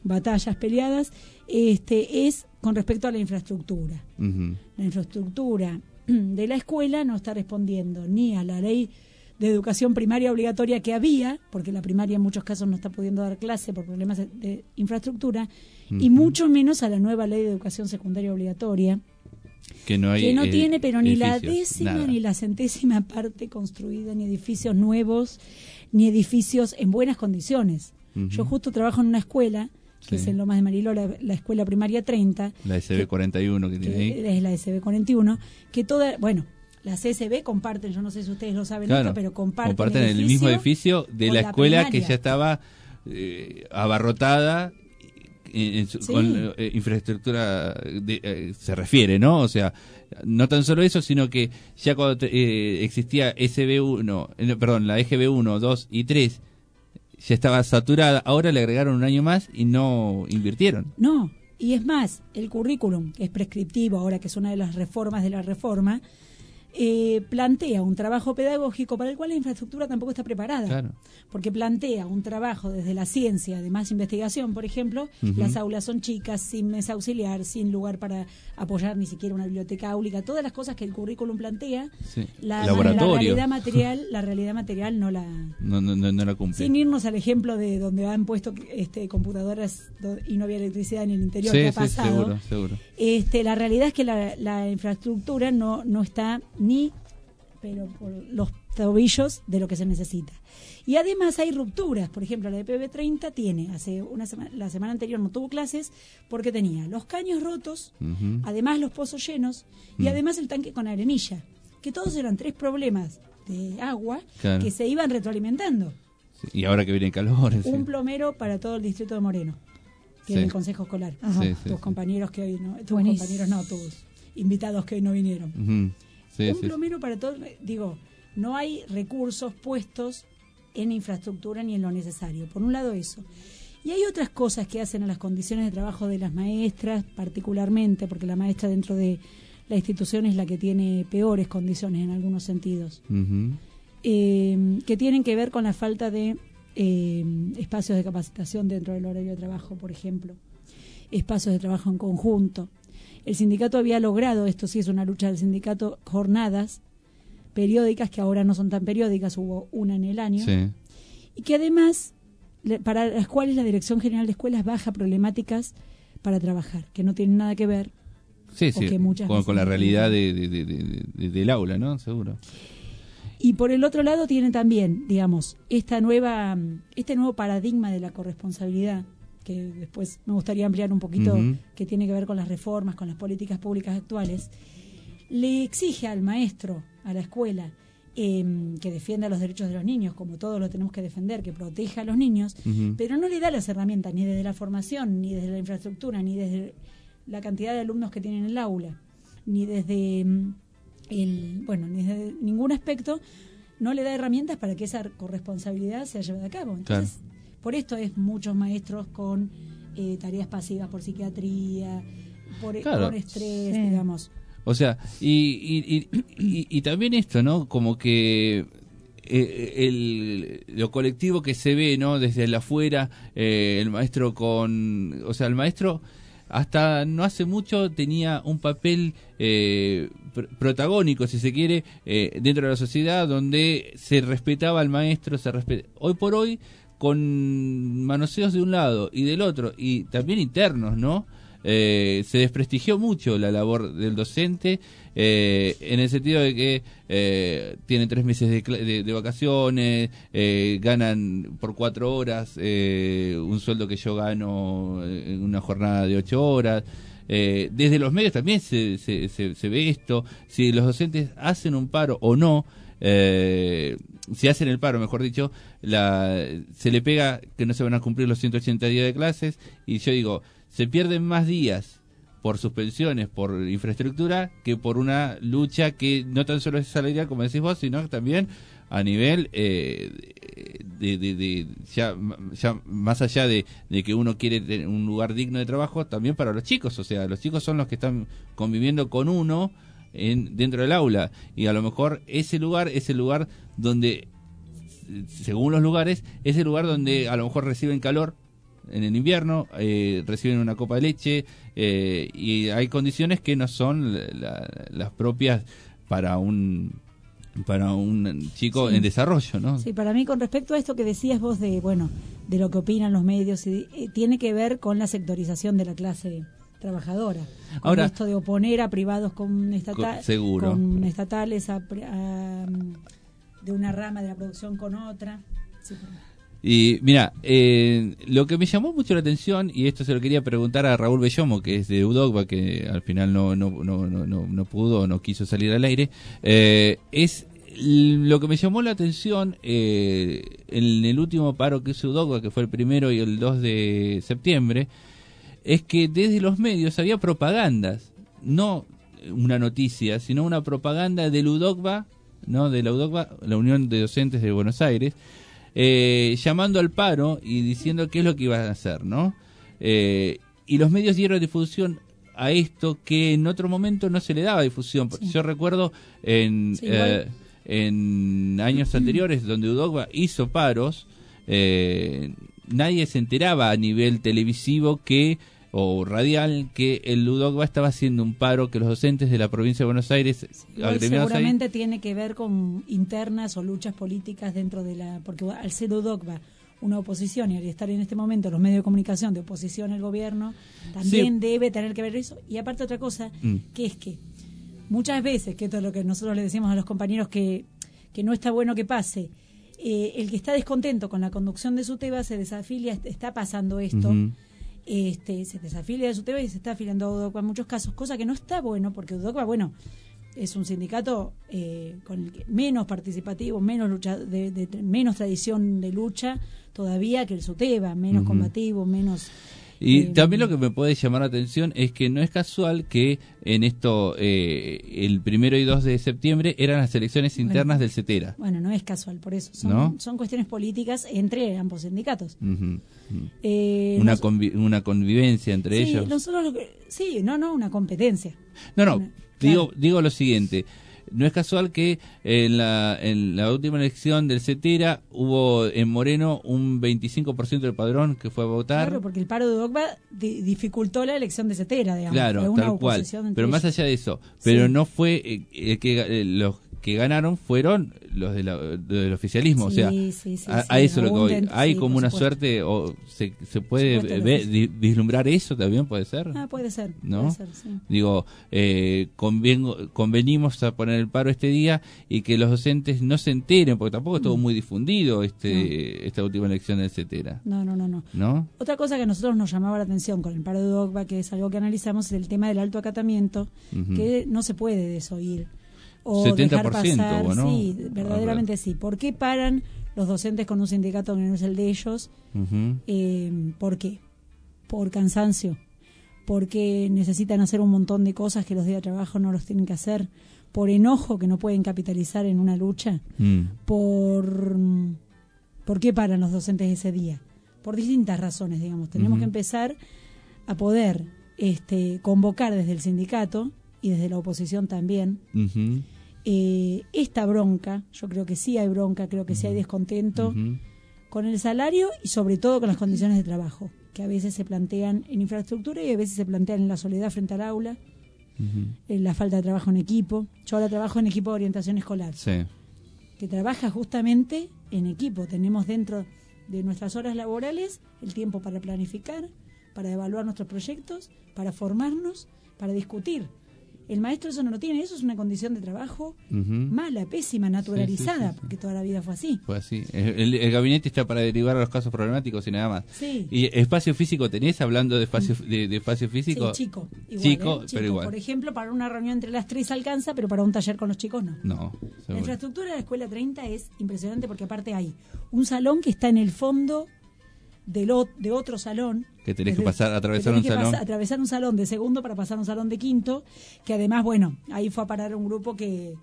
batallas peleadas, este, es con respecto a la infraestructura. Uh-huh. La infraestructura de la escuela no está respondiendo ni a la ley de educación primaria obligatoria que había, porque la primaria en muchos casos no está pudiendo dar clase por problemas de, de infraestructura, uh-huh. y mucho menos a la nueva ley de educación secundaria obligatoria, que no, hay, que no eh, tiene pero ni la edificios, décima nada. ni la centésima parte construida, ni edificios nuevos, ni edificios en buenas condiciones. Uh-huh. Yo justo trabajo en una escuela, que sí. es en Lomas de Mariló, la, la escuela primaria treinta. La S B cuarenta y uno que, que tiene ahí. Es la S B cuarenta y uno, que toda, bueno, las S B comparten, yo no sé si ustedes lo saben, claro, esto, pero comparten, comparten el, el mismo edificio de la escuela la que ya estaba eh, abarrotada en, en su, sí. con eh, infraestructura de, eh, se refiere, ¿no? O sea, no tan solo eso, sino que ya cuando eh, existía S B uno, eh, perdón, la E G B uno, dos y tres ya estaba saturada, ahora le agregaron un año más y no invirtieron. No, y es más, el currículum, que es prescriptivo ahora, que es una de las reformas de la reforma, eh, plantea un trabajo pedagógico para el cual la infraestructura tampoco está preparada. Claro. Porque plantea un trabajo desde la ciencia, de más investigación, por ejemplo, uh-huh. las aulas son chicas, sin mesa auxiliar, sin lugar para apoyar ni siquiera una biblioteca áulica, todas las cosas que el currículum plantea, sí. la, Laboratorio. la realidad material, la realidad material no la no, no, no, no la cumple. Sin irnos al ejemplo de donde han puesto este computadoras y no había electricidad en el interior, sí, que ha sí, pasado. Seguro, seguro. Este, la realidad es que la, la infraestructura no, no está ni pero por los tobillos de lo que se necesita. Y además hay rupturas, por ejemplo, la de P B treinta tiene, hace una semana, la semana anterior no tuvo clases porque tenía los caños rotos, uh-huh. además los pozos llenos y uh-huh. además el tanque con arenilla, que todos eran tres problemas de agua claro. que se iban retroalimentando. Sí, y ahora que viene calor. Un sí. plomero para todo el distrito de Moreno, que sí. es el consejo escolar. Sí, tus sí, compañeros sí. que hoy no, tus Buenísimo. compañeros no, tus invitados que hoy no vinieron. Uh-huh. Sí, un sí. plomero para todo, digo, no hay recursos puestos en infraestructura ni en lo necesario. Por un lado eso. Y hay otras cosas que hacen a las condiciones de trabajo de las maestras, particularmente, porque la maestra dentro de la institución es la que tiene peores condiciones en algunos sentidos, uh-huh. eh, que tienen que ver con la falta de eh, espacios de capacitación dentro del horario de trabajo, por ejemplo, espacios de trabajo en conjunto. El sindicato había logrado, esto sí es una lucha del sindicato, jornadas periódicas que ahora no son tan periódicas, hubo una en el año, sí. y que además, para las cuales la Dirección General de Escuelas baja problemáticas para trabajar, que no tienen nada que ver sí, sí, que muchas con, con la realidad de, de, de, de, de, del aula, ¿no? Seguro. Y por el otro lado tiene también, digamos, esta nueva, este nuevo paradigma de la corresponsabilidad, que después me gustaría ampliar un poquito, uh-huh. que tiene que ver con las reformas, con las políticas públicas actuales, le exige al maestro, a la escuela, eh, que defienda los derechos de los niños, como todos lo tenemos que defender, que proteja a los niños, uh-huh. pero no le da las herramientas, ni desde la formación, ni desde la infraestructura, ni desde la cantidad de alumnos que tienen en el aula, ni desde el, bueno, ni desde ningún aspecto, no le da herramientas para que esa corresponsabilidad sea llevada a cabo. Entonces, claro. por esto es muchos maestros con eh, tareas pasivas por psiquiatría, por, claro. por estrés, sí. digamos. O sea, y, y, y, y, y también esto, ¿no? Como que eh, el, lo colectivo que se ve, ¿no? Desde el afuera, eh, el maestro con... O sea, el maestro hasta no hace mucho tenía un papel eh, pr- protagónico, si se quiere, eh, dentro de la sociedad, donde se respetaba al maestro, se respeta. Hoy por hoy, con manoseos de un lado y del otro, y también internos, ¿no? Eh, se desprestigió mucho la labor del docente, eh, en el sentido de que eh, tienen tres meses de, de, de vacaciones, eh, ganan por cuatro horas eh, un sueldo que yo gano en una jornada de ocho horas. Eh, desde los medios también se, se, se, se ve esto, si los docentes hacen un paro o no. Eh, si hacen el paro, mejor dicho, la, se le pega que no se van a cumplir los ciento ochenta días de clases, y yo digo, se pierden más días por suspensiones, por infraestructura, que por una lucha que no tan solo es salarial, como decís vos, sino también a nivel eh, de, de, de ya, ya más allá de, de que uno quiere tener un lugar digno de trabajo, también para los chicos. O sea, los chicos son los que están conviviendo con uno en, dentro del aula, y a lo mejor ese lugar es el lugar donde, según los lugares, es el lugar donde a lo mejor reciben calor, en el invierno, eh, reciben una copa de leche eh, y hay condiciones que no son la, la, las propias para un para un chico Sí. en desarrollo, ¿no? Sí, para mí con respecto a esto que decías vos de, bueno, de lo que opinan los medios, y, eh, tiene que ver con la sectorización de la clase trabajadora. Con Ahora- esto de oponer a privados con, estata- Co- seguro. con estatales, a, pri- a, mm, de una rama de la producción con otra. Sí, perdón. Y mira, eh, lo que me llamó mucho la atención, y esto se lo quería preguntar a Raúl Bellomo, que es de Udogba, que al final no no no no no, no pudo, no quiso salir al aire, eh, es l- lo que me llamó la atención eh, en el último paro que hizo Udogba, que fue el primero y el dos de septiembre, es que desde los medios había propagandas, no una noticia, sino una propaganda del Udogba, ¿no? De la Udogba, la Unión de Docentes de Buenos Aires, eh, llamando al paro y diciendo qué es lo que iban a hacer, ¿no? Eh, y los medios dieron difusión a esto que en otro momento no se le daba difusión. Sí. Yo recuerdo en, Sí, igual. eh, en años anteriores donde Udogba hizo paros, eh, nadie se enteraba a nivel televisivo que o radial que el Udogba estaba haciendo un paro, que los docentes de la provincia de Buenos Aires Igual agremiados ahí, seguramente tiene que ver con internas o luchas políticas dentro de la... Porque al ser UDOCBA una oposición y al estar en este momento los medios de comunicación de oposición al gobierno, también Sí. debe tener que ver eso. Y aparte otra cosa, Mm. que es que muchas veces, que esto es lo que nosotros le decimos a los compañeros que, que no está bueno que pase, eh, el que está descontento con la conducción de su tema se desafilia, está pasando esto, Ujú. este, se desafilia de su tema y se está afiliando a UDOCBA en muchos casos, cosa que no está bueno, porque UDOCBA, bueno, es un sindicato eh, con el que menos participativo, menos lucha, de, de- de- menos tradición de lucha todavía que el SUTEBA, menos Ujú. combativo, menos... Y eh, también lo que me puede llamar la atención es que no es casual que en esto, eh, el primero y dos de septiembre eran las elecciones internas Bueno. del CETERA. Bueno, no es casual, por eso. Son, ¿No? son cuestiones políticas entre ambos sindicatos. Ujú, ujú. Eh, Una, nos- convi- una convivencia entre sí, ellos. nosotros lo que- sí, no, no, una competencia. No, no, Una- digo, digo lo siguiente. No es casual que en la, en la última elección del CETERA hubo en Moreno un veinticinco por ciento del padrón que fue a votar. Claro, porque el paro de UDOCBA di- dificultó la elección de CETERA, digamos. Claro, Fue una tal cual. oposición entre Pero más ellos. allá de eso, pero Sí. no fue eh, el que eh, los que ganaron fueron los de la- del oficialismo, o Sí, sea, sí, sí, a, sí, a eso lo que voy. abunden, Hay sí, como por una supuesto. suerte o se, se puede Por supuesto, ver- lo que- di- vislumbrar eso también, puede ser. Ah, puede ser, ¿No? puede ser, sí. Digo, eh, convengo- convenimos a poner el paro este día y que los docentes no se enteren, porque tampoco estuvo Mm. muy difundido este esta última elección del CETERA, No, no, no, no. ¿no? Otra cosa que a nosotros nos llamaba la atención con el paro de UDOCBA, que es algo que analizamos, es el tema del alto acatamiento, Ujú. que no se puede desoír. O setenta dejar por ciento, pasar, ¿o no? sí, verdaderamente sí. ¿Por qué paran los docentes con un sindicato que no es el de ellos? Ujú. Eh, ¿Por qué? Por cansancio, porque necesitan hacer un montón de cosas que los días de trabajo no los tienen que hacer, por enojo que no pueden capitalizar en una lucha, Mm. por ¿por qué paran los docentes ese día? Por distintas razones, digamos. Tenemos Ujú. que empezar a poder este, convocar desde el sindicato y desde la oposición también Ujú. eh, esta bronca. Yo creo que sí hay bronca, creo que sí hay descontento Ujú. con el salario y sobre todo con las condiciones de trabajo, que a veces se plantean en infraestructura y a veces se plantean en la soledad frente al aula, Ujú. en la falta de trabajo en equipo. Yo ahora trabajo en equipo de orientación escolar, Sí. que trabaja justamente en equipo. Tenemos dentro de nuestras horas laborales el tiempo para planificar, para evaluar nuestros proyectos, para formarnos, para discutir. El maestro eso no lo tiene, eso es una condición de trabajo Ujú. mala, pésima, naturalizada, Sí, sí, sí, sí. porque toda la vida fue así. Fue así. El, el- el gabinete está para derivar a los casos problemáticos y nada más. Sí. ¿Y espacio físico tenés hablando de espacio, de, de espacio físico? Sí, chico. Igual, Chico, ¿eh? pero igual. Por ejemplo, para una reunión entre las tres alcanza, pero para un taller con los chicos no. No, La seguro. infraestructura de la Escuela treinta es impresionante porque aparte hay un salón que está en el fondo del o- de otro salón. Que tenés que Desde- pasar, atravesar que un tenés que salón. pasar- atravesar un salón de segundo para pasar a un salón de quinto, que además, bueno, ahí fue a parar un grupo que,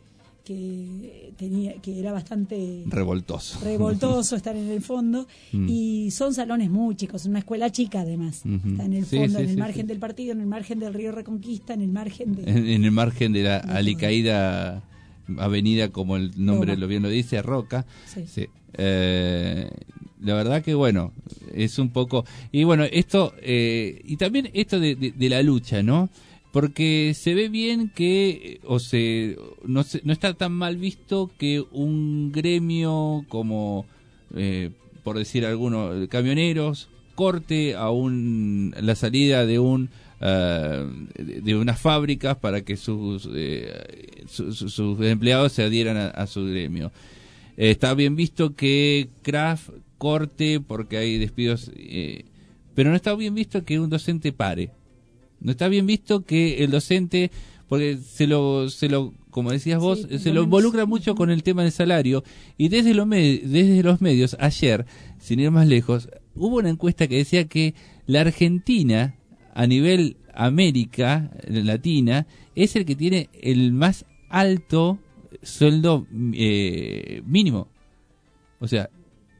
que tenía que era bastante Revoltoso. revoltoso estar en el fondo. Mm. Y son salones muy chicos, una escuela chica además. Ujú. Está en el Sí, fondo, sí, en el sí, margen sí. del partido, en el margen del río Reconquista, en el margen de... En, en el margen de la alicaída avenida, como el nombre Roma. lo bien lo dice, Roca. Sí. Sí. Eh, la verdad que bueno, es un poco... Y bueno, esto, eh, y también esto de, de, de la lucha, ¿no? Porque se ve bien que, o se, no, se, no está tan mal visto que un gremio como, eh, por decir algunos, camioneros, corte a un, la salida de un uh, de, de unas fábricas para que sus, eh, su, su, sus empleados se adhieran a, a su gremio. Eh, está bien visto que Kraft corte porque hay despidos, eh, pero no está bien visto que un docente pare. No está bien visto que el docente, porque se lo, se lo como decías vos, sí, se lo involucra mucho con el tema del salario, y desde, lo med- desde los medios, ayer, sin ir más lejos, hubo una encuesta que decía que la Argentina, a nivel América Latina, es el que tiene el más alto sueldo eh, mínimo. O sea,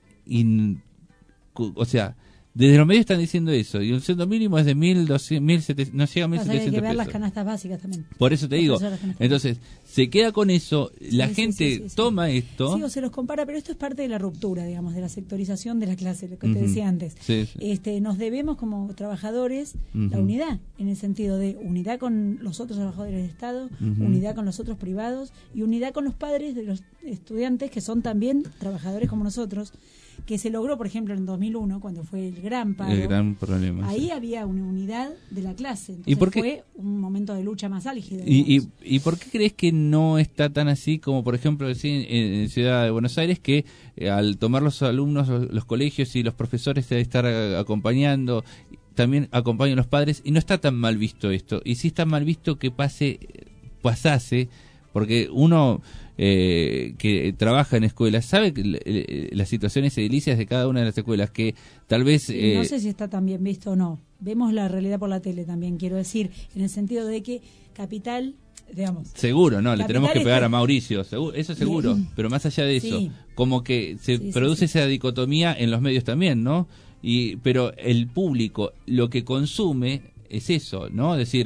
in, o sea, desde los medios están diciendo eso, y un sueldo mínimo es de mil doscientos, mil setecientos, no llega a mil setecientos hay que ver pesos. las canastas básicas también. Por eso te digo, entonces, se queda con eso, la sí, gente sí, sí, sí, toma sí. esto... Sí, o se los compara, pero esto es parte de la ruptura, digamos, de la sectorización de la clase, lo que Uh-huh. te decía antes. Sí, sí. Este, nos debemos como trabajadores Uh-huh. la unidad, en el sentido de unidad con los otros trabajadores del Estado, Uh-huh. unidad con los otros privados y unidad con los padres de los estudiantes que son también trabajadores como nosotros, que se logró, por ejemplo, en dos mil uno, cuando fue el gran paro. El gran problema. Ahí sí. había una unidad de la clase. Entonces ¿Y por qué? fue un momento de lucha más álgido. ¿Y, y, ¿Y por qué crees que no está tan así como, por ejemplo, decir, en, en Ciudad de Buenos Aires, que eh, al tomar los alumnos, los, los colegios y los profesores de estar a, acompañando, también acompañan los padres, y no está tan mal visto esto? Y sí está mal visto que pase, pasase, porque uno... Eh, que trabaja en escuelas, sabe que, eh, las situaciones edilicias de cada una de las escuelas, que tal vez... Eh, no sé si está tan bien visto o no. Vemos la realidad por la tele también, quiero decir, en el sentido de que Capital, digamos... Seguro, no, le tenemos que pegar está... a Mauricio, seguro, eso seguro, sí. Pero más allá de eso, sí. Como que se sí, produce sí, sí. esa dicotomía en los medios también, ¿no? Y pero el público lo que consume es eso, ¿no? Es decir,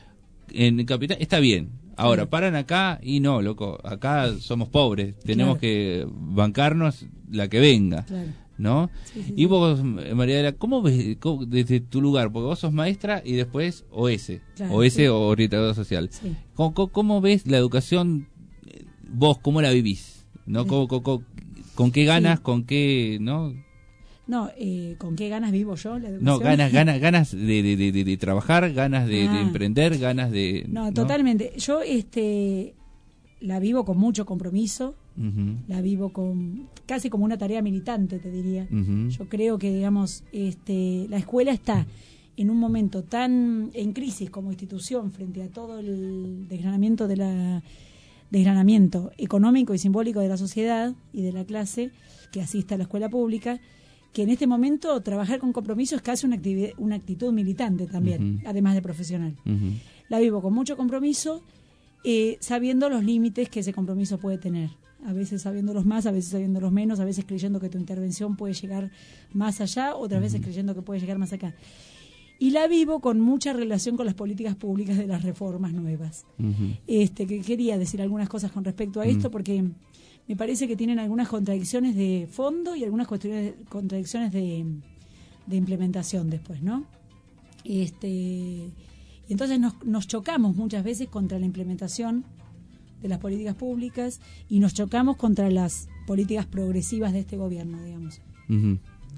en Capital está bien. Ahora, paran acá y no, loco, acá somos pobres, tenemos claro. que bancarnos la que venga, claro. ¿no? Sí, sí, y vos, Mariela, ¿cómo ves cómo, desde tu lugar? Porque vos sos maestra y después O S, claro, O S sí. o orientadora social. Sí. ¿Cómo, cómo, ¿Cómo ves la educación, vos, cómo la vivís? ¿No? ¿Cómo, cómo, cómo, ¿Con qué ganas, sí. con qué, no? No, eh, ¿con qué ganas vivo yo la educación? No, ganas, ganas, ganas de, de, de, de, de trabajar, ganas de, ah. de emprender, ganas de... No, ¿no? Totalmente. Yo este, la vivo con mucho compromiso, uh-huh. la vivo con casi como una tarea militante, te diría. Uh-huh. Yo creo que, digamos, este, la escuela está en un momento tan en crisis como institución frente a todo el desgranamiento de la desgranamiento económico y simbólico de la sociedad y de la clase que asiste a la escuela pública, que en este momento trabajar con compromiso es casi una, actividad, una actitud militante también, uh-huh. además de profesional. Uh-huh. La vivo con mucho compromiso, eh, sabiendo los límites que ese compromiso puede tener. A veces sabiéndolos más, a veces sabiéndolos menos, a veces creyendo que tu intervención puede llegar más allá, otras uh-huh. veces creyendo que puede llegar más acá. Y la vivo con mucha relación con las políticas públicas de las reformas nuevas. Uh-huh. Este, que quería decir algunas cosas con respecto a uh-huh. esto, porque... me parece que tienen algunas contradicciones de fondo y algunas contradicciones de, de implementación después, ¿no? Este, y entonces nos, nos chocamos muchas veces contra la implementación de las políticas públicas y nos chocamos contra las políticas progresivas de este gobierno, digamos. Uh-huh.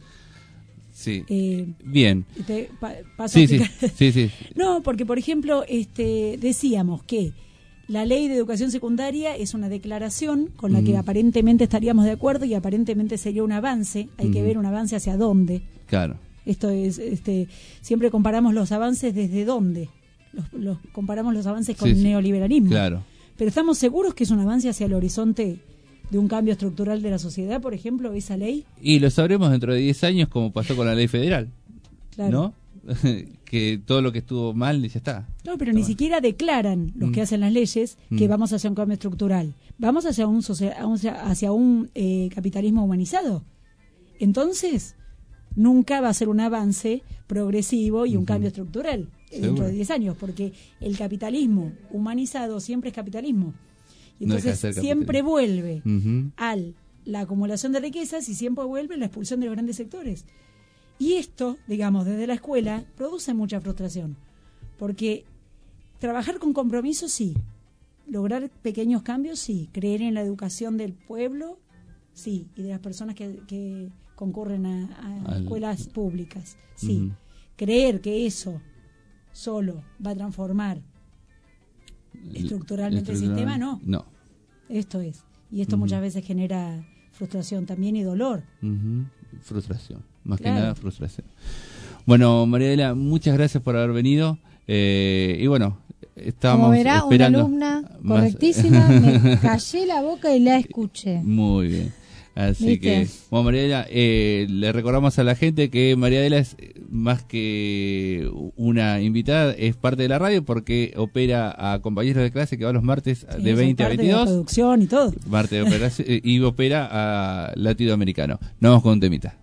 Sí. Eh, Bien. Te pa, paso sí, a sí, sí, sí. No, porque por ejemplo, este, decíamos que la ley de educación secundaria es una declaración con la uh-huh. que aparentemente estaríamos de acuerdo y aparentemente sería un avance. Hay uh-huh. que ver un avance hacia dónde. Claro. Esto es, este, siempre comparamos los avances desde dónde. Los, los comparamos los avances con sí, sí. neoliberalismo. Claro. Pero estamos seguros que es un avance hacia el horizonte de un cambio estructural de la sociedad, por ejemplo, esa ley. Y lo sabremos dentro de diez años, como pasó con la ley federal. Claro. ¿No? Que todo lo que estuvo mal ya está. No, pero está ni mal. Siquiera declaran los mm. que hacen las leyes que mm. vamos hacia un cambio estructural. Vamos hacia un hacia un eh, capitalismo humanizado. Entonces, nunca va a ser un avance progresivo y un uh-huh. cambio estructural ¿Seguro? Dentro de diez años, porque el capitalismo humanizado siempre es capitalismo. Y entonces no siempre vuelve uh-huh. al la acumulación de riquezas y siempre vuelve la expulsión de los grandes sectores. Y esto, digamos, desde la escuela, produce mucha frustración. Porque trabajar con compromiso, sí. Lograr pequeños cambios, sí. Creer en la educación del pueblo, sí. Y de las personas que, que concurren a, a Al... escuelas públicas, sí. Uh-huh. Creer que eso solo va a transformar estructuralmente el, el sistema, no. No. Esto es. Y esto uh-huh. muchas veces genera frustración también y dolor. Uh-huh. Frustración. Más claro. que nada frustración. Bueno, María Adela, muchas gracias por haber venido. Eh, y bueno, estábamos Como verá, esperando. Una alumna más... correctísima, me callé la boca y la escuché. Muy bien. Así ¿Viste? que, bueno, María Adela, eh, le recordamos a la gente que María Adela es más que una invitada, es parte de la radio porque opera a compañeros de clase que va los martes sí, de veinte a veintidós. De producción y todo. Martes de operación y opera a Latinoamericano. Nos vamos con un temita.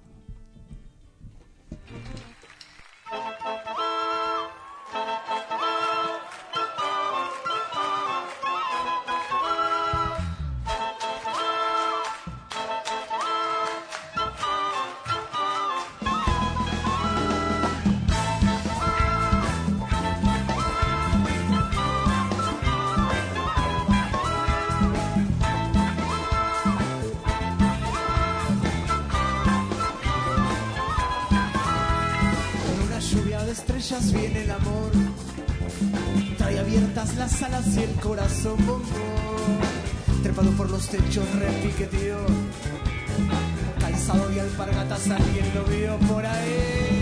Viene el amor, trae abiertas las alas y el corazón bombón, trepado por los techos repiqueteó, calzado de alpargatas, alguien lo vio por ahí.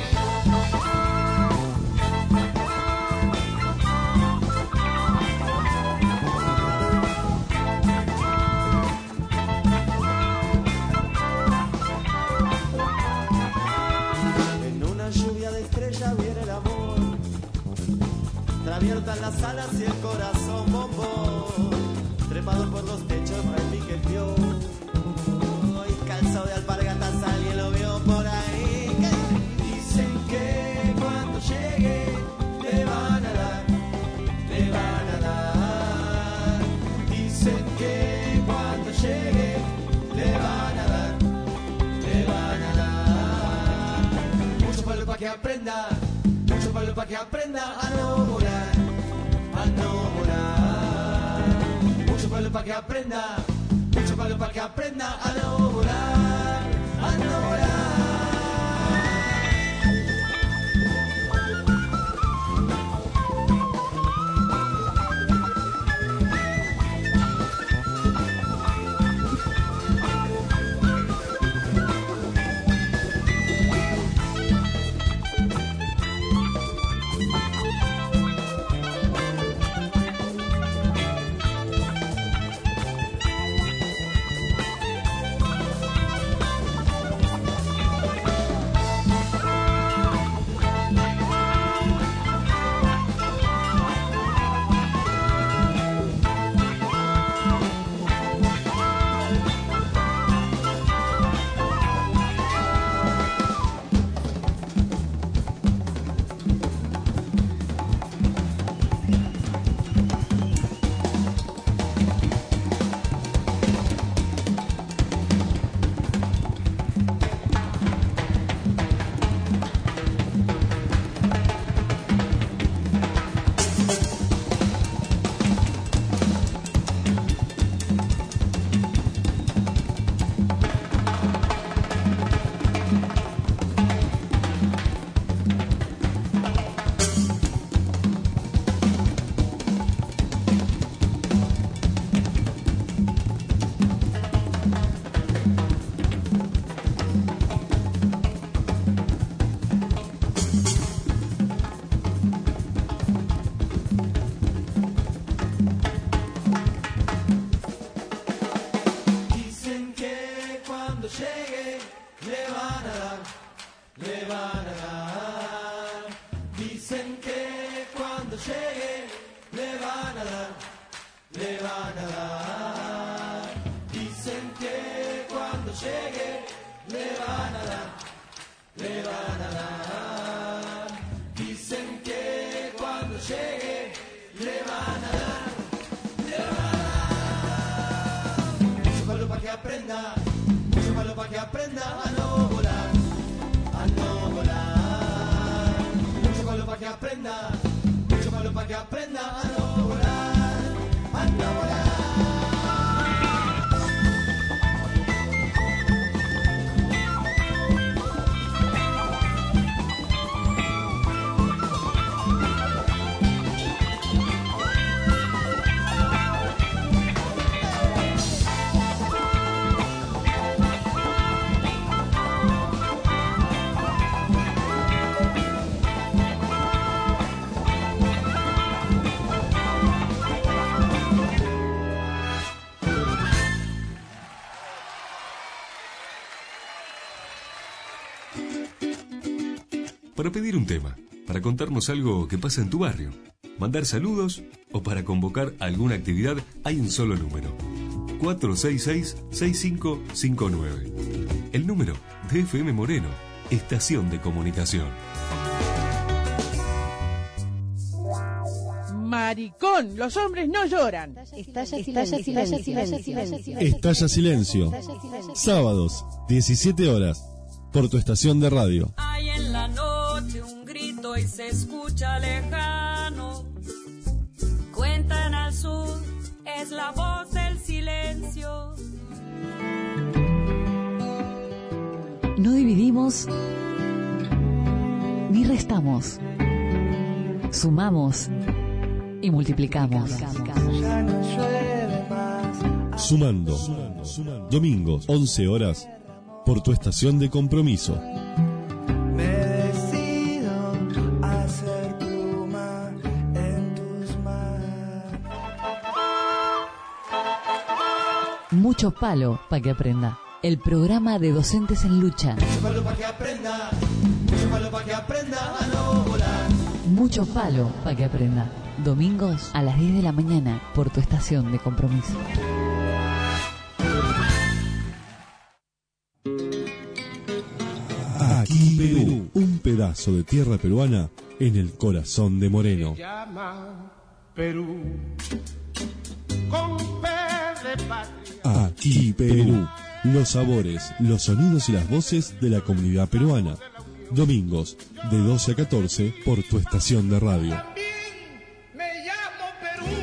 Abiertas las alas y el corazón bombón, trepado por los techos repiqueteó, y calzado de alpargatas, alguien lo vio por ahí. Dicen que cuando llegue te van a dar, te van a dar. Dicen que cuando llegue le van a dar, te van a dar. Mucho palo para que aprenda, mucho palo para que aprenda a no volar, a no volar. Mucho palo para que aprenda, mucho palo para que aprenda a no volar, a no volar. aprenda, mucho palo para que aprenda a no volar, a no volar. Mucho palo para que aprenda, mucho palo para que aprenda a no volar, a no volar. Para pedir un tema, para contarnos algo que pasa en tu barrio, mandar saludos o para convocar alguna actividad, hay un solo número: cuatro seis seis, seis cinco cinco nueve. El número de F M Moreno, estación de comunicación. Maricón, los hombres no lloran. Estalla silencio, estalla silencio, silencio. Estalla silencio. Sábados, diecisiete horas, por tu estación de radio. Hay en la noche un grito y se escucha lejano. Cuentan al sur, es la voz del silencio. No dividimos ni restamos. Sumamos y multiplicamos. Sumando. Domingos, once horas, por tu estación de compromiso. Me decido a ser pluma en tus manos. Mucho palo para que aprenda. El programa de docentes en lucha. Mucho palo para que aprenda, mucho palo para que aprenda a no volar. Mucho palo para que aprenda. Domingos a las diez de la mañana por tu estación de compromiso. Aquí Perú, un pedazo de tierra peruana en el corazón de Moreno. Se llama Perú, con P de patria. Aquí Perú, los sabores, los sonidos y las voces de la comunidad peruana. Domingos de doce a catorce por tu estación de radio. Me llamo Perú,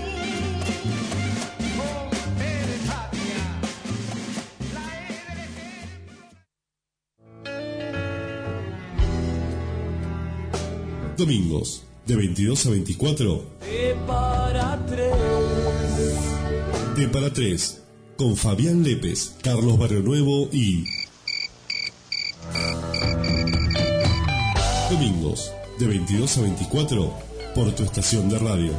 con P de patria. Domingos de veintidós a veinticuatro. De para tres. De para tres, con Fabián Lépez, Carlos Barrionuevo y... Domingos, de veintidós a veinticuatro, por tu estación de radio.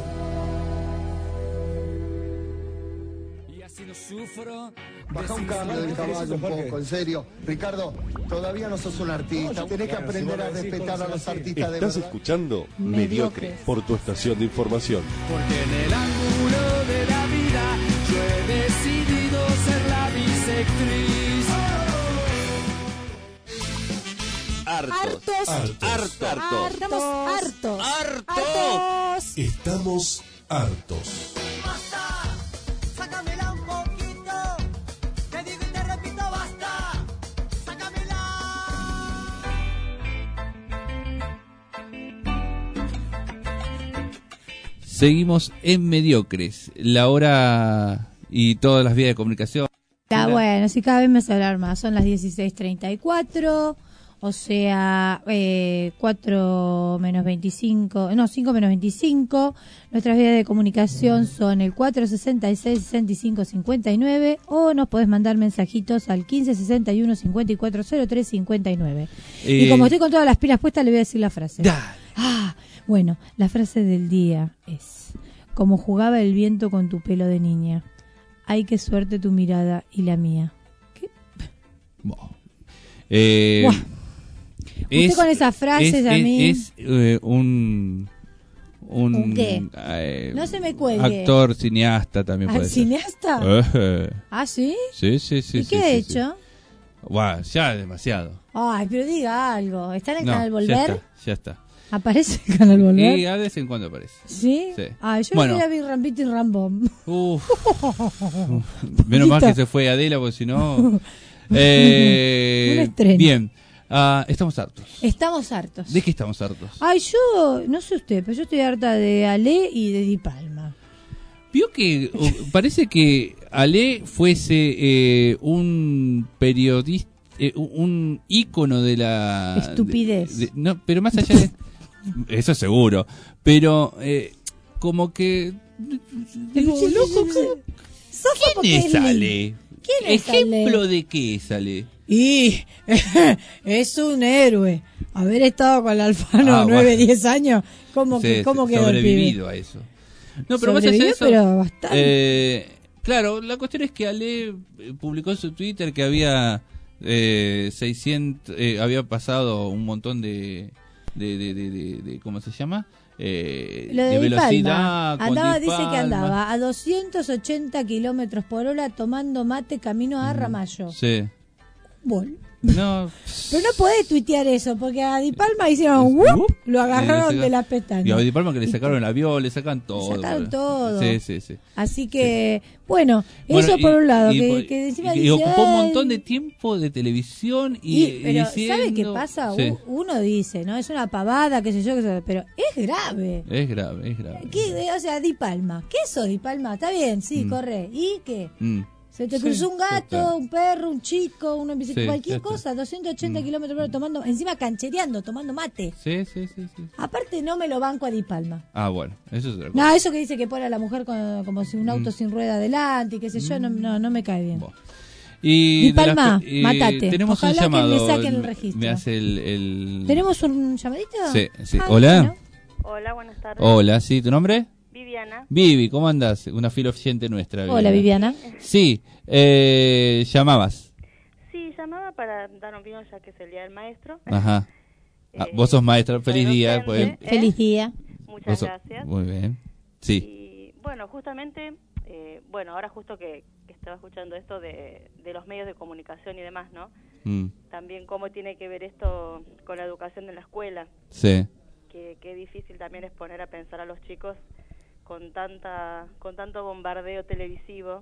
Baja un cambio del caballo un poco, en serio. Ricardo, todavía no sos un artista. Tenés que aprender a respetar a los artistas de verdad. Estás escuchando Mediocre por tu estación de información. Porque en el ángulo de la vida yo he decidido ser la bisectriz. Hartos. Hartos. Hartos. Hartos. Estamos hartos. Hartos. Estamos hartos. Sácamela un poquito, te digo y te repito, basta. Sácamela. Seguimos en Mediocres, la hora y todas las vías de comunicación. Está bueno, si cada vez me vas a hablar más. Son las dieciséis treinta y cuatro, o sea, eh, cuatro menos veinticinco, no, cinco menos veinticinco. Nuestras vías de comunicación son el cuatro sesenta y seis, sesenta y cinco cincuenta y nueve, o nos podés mandar mensajitos al quince sesenta y uno, cincuenta y cuatro cero tres, cincuenta y nueve. Eh, y como estoy con todas las pilas puestas, le voy a decir la frase. Dale. Ah, bueno, la frase del día es: como jugaba el viento con tu pelo de niña. Ay, qué suerte tu mirada y la mía. ¿Qué? Eh, Buah. Usted con esas frases es, a mí. Es, es, eh, un. Un, ¿Un qué? eh, No se me cuelgue. Actor, cineasta también ¿Ah, puede ser. cineasta? Eh. ¿Ah, sí? Sí, sí, sí. ¿Y sí, qué sí, he sí. hecho? Buah, ya demasiado. Ay, pero diga algo. ¿Está en el No, canal ya Volver? está, ya está. ¿Aparece en Canal Volver? Y a vez en cuando aparece. ¿Sí? Sí. Ah, yo Bueno. ya vi Rambito y Rambón. Uf. Menos mal que se fue Adela, porque si no... Eh, Un estreno. Bien. Ah, estamos hartos. Estamos hartos. ¿De qué estamos hartos? Ay, yo, no sé usted, pero yo estoy harta de Ale y de Di Palma. Vio que o, parece que Ale fuese eh, un periodista, eh, un ícono de la... Estupidez. de- de- no, pero más allá de... Eso seguro. Pero eh, como que... Digo, loco, ¿quién es Ale? ¿Quién es ¿Ejemplo Ale? de qué es Ale? Y es un héroe. Haber estado con el Alfano Ah, nueve, bueno. diez años, ¿cómo, Sí, que, cómo sí, quedó el pibe? sobrevivido a eso. No, pero más allá de Sobrevivió, eso, pero bastante. eh, claro, la cuestión es que Ale eh, publicó en su Twitter que había eh, seiscientos, eh, había pasado un montón de, de, de, de, de- de- ¿cómo se llama? Eh, Lo de, de Di velocidad. Palma. con Andaba, Di dice que Palma. andaba a doscientos ochenta kilómetros por hora tomando mate camino a Ramallo. Sí. Bueno. No. Pero no podés tuitear eso, porque a Di Palma hicieron ¡wup! Lo agarraron Eh, de las Y a pestañas. Di Palma que le Y sacaron el avión, le sacan todo. sacaron por- todo. Sí, sí, sí. Así que, bueno, Bueno, eso y- por un lado, y que, por- que encima y- y dice, ocupó un "Ay". montón de tiempo de televisión y, Y, pero diciendo- ¿sabe qué pasa? Sí. U- Uno dice, ¿no? Es una pavada, qué sé yo, qué sé yo, pero es grave. Es grave, es grave. ¿Qué, o sea, Di Palma. ¿Qué eso, Di Palma? Está bien, sí, Mm. corre. ¿Y qué? Mm. Se te Sí, cruzó un ya gato, está. un perro, un chico, una bicicleta, Sí, ya cualquier está. cosa, doscientos ochenta Mm. kilómetros por hora tomando, encima canchereando, tomando mate. Sí, sí, sí, sí. Aparte no me lo banco a Di Palma. Ah, bueno, eso es otra cosa. No, eso que dice que pone a la mujer con- como si un auto Mm. sin rueda adelante y qué sé yo, no, no, no me cae bien. Y Di de las Palma, pe- y mátate. Tenemos Ojalá un que llamado. le saquen el me- registro. Me hace el. el- ¿Tenemos un llamadito? Sí, sí. Ah, Hola. bueno. Hola, buenas tardes. Hola, sí, ¿tu nombre? Viviana. Vivi, ¿cómo andas? Una fiel oyente nuestra. Hola, Viviana. Sí, eh, llamabas. Sí, llamaba para dar un opinión ya que es el Día del Maestro. Ajá. Ah, vos sos maestra, feliz soy día. docente, pues. ¿eh? Feliz día. Muchas Vos sos- gracias. Muy bien. Sí. Y bueno, justamente, eh, bueno, ahora justo que, que estaba escuchando esto de, de los medios de comunicación y demás, ¿no? Mm, También cómo tiene que ver esto con la educación en la escuela. sí. Que, que difícil también es poner a pensar a los chicos con tanta con tanto bombardeo televisivo.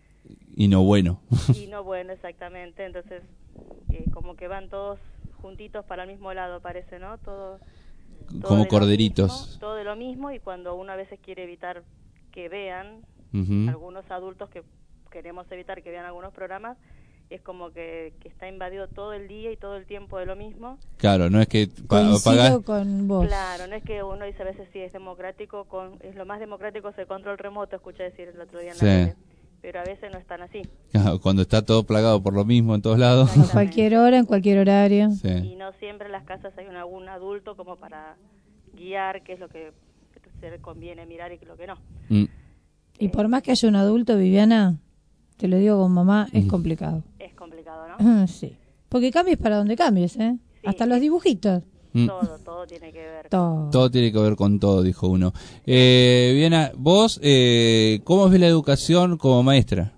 Y no bueno. Y no bueno, exactamente. Entonces, eh, como que van todos juntitos para el mismo lado, parece, ¿no? Todo, todo Como de lo corderitos. mismo, todo de lo mismo, y cuando uno a veces quiere evitar que vean, Ujú. algunos adultos que queremos evitar que vean algunos programas, es como que, que está invadido todo el día y todo el tiempo de lo mismo. Claro, no es que pa- Coincido pagás- con vos. Claro, no es que uno dice a veces si es democrático, con, es lo más democrático es el control remoto, escuché decir el otro día en Sí. la tele, pero a veces no están así. Claro, cuando está todo plagado por lo mismo en todos lados. A cualquier hora, en cualquier horario. Sí. Y no siempre en las casas hay un, algún adulto como para guiar qué es lo que se conviene mirar y qué es lo que no. Mm. Y por más que haya un adulto, Viviana, te lo digo con mamá, es complicado. Es complicado, ¿no? Ah, sí. Porque cambies para donde cambies, ¿eh? Hasta los dibujitos. Mm. Todo, todo tiene que ver. Todo. Todo tiene que ver con todo, dijo uno. Eh, Viviana, vos, eh, ¿cómo ves la educación como maestra?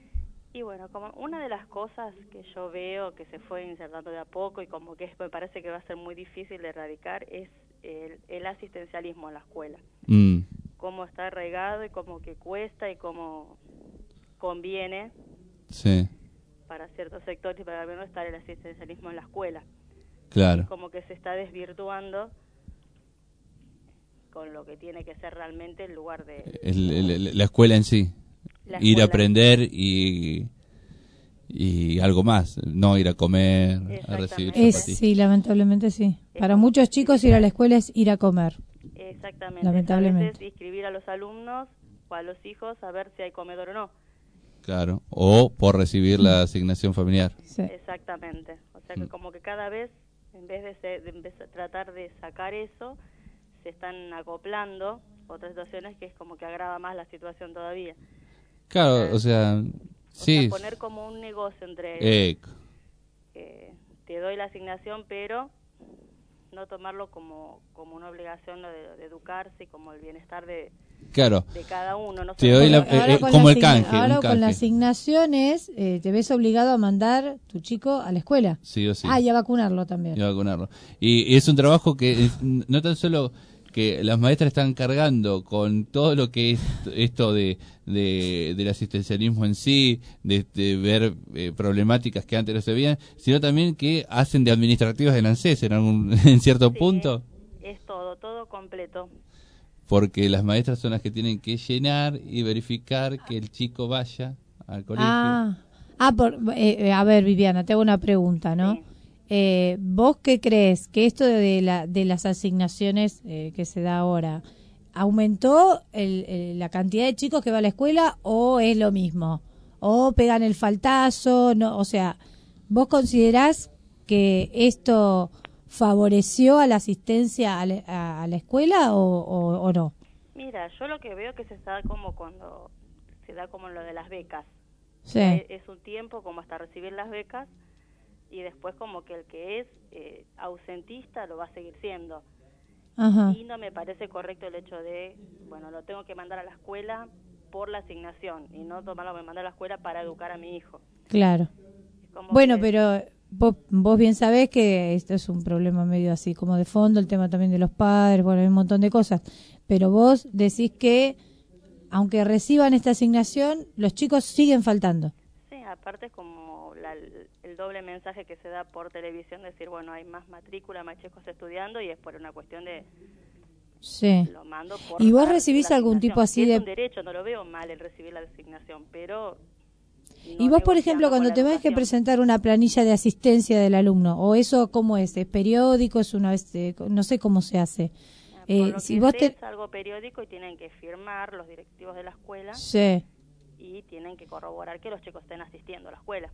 Y bueno, como una de las cosas que yo veo que se fue insertando de a poco y como que es- me parece que va a ser muy difícil de erradicar es el, el asistencialismo en la escuela. Mm, Cómo está arraigado y cómo que cuesta y cómo conviene sí, para ciertos sectores y para al menos estar el asistencialismo en la escuela. claro. Como que se está desvirtuando con lo que tiene que ser realmente el lugar de... El- el- la escuela en sí. La Ir a escuela. aprender y, y algo más. No ir a comer, a recibir Es, zapatillas. sí, lamentablemente sí. Para muchos chicos ir a la escuela es ir a comer. Exactamente. Lamentablemente. A veces inscribir a los alumnos o a los hijos a ver si hay comedor o no. Claro. O por recibir la asignación familiar. Exactamente. O sea que como que cada vez, en vez de, se- de empezar- tratar de sacar eso, se están acoplando otras situaciones que es como que agrava más la situación todavía. Claro, o sea, sí. O sea, poner como un negocio entre Eh, eh, te doy la asignación, pero no tomarlo como, como una obligación ¿no? de, de educarse y como el bienestar de, Claro. de cada uno. No te doy la, Ahora eh, con como la el canje. Ahora un con canje. las asignaciones eh, te ves obligado a mandar tu chico a la escuela. Sí o sí. Ah, y a vacunarlo también. Y a vacunarlo. Y, y es un trabajo que es, no tan solo que las maestras están cargando con todo lo que es esto de, de del asistencialismo en sí, de, de ver eh, problemáticas que antes no se veían, sino también que hacen de administrativas del ANSES en, algún, en cierto Sí, punto. Es todo, todo completo. Porque las maestras son las que tienen que llenar y verificar que el chico vaya al colegio. Ah, ah por, eh, a ver, Viviana, te hago una pregunta, ¿no? Sí. Eh, ¿Vos qué crees? ¿Que esto de, la, de las asignaciones eh, que se da ahora, aumentó el, el, la cantidad de chicos que va a la escuela o es lo mismo? ¿O pegan el faltazo? No, o sea, ¿vos considerás que esto favoreció a la asistencia a la, a, a la escuela o, o, o no? Mira, yo lo que veo que se da como cuando se da como lo de las becas. Sí. Es, es un tiempo como hasta recibir las becas y después como que el que es eh, ausentista lo va a seguir siendo. Ajá. Y no me parece correcto el hecho de, bueno, lo tengo que mandar a la escuela por la asignación y no tomarlo, me mandar a la escuela para educar a mi hijo. Claro. Como Bueno, que- pero vos, vos bien sabés que esto es un problema medio así como de fondo, el tema también de los padres, bueno, hay un montón de cosas. Pero vos decís que, aunque reciban esta asignación, los chicos siguen faltando. Sí, aparte es como la, el doble mensaje que se da por televisión, decir, bueno, hay más matrícula, más chicos estudiando y es por una cuestión de... Sí. Lo mando por ¿Y vos la- recibís la algún asignación. tipo así Es de... un derecho, no lo veo mal el recibir la asignación, pero... no Y vos, por ejemplo, negociando cuando con te la vas que educación. presentar una planilla de asistencia del alumno, o eso, ¿cómo es? ¿Es periódico? ¿Es una vez? eh, no sé cómo se hace. Por Eh, lo si que vos sé, te... es algo periódico y tienen que firmar los directivos de la escuela Sí. y tienen que corroborar que los chicos estén asistiendo a la escuela.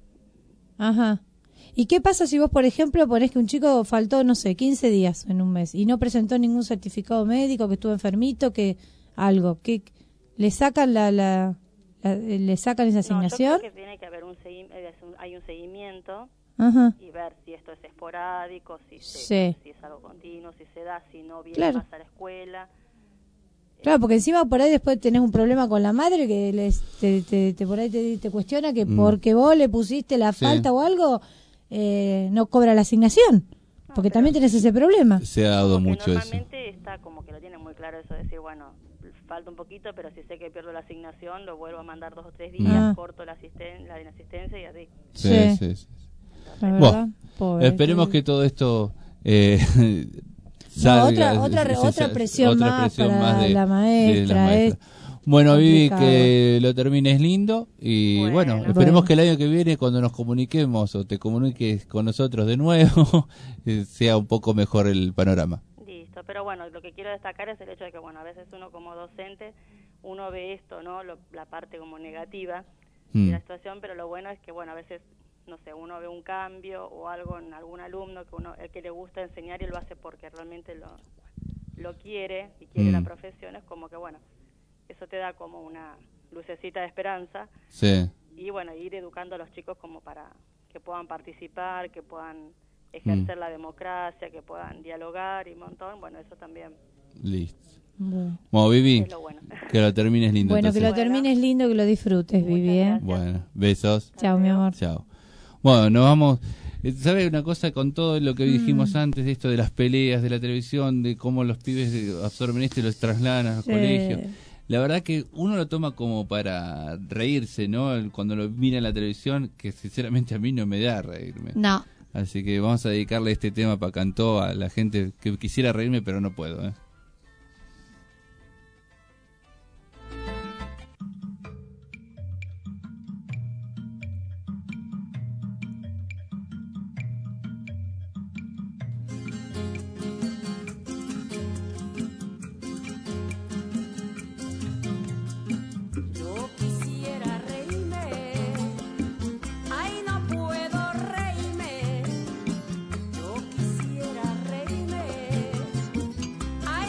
Ajá. ¿Y qué pasa si vos, por ejemplo, ponés que un chico faltó, no sé, quince días en un mes y no presentó ningún certificado médico, que estuvo enfermito, que algo? ¿Qué, ¿Le sacan la, la, la- le sacan esa No, yo asignación? creo que tiene que haber un, segui- eh, es un- hay un seguimiento Ajá. y ver si esto es esporádico, si, se- Sí. si es algo continuo, si se da, si no viene Claro. más a la escuela. Claro, porque encima por ahí después tenés un problema con la madre que les, te, te, te- por ahí te, te cuestiona que Mm. porque vos le pusiste la Sí. falta o algo, eh, no cobra la asignación. Porque también tenés ese problema. Se ha dado Como que mucho eso. normalmente está como que lo tiene muy claro eso de decir, bueno, falta un poquito, pero si sé que pierdo la asignación, lo vuelvo a mandar dos o tres días, Ah. corto la, asisten la inasistencia y así. Sí, Sí. sí, sí. La Bueno, verdad, pobre. esperemos que todo esto eh, No, salga. otra, otra, se- se- otra presión otra más presión para más de- la de maestra. las es maestras. Bueno, Vivi, complicado. que lo termines lindo y bueno, Bueno. esperemos Bueno. que el año que viene cuando nos comuniquemos o te comuniques con nosotros de nuevo eh, sea un poco mejor el panorama. Listo, pero bueno, lo que quiero destacar es el hecho de que, bueno, a veces uno como docente, uno ve esto, ¿no? Lo- la parte como negativa Mm. de la situación, pero lo bueno es que, bueno, a veces, no sé, uno ve un cambio o algo en algún alumno que uno, el que le gusta enseñar y lo hace porque realmente lo, lo quiere y quiere Mm. la profesión, es como que, bueno, eso te da como una lucecita de esperanza Sí. y, bueno, ir educando a los chicos como para que puedan participar, que puedan ejercer Mm. la democracia, que puedan dialogar y un montón, bueno, eso también Listo. Bueno, Bueno, Vivi, es lo bueno. que lo termines lindo. Bueno, que entonces. lo termines lindo, que lo disfrutes, Vivi. ¿eh? Bueno, besos. Chao, mi amor. Chao. Bueno, nos vamos. eh, ¿Sabe una cosa con todo lo que dijimos Mm. antes, de esto de las peleas, de la televisión, de cómo los pibes eh, absorben esto y los trasladan a los Sí. colegios? La verdad que uno lo toma como para reírse, ¿no? El- Cuando lo mira en la televisión, que sinceramente a mí no me da reírme. No. Así que vamos a dedicarle este tema para Cantó a la gente que quisiera reírme, pero no puedo, ¿eh? Yo quisiera reírme, ay no puedo reírme. Yo quisiera reírme, ay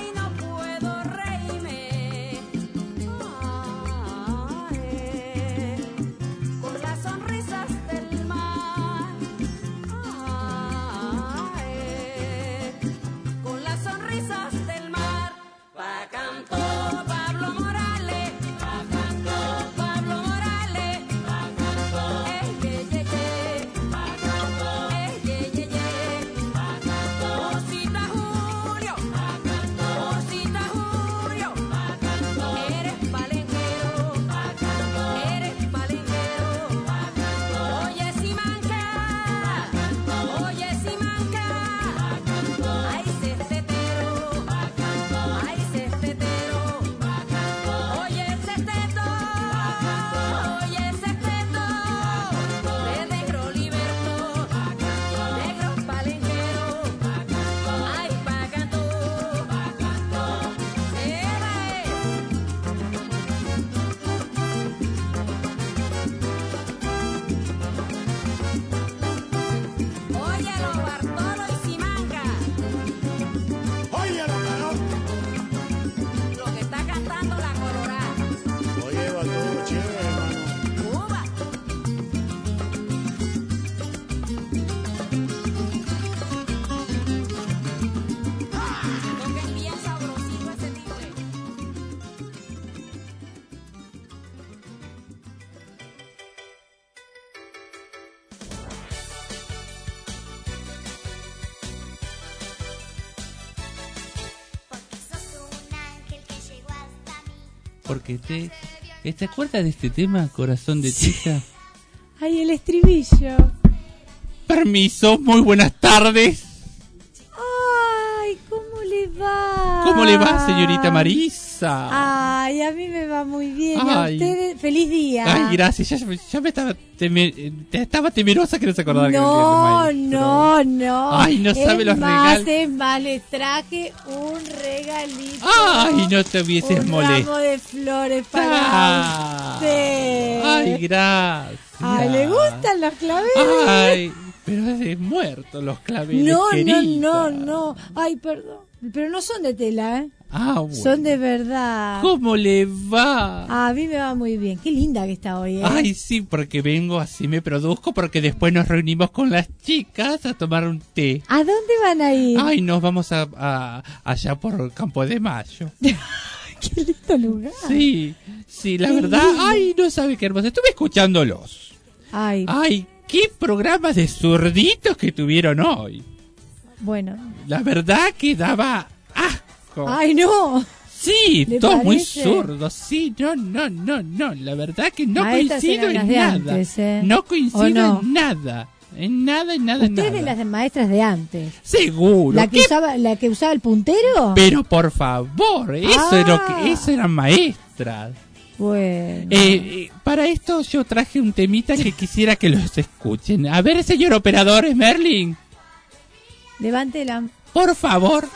Porque te... ¿Te acuerdas de este tema, Corazón de Tiza? Ay, el estribillo. Permiso, muy buenas tardes. Ay, ¿cómo le va? ¿Cómo le va, señorita Marisa? Ay, a mí me va muy bien. Ay. A ustedes, feliz día. Ay, gracias. Ya, ya me estaba, temer, estaba temerosa que no se acordara que No, era el día del no, no. Ay, no sabe es los más, regalos. Es más, les traje un regalito. Ay, no te hubieses un molestado. ramo de flores para Ah. usted. Ay, gracias. Ay, ¿le gustan los claveles? Ay, pero es muerto los claveles. No, querida. no, no, no. Ay, perdón. Pero no son de tela, ¿eh? Ah, bueno. Son de verdad. ¿Cómo le va? A mí me va muy bien. Qué linda que está hoy, ¿eh? Ay, sí, porque vengo así, me produzco, porque después nos reunimos con las chicas a tomar un té. ¿A dónde van a ir? Ay, nos vamos a, a allá por Campo de Mayo. Qué lindo lugar. Sí, sí, la Qué verdad. lindo. Ay, no sabe qué hermoso. Estuve escuchándolos. Ay, Ay, qué programas de zurditos que tuvieron hoy. bueno. La verdad que daba asco. Ay, no. Sí, ¿Le todos muy parece? zurdos. Sí, no, no, no, no. La verdad que no Maestras coincido eran en las nada. de antes, ¿eh? No coincido ¿O no? en nada. En nada, en nada, en Usted nada. de las de maestras de antes. Seguro. ¿La que ¿Qué? usaba, la que usaba el puntero? Pero por favor, eso Ah. era lo que, eso eran maestras. Bueno. Eh, eh, para esto yo traje un temita que quisiera que los escuchen. A ver, señor operador, Merlin. Levántela. Por favor.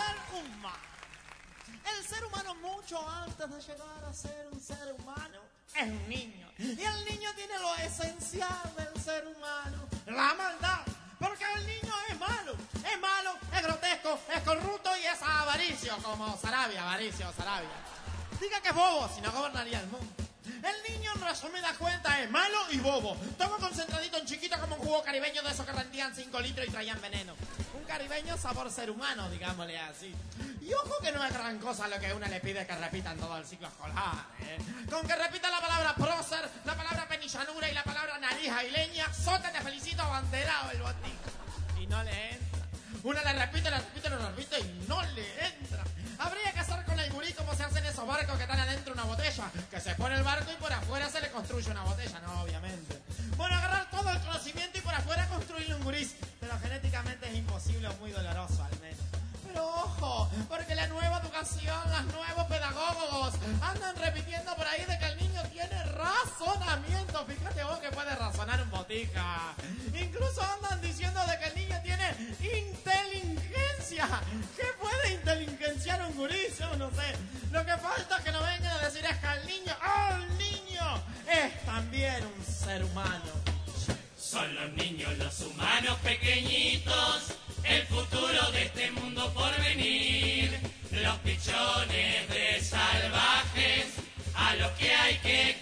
El ser humano mucho antes de llegar a ser un ser humano es un niño. Y el niño tiene lo esencial del ser humano, la maldad. Porque el niño es malo, es malo, es grotesco, es corrupto y es avaricio, como Sarabia, avaricio, Sarabia. Diga que es bobo, si no gobernaría el mundo. El niño en resumida cuenta es malo y bobo. Todo concentradito en chiquito como un jugo caribeño de esos que rendían cinco litros y traían veneno. Un caribeño sabor ser humano, digámosle así. Y ojo que no es gran cosa lo que una le pide que repitan todo el ciclo escolar, ¿eh? Con que repita la palabra prócer, la palabra penillanura y la palabra nariz aileña, Sota, te felicito, abanderado el botín. Y no le entra. Una le repite, le repite, le repite y no le entra. Habría que hacer con el gurí como se hacen esos barcos que están adentro de una botella. Que se pone el barco y por afuera se le construye una botella. No, obviamente. Bueno, agarrar todo el conocimiento y por afuera construirle un gurí. Pero genéticamente es imposible o muy doloroso al menos. Pero ojo, porque la nueva educación, los nuevos pedagogos andan repitiendo por ahí de que el niño tiene razonamiento. Fíjate vos que puede razonar un botija. Incluso andan diciendo de que el niño tiene inteligencia. ¿Qué puede inteligenciar un gurí? Yo no sé. Lo que falta es que nos vengan a decir es que el niño, ¡oh, el niño! Es también un ser humano. Son los niños, los humanos pequeñitos, el futuro de este mundo por venir. Los pichones de salvajes, a los que hay que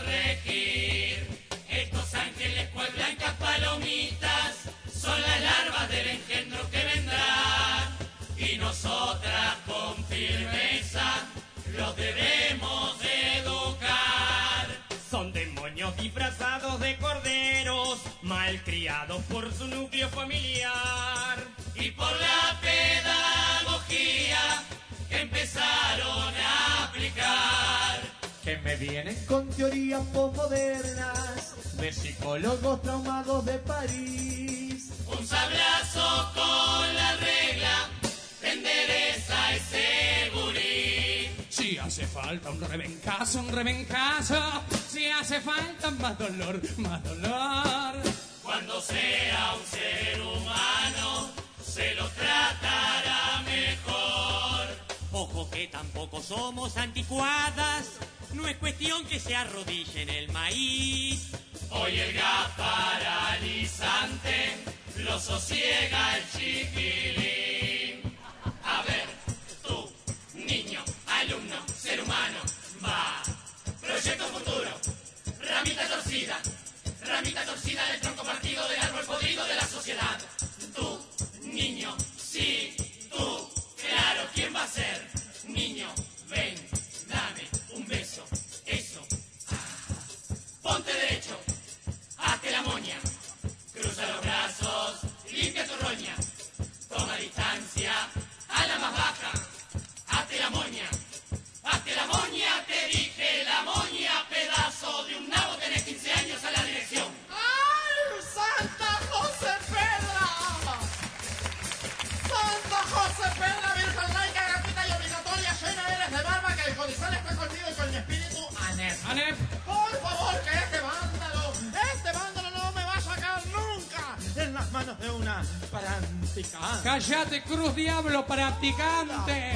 corregir. Estos ángeles cual blancas palomitas, son las larvas del engendro que vendrá. Y nosotras con firmeza los debemos educar. Son demonios disfrazados de corderos, malcriados por su núcleo familiar. Y por la pedagogía que empezaron a aplicar. Que me vienen con teorías posmodernas de psicólogos traumados de París. Un sablazo con la regla endereza ese gurí. Si hace falta un rebencazo, un rebencazo. Si hace falta más dolor, más dolor. Cuando sea un ser humano, se lo tratará mejor. Ojo que tampoco somos anticuadas, no es cuestión que se arrodille en el maíz. Hoy el gas paralizante lo sosiega el chiquilín. A ver, tú, niño, alumno, ser humano, va. Proyecto futuro, ramita torcida, ramita torcida del tronco partido del árbol podrido de la sociedad. Tú, niño, sí, tú, claro, ¿quién va a ser? Niño, ven, dame un beso, eso. Ah. Ponte derecho, hazte la moña, cruza los brazos, limpia tu roña, toma manos de una practicante. Cállate, Cruz Diablo, practicante.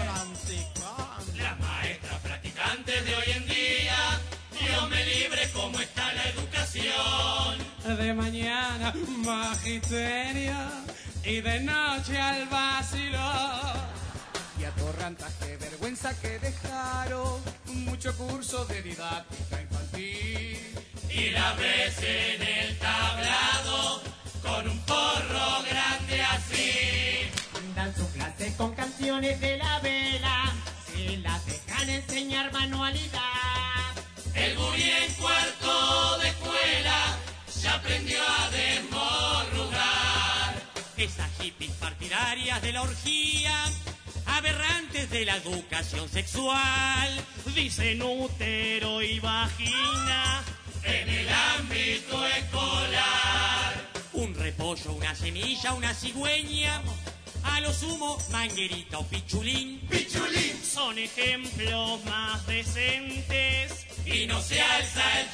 Las maestras practicantes de hoy en día, Dios me libre cómo está la educación. De mañana magisterio y de noche al vacilo. Y atorrantas, qué vergüenza que dejaron mucho curso de didáctica infantil. Y la ves en el tablado con un porro grande así. Dan su clase con canciones de la vela, si las dejan enseñar manualidad. El gurí en cuarto de escuela ya aprendió a desmorrugar. Esas hippies partidarias de la orgía, aberrantes de la educación sexual, dicen útero y vagina en el ámbito escolar. Un repollo, una semilla, una cigüeña, a lo sumo manguerita o pichulín. Pichulín son ejemplos más decentes y no se alza el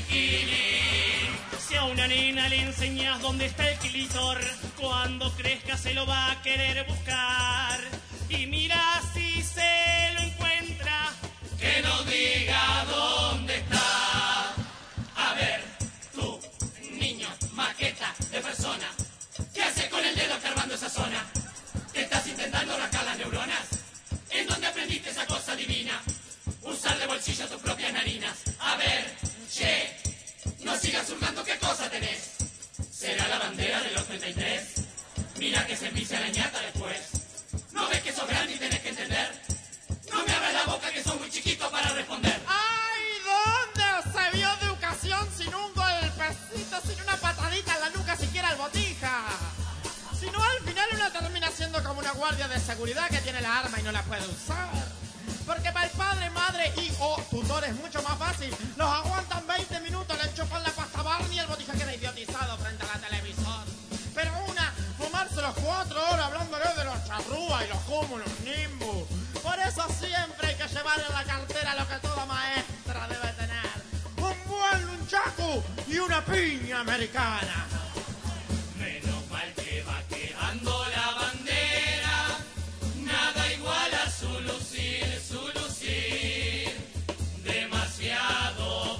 chiquilín. Si a una nena le enseñas dónde está el clítor, cuando crezca se lo va a querer buscar. Y mira si se lo encuentra, que nos diga dónde está. A ver, tú, niño, maqueta de persona, ¿qué haces con el dedo escarbando esa zona? ¿Te estás intentando rascar las neuronas? ¿En dónde aprendiste esa cosa divina? Usar de bolsillo tus propias narinas. A ver, che, no sigas hurgando, ¿qué cosa tenés? ¿Será la bandera de los treinta y tres? Mira que se envicia la ñata después. ¿No ves que sos grande y tenés que entender? No me abras la boca que sos muy chiquito para responder. ¡Ay! ¿Dónde se vio educación sin un golpecito, sin una patadita en la nuca, siquiera el botija? Si no, al final uno termina siendo como una guardia de seguridad que tiene la arma y no la puede usar. Porque para el padre, madre y o tutor es mucho más fácil. Los aguantan veinte minutos, le enchufan la pasta Barney y el botija queda idiotizado frente a la televisor. Pero una, fumarse los cuatro horas hablándole de los charrúas y los cúmulos nimbus. Por eso siempre hay que llevar en la cartera lo que toda maestra debe tener: un buen nunchaku y una piña americana. Menos mal que va quedando la bandera, nada igual a su lucir, su lucir. Demasiado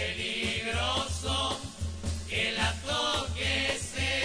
peligroso que la toque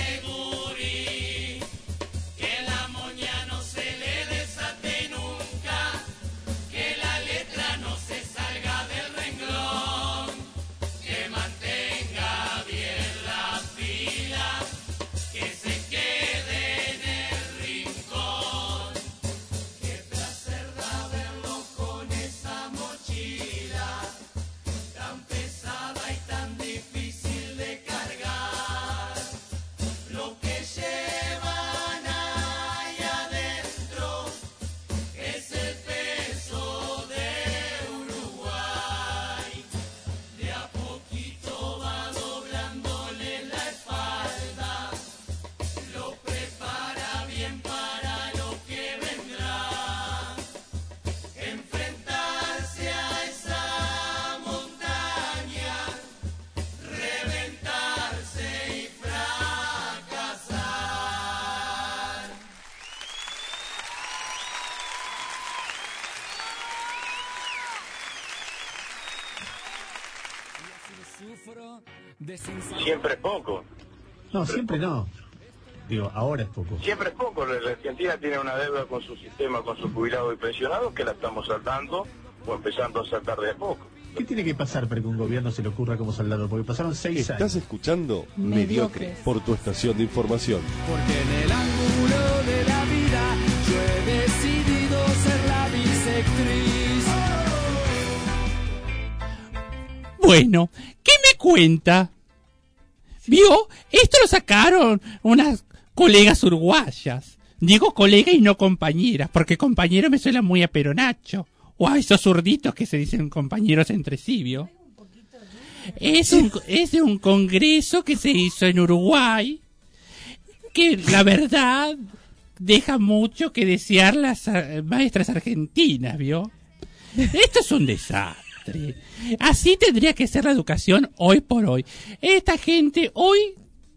segurí, que la moña no se le desate nunca, que la letra no se salga del renglón, que mantenga bien la fila, que se quede en el rincón. Qué placer da verlo con esa mochila tan pesada y tan difícil de cargar. Lo que llevan ahí adentro es el peso de Uruguay. De a poquito va doblándole la espalda, lo prepara bien para lo que vendrá. Enfrentarse a esa montaña, reventarse y fracasar. Siempre es poco. No, siempre no. Digo, ahora es poco. Siempre es poco. La Argentina tiene una deuda con su sistema, con sus jubilados y pensionados, que la estamos saltando o empezando a saltar de a poco. ¿Qué tiene que pasar para que un gobierno se le ocurra como saldarlo? Porque pasaron seis años. Estás escuchando Mediocres por tu estación de información. Porque en el ángulo de la vida yo he decidido ser la bisectriz. Bueno, ¿qué me cuenta? ¿Vio? Esto lo sacaron unas colegas uruguayas. Digo colega y no compañeras, porque compañero me suena muy a peronacho. O a esos zurditos que se dicen compañeros entre sí, ¿vio? Es un, es de un congreso que se hizo en Uruguay, que la verdad deja mucho que desear las uh, maestras argentinas, ¿vio? Esto es un desastre. Así tendría que ser la educación hoy por hoy. Esta gente hoy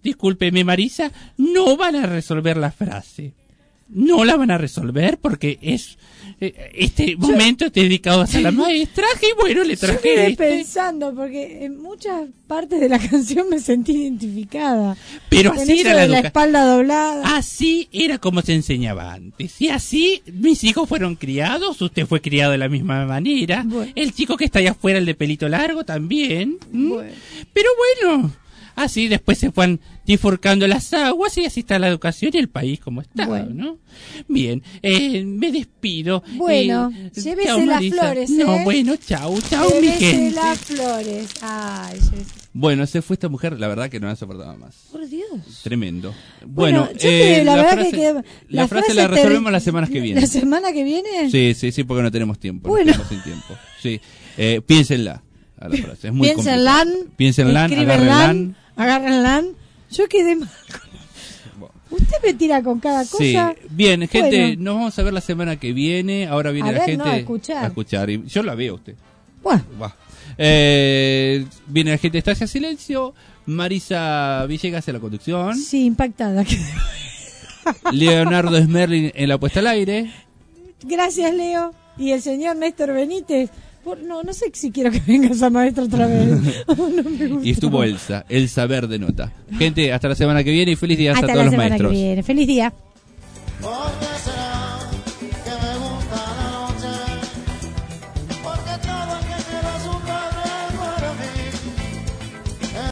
discúlpeme Marisa, no van a resolver la frase. No la van a resolver porque es eh, este momento dedicado a la maestra y bueno, le traje Yo quedé este. pensando porque en muchas partes de la canción me sentí identificada. Pero Con así eso era la de la educa- espalda doblada. Así era como se enseñaba antes. Y así mis hijos fueron criados, usted fue criado de la misma manera. Bueno. El chico que está allá afuera, el de pelito largo, también. ¿Mm? Bueno. Pero bueno, así después se fueron bifurcando las aguas y así está la educación y el país como está, Bueno. ¿no? Bien, eh, me despido. Bueno, Eh, llévese chao, las Marisa. flores, ¿eh? No, bueno, chau, chau, mi Llévese gente. las flores. Ay, llévese. Bueno, se fue esta mujer, la verdad que no la soportaba más. Por Dios. Tremendo. Bueno, Bueno, yo te- eh, la la, verdad frase, que queda- la la frase frase la te- resolvemos la semana que viene. ¿La semana que viene? Sí, sí, sí, porque no tenemos tiempo. Bueno. No tenemos sin tiempo. Sí, eh, piénsenla a la frase. Es muy Piénsenla, complicada. Piénsenla, escríbenla, agárrenla. agárrenla. Yo quedé mal con... Usted me tira con cada Sí, cosa. bien, gente, Bueno. nos vamos a ver la semana que viene. Ahora viene A la ver, gente no, a escuchar. a escuchar. Y yo la veo a usted. Bueno. Va. Eh, viene la gente de Estancia Silencio. Marisa Villegas en la conducción. Sí, impactada. Leonardo Smerlin en la puesta al aire. Gracias, Leo. Y el señor Néstor Benítez. Por- no, no sé si quiero que venga esa maestra otra vez. No me gusta. Y estuvo Elsa, el saber de nota. Gente, hasta la semana que viene y feliz día a Hasta todos la los semana maestros. que viene. Feliz día. Oh,